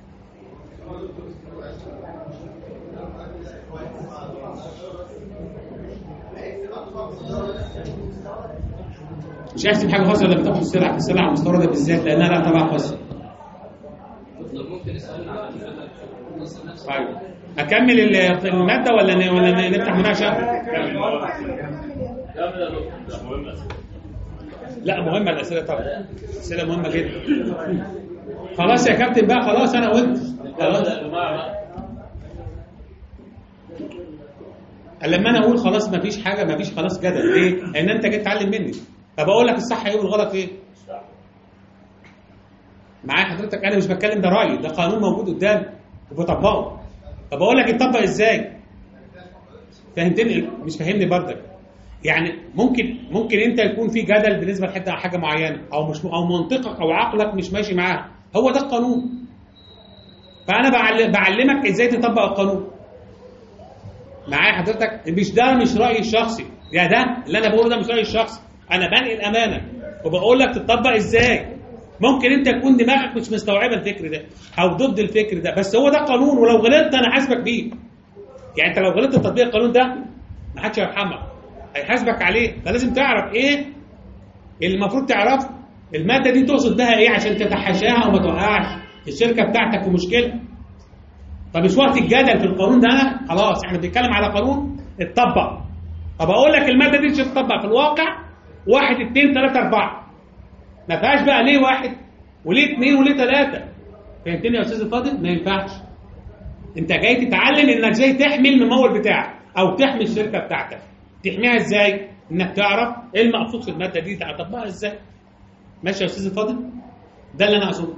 مش هيحسب حاجه خاصه لما تاخد السلعه في السلعه المستورده بالذات لانها لها تبع خاصه. ممكن يسالنا عن النص نفسه. طيب اكمل الماده ولا ولا نفتح مناقشه؟ لا مهمه الاسئله طبعا، اسئله مهمه جدا. خلاص يا كابتن بقى، خلاص انا قلت خلاص. لما انا اقول خلاص ما فيش حاجه، ما فيش خلاص جدل. ليه؟ لان انت جيت تتعلم مني. طب اقول لك الصح ايه والغلط ايه؟ معايا حضرتك؟ انا مش بتكلم ده رايي، ده قانون موجود قدامي وبطبقه. طب اقول لك يتطبق ازاي؟ فهمتني؟ مش فاهمني برضك. يعني ممكن ممكن انت يكون في جدل بالنسبه لحته حاجه معينه، او مش او منطقك او عقلك مش ماشي معاها، هو ده القانون. فانا بعلمك ازاي تطبق القانون. معايا حضرتك؟ مش ده مش رايي الشخصي، يا ده اللي انا بقوله ده مش رايي الشخصي، انا بنقل امانه وبقول لك تطبق ازاي. ممكن انت يكون دماغك مش مستوعبه الفكر ده او ضد الفكر ده، بس هو ده قانون، ولو غلطت انا حاسبك بيه. يعني انت لو غلطت في تطبيق القانون ده ما حدش هيرحمك، هيحاسبك عليه. فلازم تعرف ايه اللي المفروض تعرفه. الماده دي تقصد بها ايه عشان تتحاشاها وما توقعش الشركه بتاعتك في مشكله. طب مش وقت الجدل في القانون ده، انا خلاص احنا بنتكلم على قانون اتطبق. طب اقول لك الماده دي مش هتطبق في الواقع واحد اثنين ثلاثه اربعه، ما فيهاش بقى ليه واحد وليه اثنين وليه ثلاثه. فهمتني يا استاذ الفاضل؟ ما ينفعش. انت جاي تتعلم انك ازاي تحمي الممول بتاعك او تحمي الشركه بتاعتك. تحميها ازاي؟ انك تعرف ايه المقصود في الماده دي، هتطبقها ازاي. ماشي يا استاذ الفاضل؟ ده اللي انا اقصده.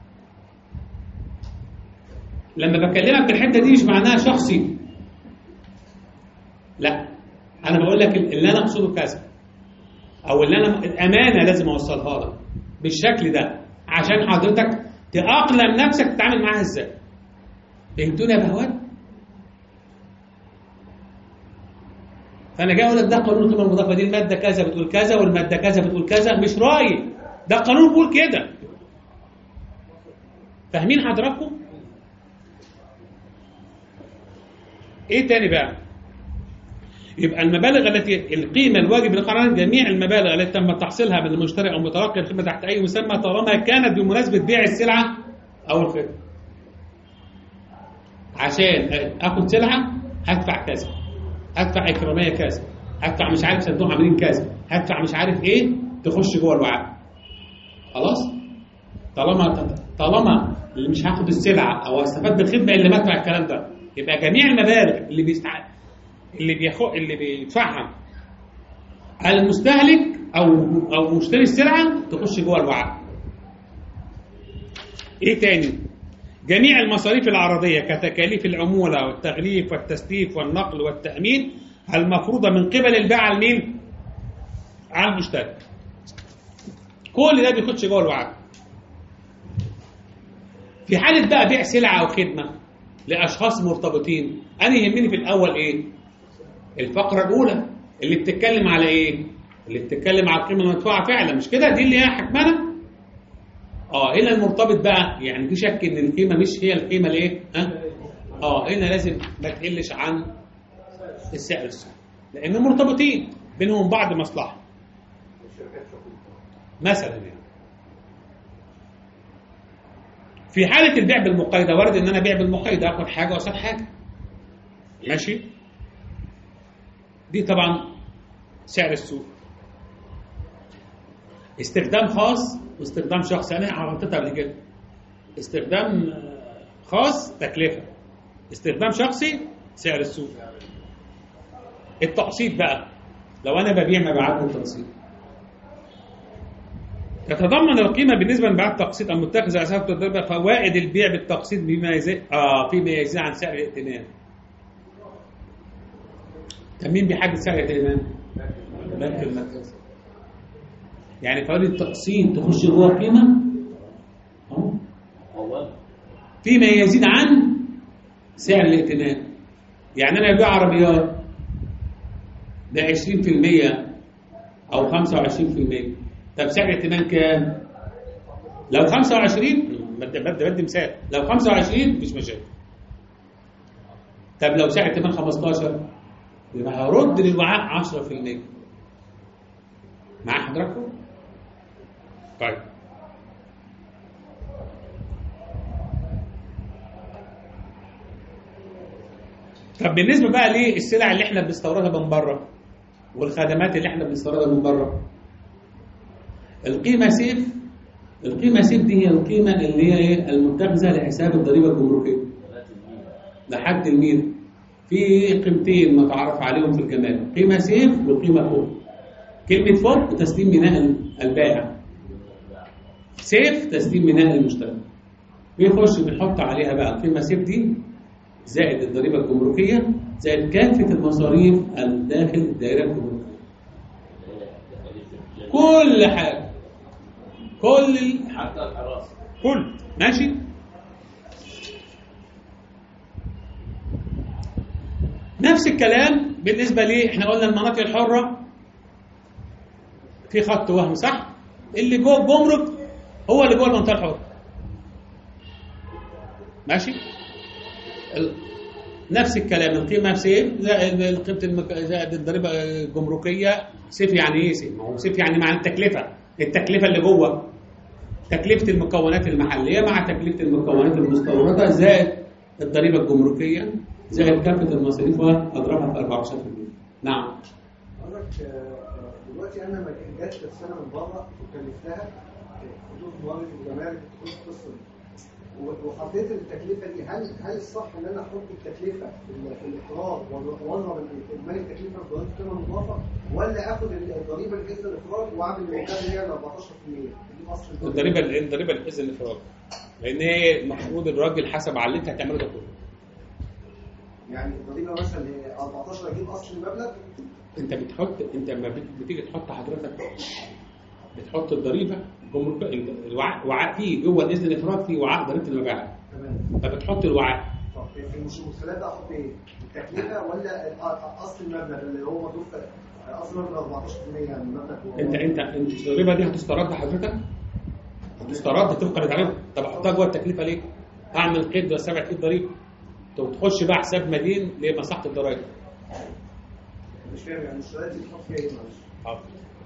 لما بكلمك بالحته دي مش معناها شخصي، لا، انا بقول لك اللي انا اقصده كذا، او اللي انا الامانه لازم اوصلها لك بالشكل ده عشان حضرتك تأقلم نفسك تتعامل معاها ازاي. فهمتوني يا بهوات؟ فانا جاي اقول لك ده قانون القيمه المضافه، دي الماده كذا بتقول كذا والماده كذا بتقول كذا، مش رايي، ده قانون بيقول كده. فاهمين حضراتكم؟ ايه تاني بقى؟ يبقى المبالغ التي القيمه الواجب لقرار جميع المبالغ التي تم تحصيلها من المشتري او متلقي الخدمه تحت اي مسمى طالما كانت بمناسبه بيع السلعه او الخدمه. عشان اخد سلعه هدفع كذا، هدفع اكراميه كذا، هدفع مش عارف صندوق عاملين كذا، هدفع مش عارف ايه تخش جوه الوعاء. خلاص؟ طالما طالما اللي مش هاخد السلعه او استفاد بالخدمه اللي بدفع الكلام ده، يبقى جميع المبالغ اللي بيستع اللي بياخد اللي بيدفعها المستهلك او او مشتري السلعه تخش جوه الوعاء. ايه تاني؟ جميع المصاريف العرضيه كتكاليف العموله والتغليف والتسليف والنقل والتامين المفروضه من قبل البائع لمين؟ على المشتري. كل ده بيخش جوه الوعاء. في حاله بقى بيع سلعه او خدمه لاشخاص مرتبطين، انا يهمني في الاول ايه؟ الفقره الاولى اللي بتتكلم على ايه؟ اللي بتتكلم على القيمه المدفوعه فعلا، مش كده؟ دي اللي هي حكمنا. اه هنا المرتبط بقى، يعني في شك ان القيمه مش هي القيمه الايه؟ ها؟ اه هنا لازم ما تقلش عن السعر السوق، لان مرتبطين بينهم بعض مصلحه. مثلا يعني في حاله البيع بالمقايضه، وارد ان انا ابيع بالمقايضه اخد حاجه واسيب حاجه. ماشي؟ دي طبعا سعر السوق. استخدام خاص واستخدام شخصي، انا عرفتها قبل كده. استخدام خاص تكلفه، استخدام شخصي سعر السوق. التقسيط بقى، لو انا ببيع مبيعات بالتقسيط تتضمن القيمه بالنسبه لمبيعات التقسيط المتخذه اساس تدريب فوائد البيع بالتقسيط بما يزيد اه فيما يزيد عن سعر الائتمان. طب مين بيحدد سعر الائتمان؟ البنك المركزي. يعني فوائد التقسيط تخش جوه القيمه اهو فيما يزيد عن سعر الائتمان. يعني انا ببيع عربيات ب عشرين في المية او خمسة وعشرين في المية، طب سعر الائتمان كام؟ لو خمسة وعشرين بدي بدي مثال، لو خمسة وعشرين مفيش مشاكل. طب لو سعر الائتمان خمستاشر يبقى هرد للوعاء عشرة في المية. مع حضراتكم؟ طيب طب بالنسبه بقى للسلع اللي احنا بنستوردها من بره والخدمات اللي احنا بنستوردها من بره، القيمه سيف. القيمه سيف دي هي القيمه اللي هي ايه؟ المتخذه لحساب الضريبه الجمركيه لحد الميل. في قيمتين متعارف عليهم في الجمارك، قيمه سيف والقيمه فوق. كلمه فوق تسليم بناء البائع، سيف تسليم بناء المشتري. بيخش بنحط عليها بقى القيمه سيف دي زائد الضريبه الجمركيه زائد كافه المصاريف الداخل الدائره الجمركيه. كل حاجه، كل حتى الحراسه كل ماشي. نفس الكلام بالنسبه ليه احنا قلنا المناطق الحره في خط وهم، صح؟ اللي جوه الجمرك هو اللي جوه المنطقه الحره. ماشي؟ ال... نفس الكلام، القيمه سيف زائد قيمه المك... زائد الضريبه الجمركيه. سيف يعني ايه سيف؟ ما هو سيف يعني مع التكلفه، التكلفه اللي جوه تكلفه المكونات المحليه مع تكلفه المكونات المستورده زائد الضريبه الجمركيه زائد كافه المصاريف واضربها في أربعتاشر في المية. نعم. حضرتك دلوقتي انا ما جاتش السنه من بره وكلفتها خطوط موارد الجمارك خطوط قسم وحطيت التكلفه دي، هل هل الصح ان انا احط التكلفه في الاخراج واضرب اجمالي التكلفه في ضريبه القيمه المضافه، ولا اخد الضريبه اللي في الاخراج واعمل المقدار اللي هي أربعتاشر في المية؟ الضريبه الضريبه اللي في الاخراج، لان هي المفروض الراجل حسب على اللي انت هتعمله ده كله. يعني الضريبه مثلا أربعتاشر اجيب اصل المبلغ. انت بتحط انت لما بتيجي تحط حضرتك بتحط الضريبه الوعاء، وعاء فيه جوه الاذن الاخراج فيه وعاء ضريبه المبيعات. تمام. فبتحط الوعاء. طب في المدخلات بقى احط ايه؟ التكلفه ولا اصل المبلغ اللي هو مضروب اصل المبلغ أربعتاشر في المية يعني المبلغ؟ انت انت انت الضريبه دي هتسترد حضرتك؟ هتسترد طبقا للضريبه. طب احطها جوه التكلفه ليه؟ اعمل قيد وسبع قيد ضريبه. طب تخش بقى حساب مدين لمصلحه الضرائب. مش فاهم يعني المشتريات دي تحط فيها ايه معلش؟ حاضر.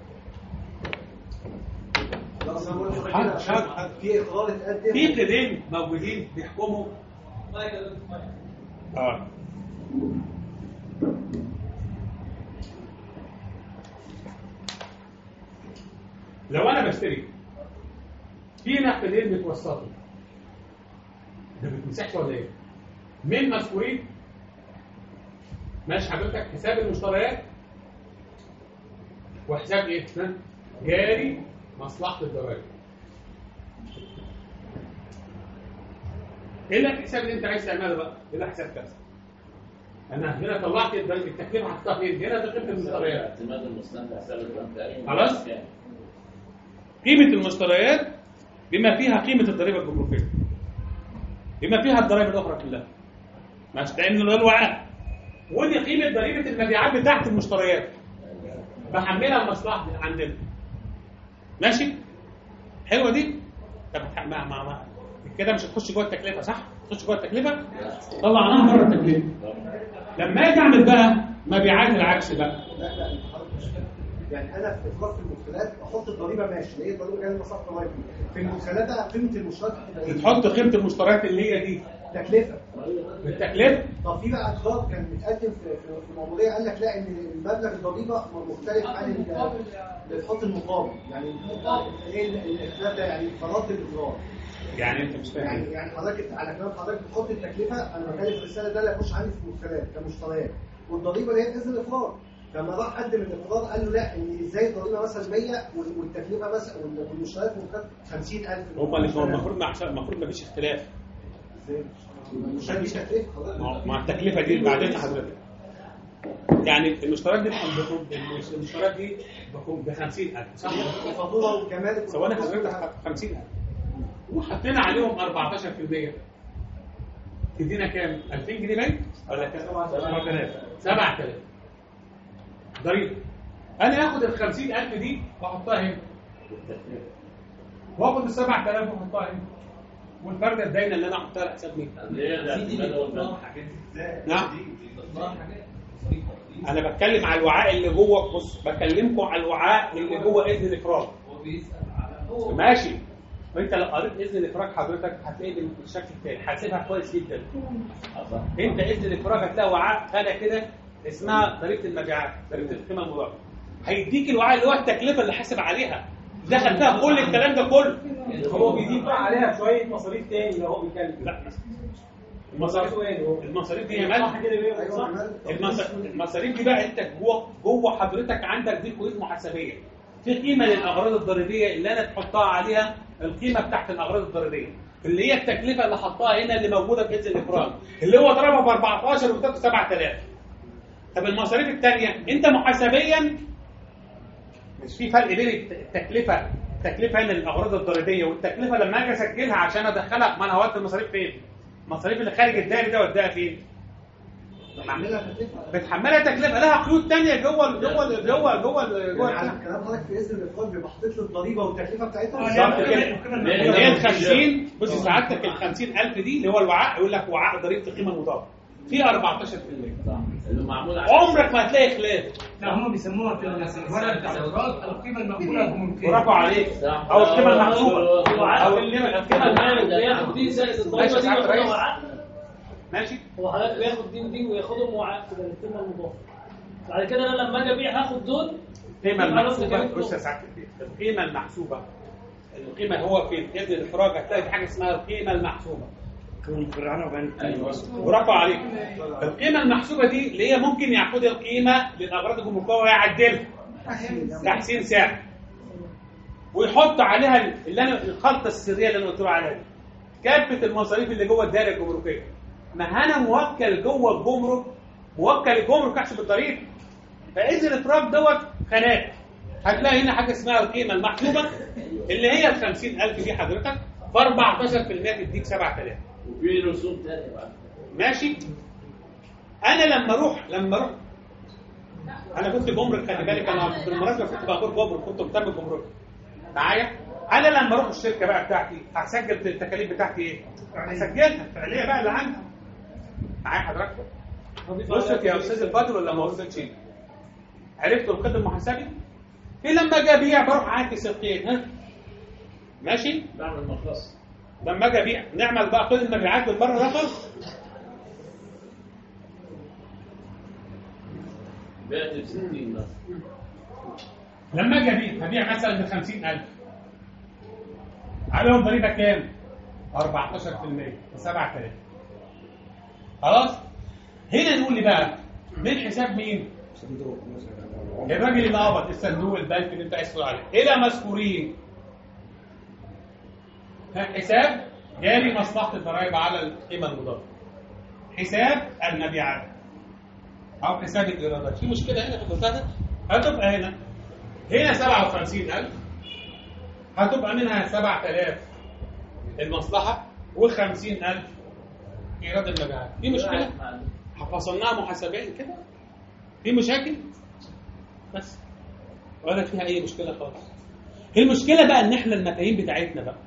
في اقرار اتقدم، في قيدين موجودين بيحكموا. اه لو انا بشتري في نقدين بيتوسطوا ده بتمسحش ولا ايه؟ من مسؤولين ماشي حضرتك حساب المشتريات وحساب ايه؟ جاري مصلحه الضرائب. ايه الحساب اللي انت عايز تعمله بقى؟ ايه حساب كذا؟ انا هنا طلعت التكلفه حطيتها فين؟ هنا تكلفه المشتريات. اعتماد المستند حساب البنك. خلاص؟ قيمه المشتريات بما فيها قيمه الضريبه الجمركيه. بما فيها الضرائب الاخرى كلها. ماشي، لان ده الوعاء. ودي قيمه ضريبه المبيعات بتاعت المشتريات. بحملها المصلحه عندنا. ماشي؟ حلوه دي؟ طب مع مع مع كده مش هتخش جوه التكلفه صح؟ تخش جوه التكلفه؟ طلعناها بره التكلفه. لما اجي اعمل بقى مبيعات العكس بقى. لا لا يعني انا في اخراج في المدخلات احط الضريبه ماشي، اللي هي الضريبه جايه من مصلحه الضرايب. في المدخلات بقى قيمه المشتريات بتحط قيمه المشتريات اللي هي دي تكلفه. التكلفه. طب في بقى اقرار كان متقدم في في الموضوعيه قال لك لا ان المبلغ الضريبه مختلف عن اللي تحط المقابل، يعني ايه الاختلاف ده؟ يعني فرضت الاقرار. يعني انت مش فاهم يعني يعني حضرتك على كلام حضرتك بتحط التكلفه، انا بكلف الرساله ده اللي هيخش عندي في المدخلات كمشتريات، والضريبه اللي هي باذن الاقرار. فلما راح قدم الاقرار قال له لا ان ازاي الضريبه مثلا مية والتكلفه مثلا والمشتريات ممكن خمسين ألف. هو المفروض المفروض ما فيش اختلاف. ازاي؟ مش هدي تكلفه حضرتك مع التكلفه دي بعدين حضرتك يعني المشتريات دي المشتريات دي ب خمسين ألف صح؟ الفاتوره والكمال ثواني حضرتك خمسين ألف وحطينا عليهم أربعتاشر في المية تدينا كام؟ ألفين جنيه باين ولا كام؟ سبعة آلاف سبعة آلاف ضريبه. انا هاخد ال خمسين ألف دي واحطها هنا واخد ال سبعة آلاف واحطها هنا والفرده الداينه اللي انا احطها على حساب مين؟ نعم انا بتكلم على الوعاء اللي جوه. بص بكلمكم على الوعاء اللي جوه اذن الافراج ماشي. وانت لو قريت اذن الافراج حضرتك هتلاقي بالشكل التاني حاسبها كويس جدا. انت اذن الافراج هتلاقي وعاء خانه كده اسمها ضريبه المبيعات ضريبه القيمه المضافه. هيديك الوعاء اللي هو التكلفه اللي حاسب عليها دخل فيها كل الكلام ده كله. هو بيضيف بقى عليها شويه مصاريف تاني لو هو بيتكلم. لا المصاريف المصاريف دي يا مال المصاريف دي بقى انت جوه جوه حضرتك عندك دي قيود محاسبيه في قيمه للاغراض الضريبيه اللي انا تحطها عليها القيمه بتاعت الاغراض الضريبيه اللي هي التكلفه اللي حطها هنا اللي موجوده في اذن الافراج اللي هو ضربها ب أربعتاشر واداته سبعة آلاف. طب المصاريف الثانيه انت محاسبيا مش في فرق بين التكلفه التكلفه هنا للاغراض الضريبيه والتكلفه لما اجي اسجلها عشان ادخلها. ما انا هودي المصاريف فين؟ المصاريف اللي خارج الدائري ده وديها فين؟ بتحملها تكلفه بتحملها تكلفه لها قيود ثانيه جوه جوه جوه جوه جوه على الكلام حضرتك في اذن الافراج بيبقى حاطط له الضريبه والتكلفه بتاعتها بالظبط كده. اللي هي ال خمسين بص سعادتك ال خمسين ألف دي اللي هو الوعاء يقول لك وعاء ضريبه القيمه المضافه في أربعتاشر في المية صح اللي معمول عمرك ما هتلاقي خلاف. لا هم بيسموها في الورق بتاع الافراج القيمه المقبوله الجمركيه. برافو عليك او القيمه المحسوبه او القيمه اللي بياخد دي زائد الضريبه دي وياخدها وعاء. ماشي هو حضرتك بياخد دي ودي وياخدهم وعاء كده القيمه المضافه. بعد كده انا لما اجي ابيع هاخد دول القيمه المحسوبه. بص يا سعاده البيت القيمه المحسوبه القيمه هو في اذن الافراج هتلاقي في حاجه اسمها القيمه المحسوبه. ايوه برافو عليك. القيمه المحسوبه دي اللي هي ممكن ياخد القيمه للاغراض الجمركيه ويعدلها تحسين سعر ويحط عليها اللي انا الخلطه السريه اللي انا قلت له عليها كافه المصاريف اللي جوه الدائره الجمركيه. ما انا موكل جوه الجمرك موكل الجمرك يحسب الضريبه. فاذن الافراج دوت خانات هتلاقي هنا حاجه اسمها القيمه المحسوبه اللي هي ال خمسين ألف دي حضرتك ب أربعتاشر في المية تديك سبعة آلاف وفي رسوم ثانيه بقى ماشي. انا لما اروح لما اروح انا كنت جمرك خلي بالك انا بالمناسبه كنت بقول جمرك كنت مهتم بالجمرك معايا. انا لما اروح الشركه بقى بتاعتي هسجل التكاليف بتاعتي ايه؟ هسجلها الفعليه بقى اللي عندي معايا حضرتك. وصلت يا استاذ الفاضل ولا ما وصلتش؟ عرفت القيد المحاسبي؟ في لما اجي ابيع بروح اعكس القيد ها ماشي؟ بعمل مخلص لما اجي ابيع نعمل بقى قيد المبيعات بالمره الاخر. بعت ب ستين مثلا لما اجي ابيع هبيع مثلا ب خمسين ألف عليهم ضريبه كام؟ أربعتاشر في المية سبعة آلاف. خلاص؟ هنا نقول لي بقى من حساب مين؟ صندوق الراجل اللي قبض الصندوق البنك اللي انت عايز تقول عليه الى مذكورين حساب جاري مصلحه الضرائب على القيمه المضافه حساب المبيعات او حساب الايرادات. في مشكله هنا في البتاع ده هتبقى هنا هنا سبعة وخمسين ألف هتبقى منها سبعة آلاف المصلحه وخمسين ألف ايراد المبيعات. في مشكله فصلناها محاسبيا كده في مشاكل بس ولا فيها اي مشكله خالص. المشكله بقى ان احنا المفاهيم بتاعتنا بقى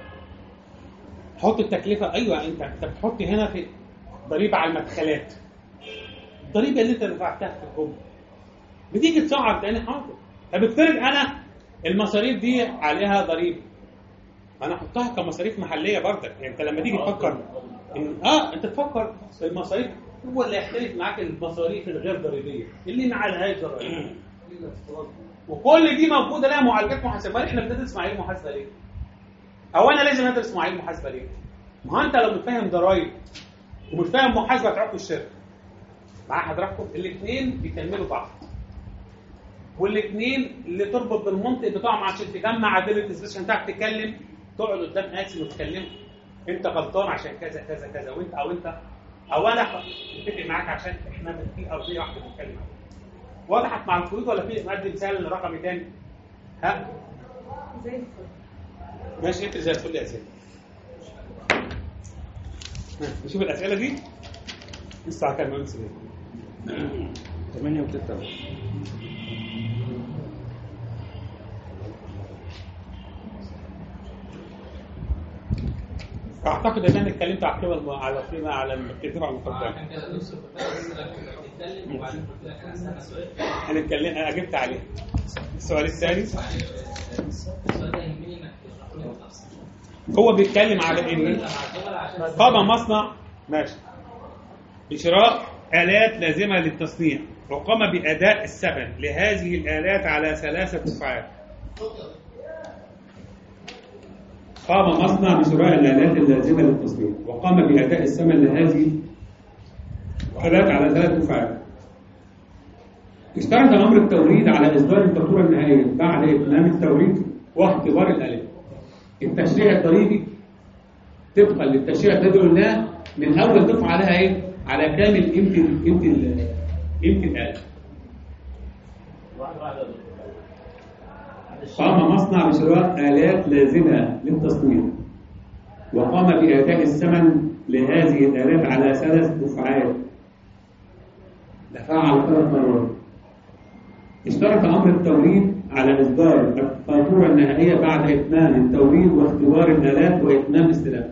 تحط التكلفه. ايوه انت انت بتحط هنا في ضريبه على المدخلات الضريبه اللي انت دفعتها في الجمله بتيجي تصعب تاني حاضر. طب افترض انا المصاريف دي عليها ضريبه انا احطها كمصاريف محليه برضك. يعني انت لما تيجي تفكر إن اه انت تفكر المصاريف هو اللي يختلف معاك المصاريف الغير ضريبيه اللي ما عليهاش ضرائب وكل دي موجوده لها معالجات محاسبه. احنا بندرس معايير محاسبه ليه؟ او انا لازم ادرس معايير محاسبه ليه؟ ما هو انت لو مش فاهم ضرائب ومش فاهم محاسبه عقد الشركه مع حضراتكم الاثنين بيكملوا بعض والاثنين اللي تربط بالمنطق بتاعهم عشان تجمع ادله الاثبات عشان تعرف تتكلم تقعد قدام قاسم وتكلمه انت غلطان عشان كذا كذا كذا وانت او انت او انا متفق معاك عشان احنا في ارضيه واحده بنتكلم عنها. وضحت مع الخيوط ولا في مادة مثال رقم تاني؟ ها؟ زي الفل. ماشي انت زي الفل يا سيدي. نشوف الاسئله دي الساعه كام يا سيدي؟ ثمانية وستة. اعتقد ان انا اتكلمت على القيمه على القيمه على الكتاب على المقدمه. عشان كده دكتور بس لما بتتكلم وبعدين قلت لك انا استنى سؤال. هنتكلم انا اجبت عليه. السؤال الثاني السؤال ده يهمني انك تشرحه لي بالتفصيل. هو بيتكلم على ان قام مصنع ماشي بشراء آلات لازمة للتصنيع وقام بأداء الثمن لهذه الآلات على ثلاثة دفعات. قام مصنع بشراء الآلات اللازمة للتصنيع وقام بأداء الثمن لهذه الآلات على ثلاث دفعات. اشترط أمر التوريد على إصدار الفاتورة النهائية بعد إتمام التوريد واختبار الآلات. التشريع الضريبي طبقا للتشريع الذي قلناه من أول دفعة عليها إيه؟ على كامل قيمة قيمة قيمة الآلة. قام مصنع بشراء آلات لازمة للتصنيع وقام بإيتاء الثمن لهذه الآلات على ثلاث دفعات دفعها على ثلاث مرات. اشترط أمر التوريد على إصدار الفاتورة النهائية بعد إتمام التوريد واختبار الآلات وإتمام الاستلام.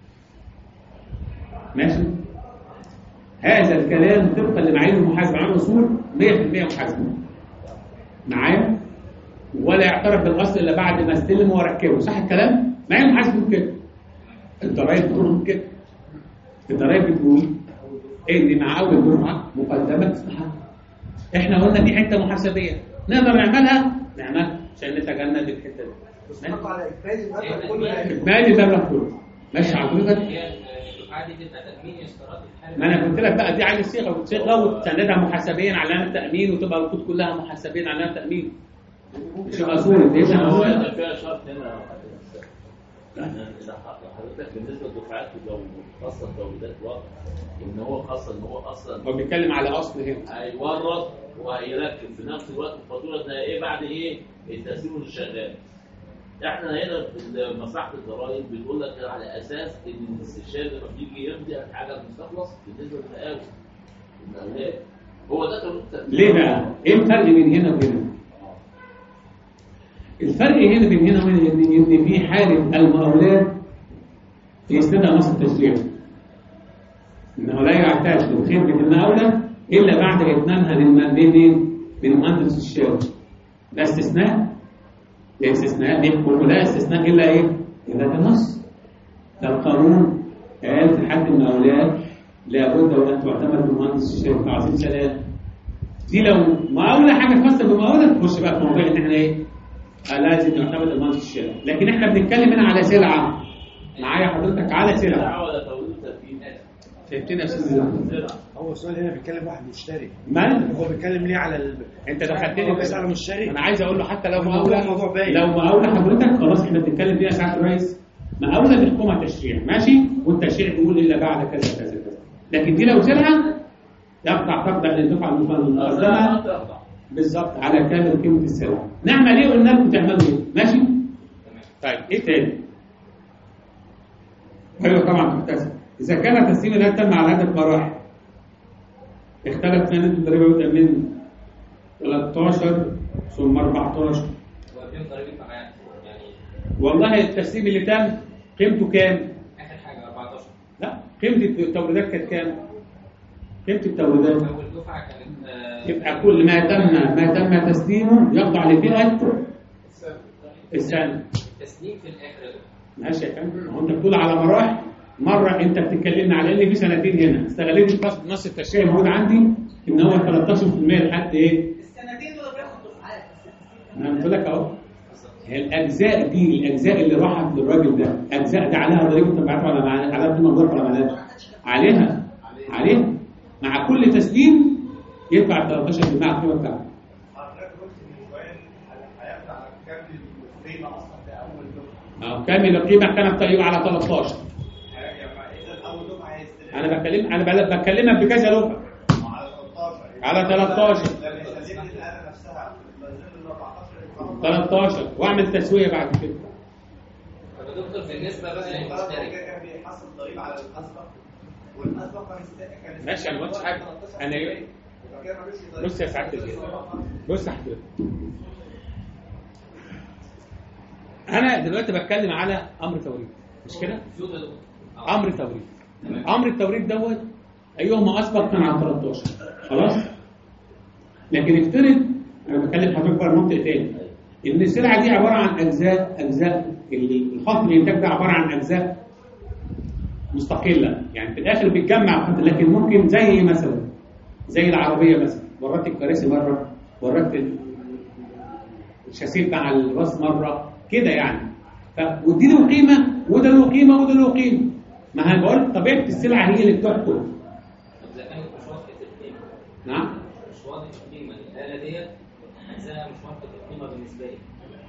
ماشي؟ هذا الكلام طبقا لمعايير المحاسبة عن أصول مية في المية محاسبة. معايا؟ ولا يعترف بالأصل إلا بعد ما استلمه وركبه، صح الكلام؟ معايير المحاسبة كده. الضرايب بتقول كده. الضرايب بتقول إن مع أول دفعة مقدمة تستحق. إحنا قلنا دي حتة محاسبية، نقدر نعملها؟ نعملها عشان نتجنب الحتة دي. تستحق على إجمالي المبلغ كله. إجمالي المبلغ كله. ماشي حضرتك؟ عادي تبقى تأمين اشتراط الحالة. ما انا قلت لك بقى دي عايز صيغه وتصيغه وتسندها محاسبيا علامه تامين وتبقى الكود كلها محاسبيا علامه تامين. مش اصول دي هو هنا فيها شرط هنا يعني حضرتك بالنسبه للدفعات خاصه التوريدات واضح ان هو خاصه ان هو اصلا هو بيتكلم على اصل هنا هيورد وهيركب في نفس الوقت الفاتوره النهائيه بعد ايه؟ التسليم للشغال. احنا هنا في مصلحه الضرائب بتقول لك على اساس ان الاستشهاد لما بيجي يمضي الحاجه المستخلص بالنسبه للمقاول المقاولات هو ده قانون التأمين. ليه بقى؟ ايه الفرق بين هنا وهنا؟ الفرق هنا بين هنا وهنا ان ان في حاله المقاولات يسندها نص التشريع. انه لا يعتاد بخدمه المقاوله الا بعد اتمامها للمندوب بالمهندس الشاوي. ده استثناء. ده استثناء بيحكم لا استثناء الا ايه؟ الا ده نص. ده القانون قال في حد المقاولات لابد وان تعتمد بالمهندس الشاوي. تعظيم سلام. دي لو مقاوله حاجه خاصه بالمقاوله تخش بقى في موضوع ان احنا ايه؟ لازم نعتمد المهندس الشاوي. لكن احنا بنتكلم هنا على سلعه. معايا حضرتك على سلعه. ولا توريد تأمين. فهمتني يا استاذ؟ هو السؤال هنا بيتكلم واحد مشتري. من؟ هو بيتكلم ليه على ال... انت دخلتني بس على مشتري. انا عايز اقول له حتى لو الموضوع مقاوله موضوع باين. لو مقاوله حضرتك خلاص احنا بنتكلم فيها ساعه الرئيس مقاوله بيحكمها تشريع ماشي والتشريع بيقول الا بعد كذا كذا كذا. لكن دي لو سلعه يقطع تبدا للدفعه المقدمه بالظبط على كامل قيمه السلعه. نعمل ايه؟ قلنا لكم تعملوا ايه؟ ماشي؟ طيب ايه تاني؟ ايوه طبعا ممتاز. إذا كان تسليم الآلات تم على عدة مراحل اختلف سنة الضريبة وتأمين ثلاثة عشر ثم أربعة عشر. وبين ضريبة معايا يعني والله التسليم اللي تم قيمته كام؟ آخر حاجة أربعة عشر. لا قيمة التوريدات كانت كام؟ قيمة التوريدات أول دفعة كانت آه يبقى كل ما تم ما تم تسليمه يخضع لفئة السنة. التسليم في الآخر ماشي يا فندم. هو أنت بتقول على مراحل. مرة أنت بتتكلمنا على إن في سنتين هنا استغليت النص التشريعي الموجود عندي إن هو ثلاثة عشر بالمية لحد إيه؟ السنتين دول بياخد دفعات. أنا قلت لك أهو. الأجزاء دي الأجزاء اللي راحت للراجل ده أجزاء ده عليها ضريبة تبعات ولا معاها؟ عليها قيمة مضافة ولا معاها؟ عليها. عليها. مع كل تسليم يدفع ثلاثة عشر بالمية على القيمة بتاعته. حضرتك قلت من شوية هياخد على كامل القيمة أصلا في أول دفعة. أه كامل القيمة كانت تقريبا على ثلاثة عشر. إذا أول دفعة هيستلم انا بكلم انا بل- بكلمك بكذا لغه على تلتاشر تلتاشر واعمل تسويه بعد كده. طب يا دكتور بالنسبه بقى للمشترك كان بيحصل ضريبه على الاسبق والاسبق كان ماشي انا ما قلتش حاجه انا ايه بص يا سعاده الجيش بص يا حضرتك انا دلوقتي بتكلم على امر توريد مش كده؟ امر توريد امر التوريد دوت ايهما اسبق كان على تلتاشر خلاص. لكن افترض انا بكلم حضرتك بقى منطق تاني ان السلعه دي عباره عن اجزاء اجزاء الخط الانتاج ده عباره عن اجزاء مستقله يعني في الاخر بيتجمع خط، لكن ممكن زي ايه مثلا زي العربيه مثلا ورات الكراسي مره ورات الشاسيه بتاع الراس مره كده يعني ف... ودي له قيمه وده له قيمه وده له قيمه. ما انا بقول طبيعه السلعه هي اللي بتحكم. طب اذا كانت مش واثقه القيمه نعم مش واثقه القيمه الاله ديت اجزاء مش واثقه القيمه بالنسبه لي.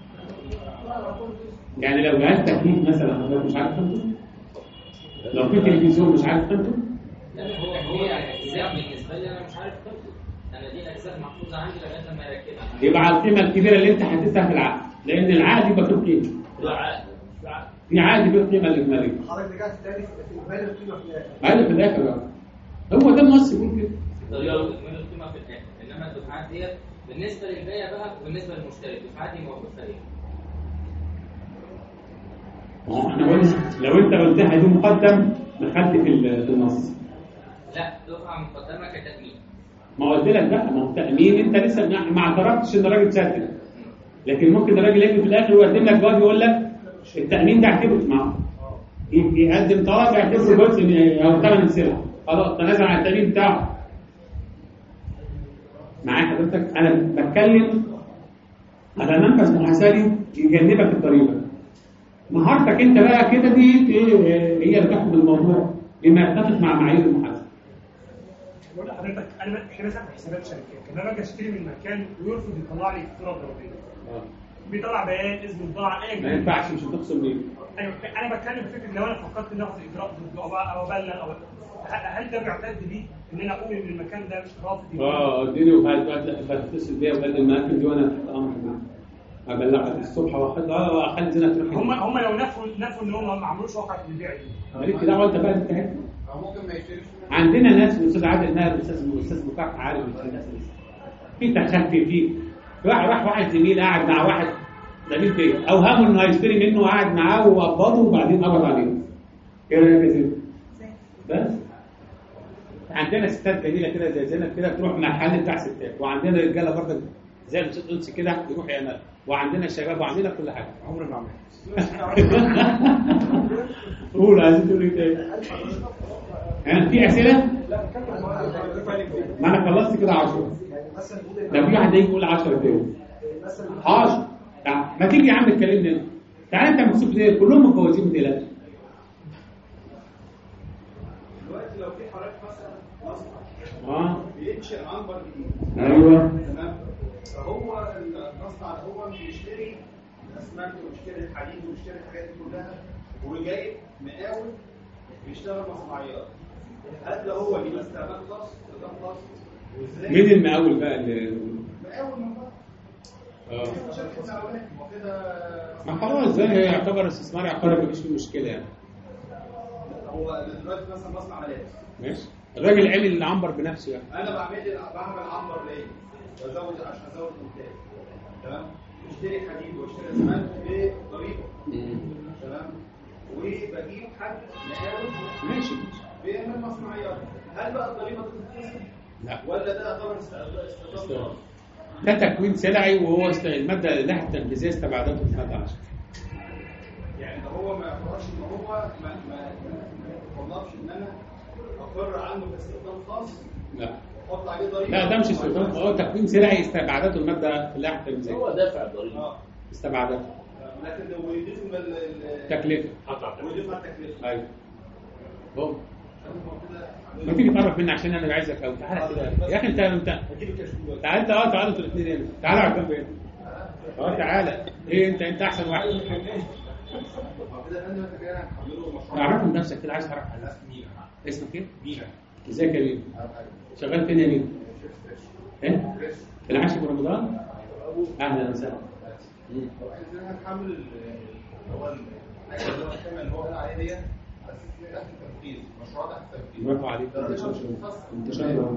يعني لو جهاز تكييف مثلا حضرتك مش عارف قيمته؟ لو في تلفزيون مش عارف قيمته؟ لا هو هو اجزاء بالنسبه لي انا مش عارف قيمته. انا دي اجزاء محفوظه عندي لغايه لما اركبها. يبقى على القيمه الكبيره اللي انت حددتها في العقد لان العقد يبقى له قيمه. في عقد له قيمه الاجماليه. حضرتك رجعت تاني في اجمالي القيمه في الاخر. هذا في الاخر بقى هو ده النص يقول كده. طريقه اجمالي القيمه في الاخر انما الدفعات ديت بالنسبه للبيع بقى وبالنسبه للمشتري الدفعات دي موجوده فين؟ ما هو احنا قلنا لو انت قلتها دي مقدم دخلت في النص. لا دفعه مقدمه كتامين. ما قلت لك بقى ما هو التامين انت لسه ما اعترفتش ان الراجل سدد. لكن ممكن الراجل يجي في الاخر ويقدم لك جواب يقول لك التامين ده اعتبره معاه. يقدم طلب يعتبره جزء من او ثمن السلعه. خلاص تنازل عن التامين بتاعه. معايا حضرتك انا بتكلم على منفذ محاسبي يجنبك الضريبه. مهارتك انت بقى كده دي هي اللي تحكم الموضوع بما يتفق مع معايير المحاسبه. بقول لحضرتك انا احنا مثلا في حسابات شركات كان انا باجي اشتري من مكان ويرفض يطلع لي فاتوره ضريبيه. اه بيطلع بيان اسم البضاعه ايه ما ينفعش مش هتخصم بيه. ايوه انا بتكلم في فكره لو انا فكرت ان اخد اجراء ضده او ابلغ او هل ده بيعتد بيه ان انا اقول ان المكان ده مش رافض؟ اه اديني وهتصل بيا وقال المكان دي وانا تحت امرك ابلغك الصبح واخد اه واخلي زينك تروح. هم هم لو نفوا نفوا ان هم ما عملوش واقعه البيع دي. مالك دعوه انت بقى بتاعتنا. او ممكن ما يشتريش. عندنا ناس الاستاذ عادل ماهر الاستاذ الاستاذ مكافح عارف الكلام في تخفي فيه. راح راح واحد زميل قاعد مع واحد زميل تاني اوهمه انه هيشتري منه وقعد معاه وقبضه وبعدين قبض عليه. ايه رايك يا زين؟ بس عندنا ستات جميله كده زي زينب كده تروح من الحل بتاع ستات وعندنا رجاله برضه زي الاستاذ انس كده يروح يعمل وعندنا شباب وعندنا كل حاجه. عمري ما عملت. قول عايزين تقول ايه تاني؟ ها في اسئله؟ ما انا خلصت كده عشرة. لو في واحد يجي يقول عشرة تاني. عشرة ما تيجي يا عم تكلمني انت. تعالى انت مكسوف ليه؟ كلهم متجوزين دلوقتي. دلوقتي لو في حضرتك مثلا مصنع اه بينشئ عنبر جديد. ايوه تمام. فهو المصنع هو بيشتري اسمنت وبيشتري الحديد وبيشتري الحاجات دي كلها وجاي مقاول بيشتغل مصنعيات. هل هو ليه استعمال خاص استخدام خاص؟ مين المقاول بقى اللي مقاول من بره. اه شركه مقاولات وكده. ما خلاص زي يعتبر استثمار عقاري مفيش فيه مشكله يعني. هو دلوقتي مثلا مصنع ملابس. ماشي. الراجل عامل العنبر بنفسه يعني. انا بعمل بعمل عنبر ليه؟ بزود عشان ازود الانتاج. تمام؟ بشتري حديد واشتري اسمنت بضريبه. تمام؟ وبجيب حد مقاول ماشي بيعمل مصنعيات. هل بقى الضريبه تتخصم؟ لا. ولا ده يعتبر استخدام؟ ده تكوين سلعي وهو الماده اللائحه التنفيذيه استبعدته في الماده عشرة. يعني هو ما يعتبرش ان هو ما ما ما يطلبش ان انا اقر عنه كاستخدام خاص. لا. احط عليه ضريبه. لا ده مش استخدام هو تكوين سلعي استبعدته الماده في اللائحه التنفيذيه. هو دافع الضريبه. اه استبعدته. لكن لو يضيف التكلفه. ويضيف على التكلفه. ايوه. هو ما تيجي تقرب مني عشان انا بعايزك او تعالى كده يا اخي انت انت تعالى انت اه تعالوا انتوا الاثنين هنا تعالوا على الجنب هنا اه تعالى ايه انت انت احسن واحد كده انا كده هعمله مشروع تعرف من نفسك كده عايز تعرف على اسمك ايه؟ بيها. ازيك يا بيها؟ شغال فين يا بيها؟ ايه؟ في العاشر من رمضان؟ اهلا وسهلا. عايزين نحمل اللي هو الحاجه اللي هو الخامه اللي هو قال عليها ديت بس تحت التنفيذ، مشروع تحت التنفيذ. برافو عليك. انت شاطر.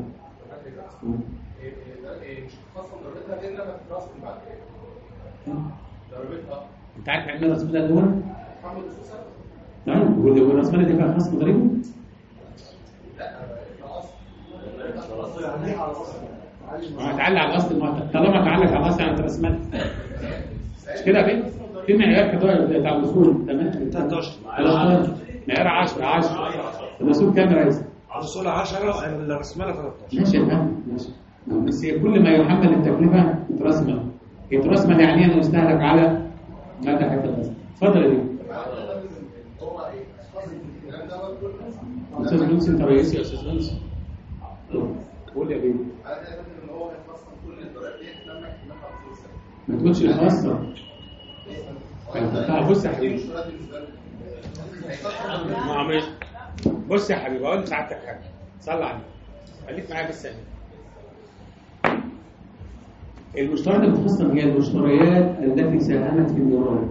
مش هتخصم ضريبتها الا لما تترسم بعد كده. ضريبتها انت عارف يعني ايه راس مال الاول؟ محمد السوسه؟ نعم، والراس مال دي فيها خصم ضريبه؟ لا الاصل. ما تعلق على الاصل، طالما تعلق على الاصل يعني راس مال. مش كده يا بيه؟ في معيار كده بتاع الاصول تمام؟ تلتاشر معيار عشرة عشرة الاصول كام يا ريس؟ الاصول عشرة الراس مال تلتاشر. ماشي يا فندم ماشي. بس كل ما يحمل التكلفه يترسم يترسم يعني انه يستهلك على مدى حته الرسم. اتفضل يا بيه. استاذ لوسي انت رئيسي يا استاذ لوسي. قول يا بيه. ما تقولش الخاصه. بص يا حبيبي بص يا حبيبي اقول لسعادتك حاجه. صلي على النبي. خليك معايا بس ثانيه. المشتريات المخصصه هي المشتريات التي ساهمت في النيران.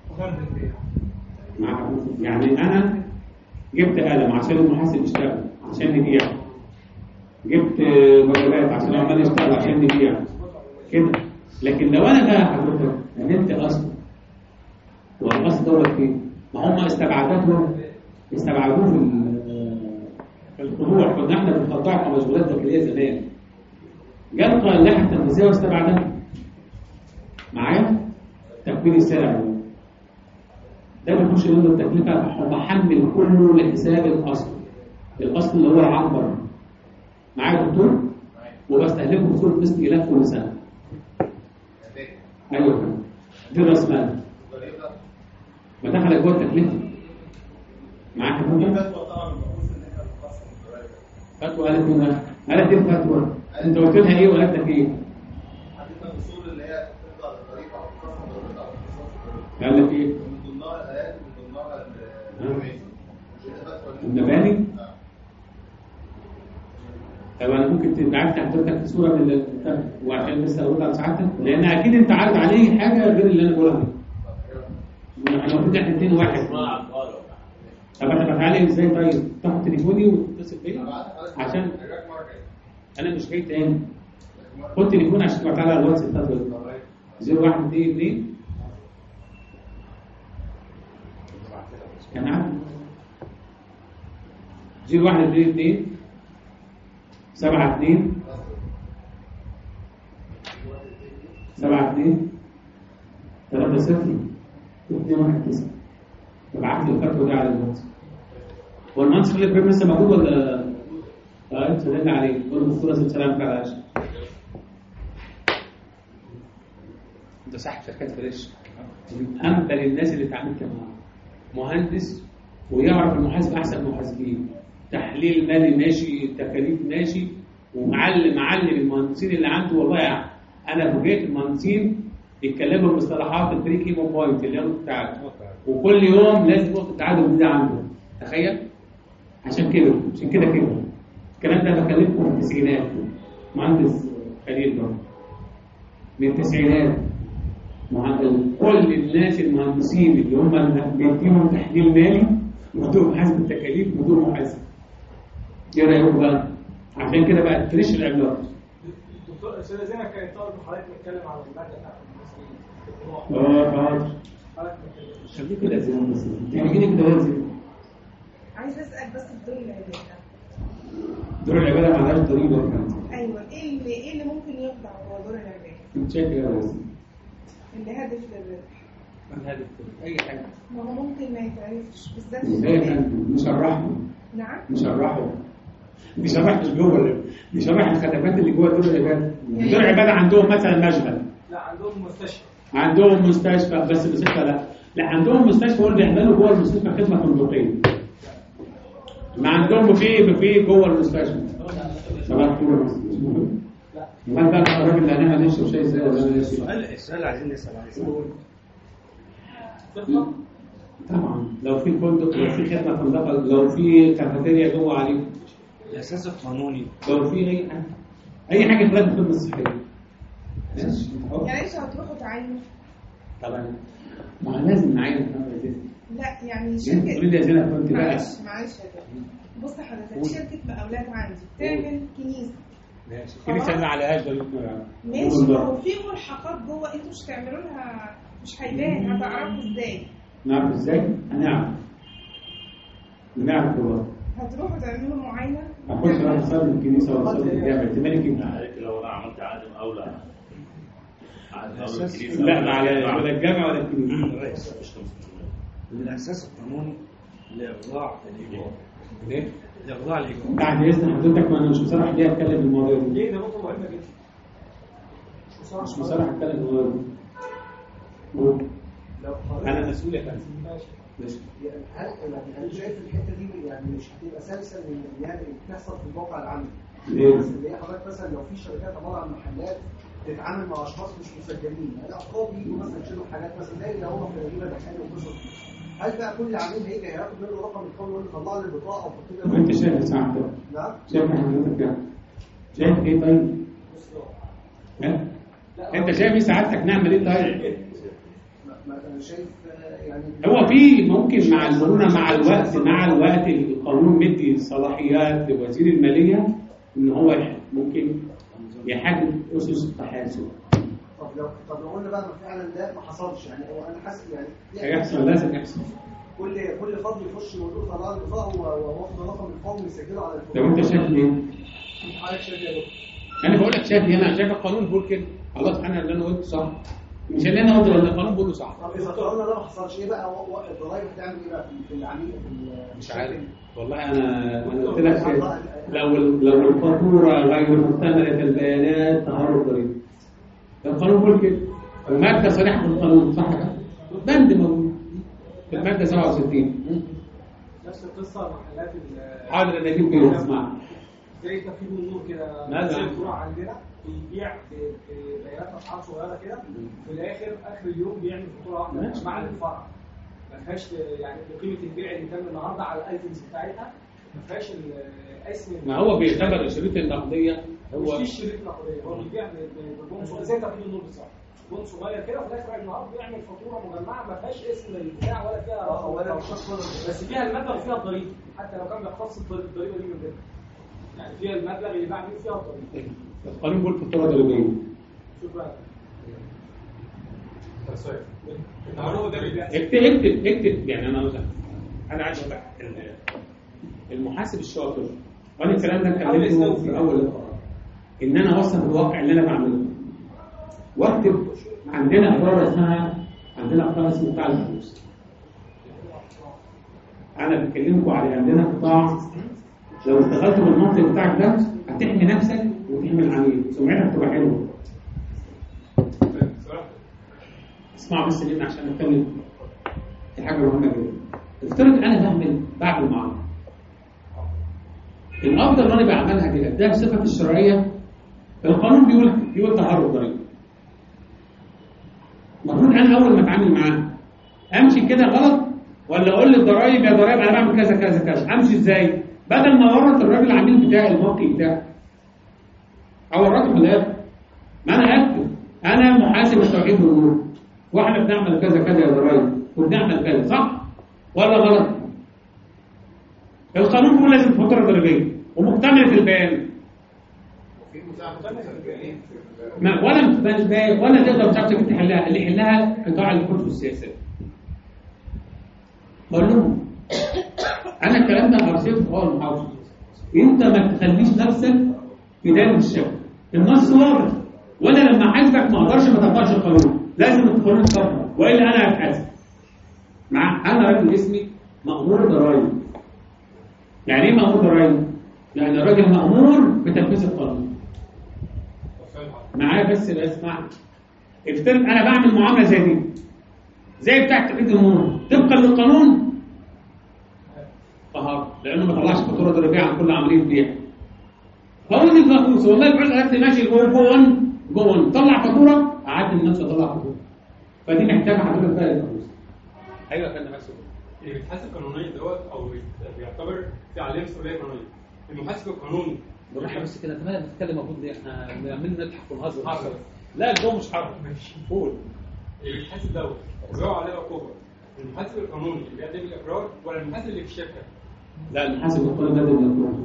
يعني انا جبت قلم عشان المحاسب يشتغل عشان نبيع، جبت بجلات عشان عمال يشتغل عشان نبيع كده. لكن لو انا بقى حضرتك عملت اصل والاصل دوت فين؟ ما هم استبعدوه استبعدوه في الخضوع. كنا احنا بنخضعه كمشغولات داخليه زمان. جت اللائحه التنفيذيه واستبعدتها. معايا؟ تكوين السلع ده بيخش منه التكلفه وبحمل كله لحساب الاصل. الاصل اللي هو العنبر. معايا يا دكتور؟ وبستهلكه في صوره استهلاك كل سنه. ايوه دي راس مال. ما دخلت جوه التكلفه. معاك يا فتوى قالت لنا قالت ايه الفتوى؟ انت قلت لها ايه وقالت لك ايه؟ حددنا الاصول اللي هي ترجع للطريقه او خصم ضريبه او قال لك ايه؟ من ضمنها الايات ومن ضمنها المباني. طب انا ممكن تبعت حضرتك في صوره من ال... وعشان لسه ارد على ساعتك لان اكيد انت عارض عليه حاجه غير اللي انا بقولها دي. احنا المفروض احنا اثنين واحد. طب انا بتعالج ازاي طيب؟ تاخد تليفوني وتتصل بيا عشان انا مش جاي تاني. خد تليفون عشان تبعت على الواتس بتاعتك صفر واحد اتنين اتنين كان عارف صفر واحد اتنين اتنين سبعة اتنين سبعة اتنين ثلاثة صفر اتنين واحد تسعة. ابعت لي الفتوى دي على الواتس. هو المهندس خليل ابراهيم لسه موجود ولا؟ طيب سلمنا عليه. قول له دكتور لازم سلامك على عشان. انت صاحب شركات فريش. من امثل الناس اللي اتعاملت معاهم. مهندس ويعرف المحاسبه احسن محاسبين. تحليل مالي ماشي، تكاليف ماشي، ومعلم معلم المهندسين اللي عنده. والله يعني انا فوجئت المهندسين بيتكلموا بمصطلحات البريك ايفون بوينت اللي هو بتاعته، وكل يوم لازم نقطه تعادل جديده عنده. تخيل. عشان كده عشان كده كده الكلام ده بكلمكم في التسعينات. مهندس خليل ده من التسعينات. كل الناس المهندسين اللي هم بيديهم تحليل مالي بدون محاسبه التكاليف بدون محاسبه. ايه رايكم بقى؟ عشان كده بقى التريش العملاق. دكتور استاذ زينب كانت طالب حضرتك بتتكلم على الماده بتاعت اه حاضر. خليك كده زي ما بس تيجي كده زي عايز اسال بس في دور العباده. دور العباده ما لهاش ضريبه. ايوه ايه اللي ايه اللي ممكن يخضع هو دور العباده؟ انت شايف ايه يا ريس؟ الهدف للربح. الهدف اي حاجه. ما هو ممكن ما يتعرفش بالذات ازاي يا فندم؟ نشرحه. نعم نشرحه. نشرح مش جوه، نشرح الخدمات اللي جوه دور العباده. دور العباده عندهم مثلا مشغل. لا عندهم مستشفى. عندهم مستشفى بس مستشفى لا. لا عندهم مستشفى هو بيعملوا جوه المستشفى خدمه فندقيه. ما عندهم في في جوه المستشفى. صباح الخير. امال بقى الراجل اللي هنعمل نشرب شاي ازاي ولا السؤال السؤال عايزين نسال عليه. طبعا لو في فندق، لو في خدمه فندقه، لو في كافيتيريا جوه عليه، الاساس القانوني لو في اي حاجه اي حاجه خلال الخدمه الصحيه. ماشي. يعني انتوا هتروحوا تعينوا؟ طبعا ما لازم نعين. لا يعني شركه تقولي لي يا زينب كنت بقى معلش معلش يا دكتور. بص حضرتك، شركه مقاولات عندي بتعمل كنيسه. ماشي. الكنيسه اللي عليهاش ضريبه يعني. ماشي. لو في ملحقات جوه انتوا مش هتعملوا لها، مش هيبان، هتعرفوا ازاي؟ نعرف ازاي؟ هنعرف. بنعرف والله. هتروحوا تعملوا معاينه؟ اخش اروح اصلي الكنيسه ولا اصلي الجامع، احتمال كده. لو انا عملت عادم او لا لا ما على ولا الجامع ولا الكنيسه. الاساس القانوني لاغضاع الايجار. ليه؟ لاغضاع الايجار. بعد اذن حضرتك، ما انا مش مصرح ليه اتكلم في الموضوع ده. ليه؟ ده نقطه مهمه جدا. مش مصرح اتكلم في الموضوع ده. انا مسؤول يا فندم. ماشي. هل انا شايف الحته دي يعني مش هتبقى سلسه من انها بتحصل في الواقع العملي؟ ليه؟ اللي هي حضرتك مثلا لو في شركات عباره عن محلات تتعامل مع اشخاص مش مسجلين، يعني افراد يجوا مثلا يشيلوا حاجات مثلا زي اللي هو في الغيبه دخان وقصص، هل بقى كل عميل هيجي هياخد منه رقم الكون ويقول له طلع لي البطاقه وحط لي؟ طب انت شايف ساعتك؟ نعم. شايف حضرتك يعني؟ شايف ايه طيب؟ ها؟ انت شايف ايه سعادتك نعمل ايه طيب؟ ما انا شايف يعني هو في ممكن مع المرونه مع الوقت مع الوقت القانون مدي صلاحيات لوزير الماليه ان هو ممكن يحدد اسس التحاسب. طب لو طب لو قلنا بقى ما فعلا ده ما حصلش، يعني هو انا حاسس يعني هيحصل، لازم يحصل. كل كل فرد يخش ويقول له طلع لي البطاقه واخد رقم الفورم يسجله على الفورم. لو انت شايف ايه؟ حضرتك شايف ايه؟ انا بقول لك شايف ايه؟ انا شايف القانون بيقول كده. خلاص انا اللي انا قلته صح. مش اللي انا قلته، اللي القانون بيقوله صح. طب اذا قلنا ده ما حصلش، ايه بقى الضرايب هتعمل ايه بقى في العميل؟ مش عارف والله. انا انا قلت لك لو لو الفاتوره غير مكتمله البيانات تهرب ضريبي. القانون بيقول كده، وماده صريحه في القانون صح كده؟ بند موجود في الماده سبعة وستين. نفس القصه محلات حاضر انا اجيب كده اسمع. زي تفكير النور كده، ماذا؟ الفروع عندنا بيبيع ببيانات اسعار صغيره كده، في الاخر اخر اليوم بيعمل فاتوره واحده مع الفرع. ما فيهاش يعني قيمه البيع اللي تم النهارده على الايتمز بتاعتها، ما فيهاش الاسم. ما هو بيعتبر الشريط النقديه هو مش شريط نقديه، هو بيبيع ببون صغير زي تفكير النور بالظبط. بون صغير كده، وفي الاخر النهارده بيعمل فاتوره مجمعه ما فيهاش اسم البتاع ولا فيها رقم ولا بس فيها المبلغ وفيها الضريبه، حتى لو كان بيختص الضريبه دي من غيرها. يعني فيها المبلغ اللي باع بيه فيها الضريبه. القانون بيقول فاتوره ضريبيه. شوف بقى. اكتب اكتب اكتب يعني انا عاوز انا عايز اقول لك المحاسب الشاطر، وانا الكلام ده اتكلمته في اول اللقاء، ان انا اوصف الواقع اللي انا بعمله واكتب. عندنا اداره اسمها عندنا قطاع اسمه قطاع الفلوس. انا بكلمكم على عندنا قطاع لو اشتغلت بالمنطق بتاعك ده هتحمي نفسك وتحمي العميل، سمعتك تبقى حلوه. اسمعوا بس لنا عشان نتكلم في حاجه مهمه جدا. افترض انا بعمل بعمل معامله، الافضل اللي انا بعملها دي اديها بصفه الشرعيه. القانون بيقول بيقول تهرب ضريبي. المفروض انا اول ما اتعامل معاه امشي كده غلط، ولا اقول للضرايب يا ضرايب انا بعمل كذا كذا كذا؟ امشي ازاي؟ بدل ما اورط الراجل العميل بتاعي الموقع بتاعي اورطه في الاخر. ما انا اكتب انا محاسب التوحيد والنور، واحنا بنعمل كذا كذا يا ضرايب وبنعمل كذا، صح ولا غلط؟ القانون بيقول لازم فاتوره ضريبيه ومكتمله البيان. ما ولا مكتمله البيان ولا تقدر بتاعتك تحلها، اللي يحلها قطاع الكتب السياسيه. بقول لهم انا الكلام ده ارسلته في اول محاضره، انت ما تخليش نفسك في دايره الشك. النص واضح، وانا لما احاسبك ما اقدرش ما اطبقش القانون، لازم القانون يتطبق والا انا هتحاسب. مع انا راجل اسمي مأمور ضرائب. يعني ايه مأمور ضرائب؟ يعني الراجل مأمور بتنفيذ القانون. معايا بس اسمع. افترض انا بعمل معامله زي دي زي بتاعه تقييد النور طبقا للقانون طهر، لانه ما طلعش فاتوره ضريبيه عن كل عمليه بيع. هو دي الفلوس والله الفلوس قالت لي ماشي جوه جوه جوه طلع فاتوره، قعدت الناس اطلع فاتوره. فدي محتاجه حضرتك بقى الفلوس. ايوه كان بس اللي بيتحاسب قانونيا دوت او بيعتبر في عليه مسؤوليه قانونيه. المحاسب القانوني بالراحه بس كده، انت مالك بتتكلم المفروض ليه؟ احنا عمالين نضحك ونهزر. لا الجو مش حر. قول. اللي بيتحاسب دوت ويقع عليه عقوبه، المحاسب القانوني اللي بيقدم الاقرار ولا المحاسب اللي في الشركه؟ لا المحاسب القانوني بيقدم الاقرار.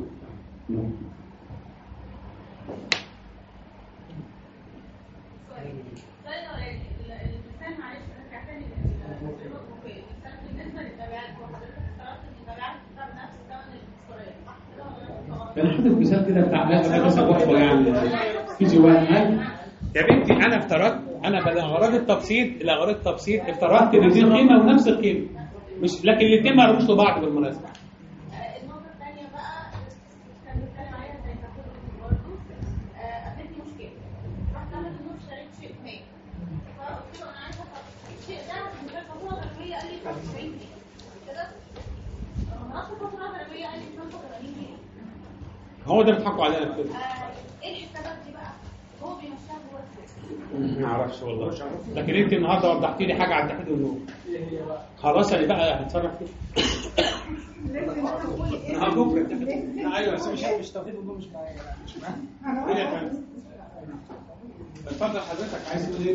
المثال معلش ارجع تاني للتجربه الجغرافيه، المثال بالنسبه للمبيعات وحضرتك افترضت ان المبيعات بتاخد نفس ثمن الاستثمارات، صح كده ولا غلط؟ انا حاطط مثال كده بتاع ناس بحفه يعني في جوان. يا بنتي انا افترضت، انا بدل اغراض التبسيط لاغراض التبسيط افترضت ان دي قيمه ونفس القيمه، مش لكن الاثنين ما يروحوش لبعض بالمناسبه. النقطه الثانيه بقى كان بيتكلم عليها زي تاخد برضه قابلتني مشكله، رحت اعمل انه اشتريت شيء ما، فقلت له انا عايزه الشيء ده من غير فاتوره ضريبيه، قال لي سبعين جنيه كده، لما نصب فاتوره ضريبيه قال لي خمسة وثمانين جنيه. هو ده بيضحكوا علينا كده. ايه الحسابات دي بقى؟ هو بيمشيها جوه ما اعرفش والله، لكن انت النهارده وضحتي لي حاجه عن تحديد النور. خلاص انا بقى هتصرف فيه. انا بكره ايوه بس مش مش تفيد النور، مش معايا مش معايا. اتفضل حضرتك عايز تقول ايه؟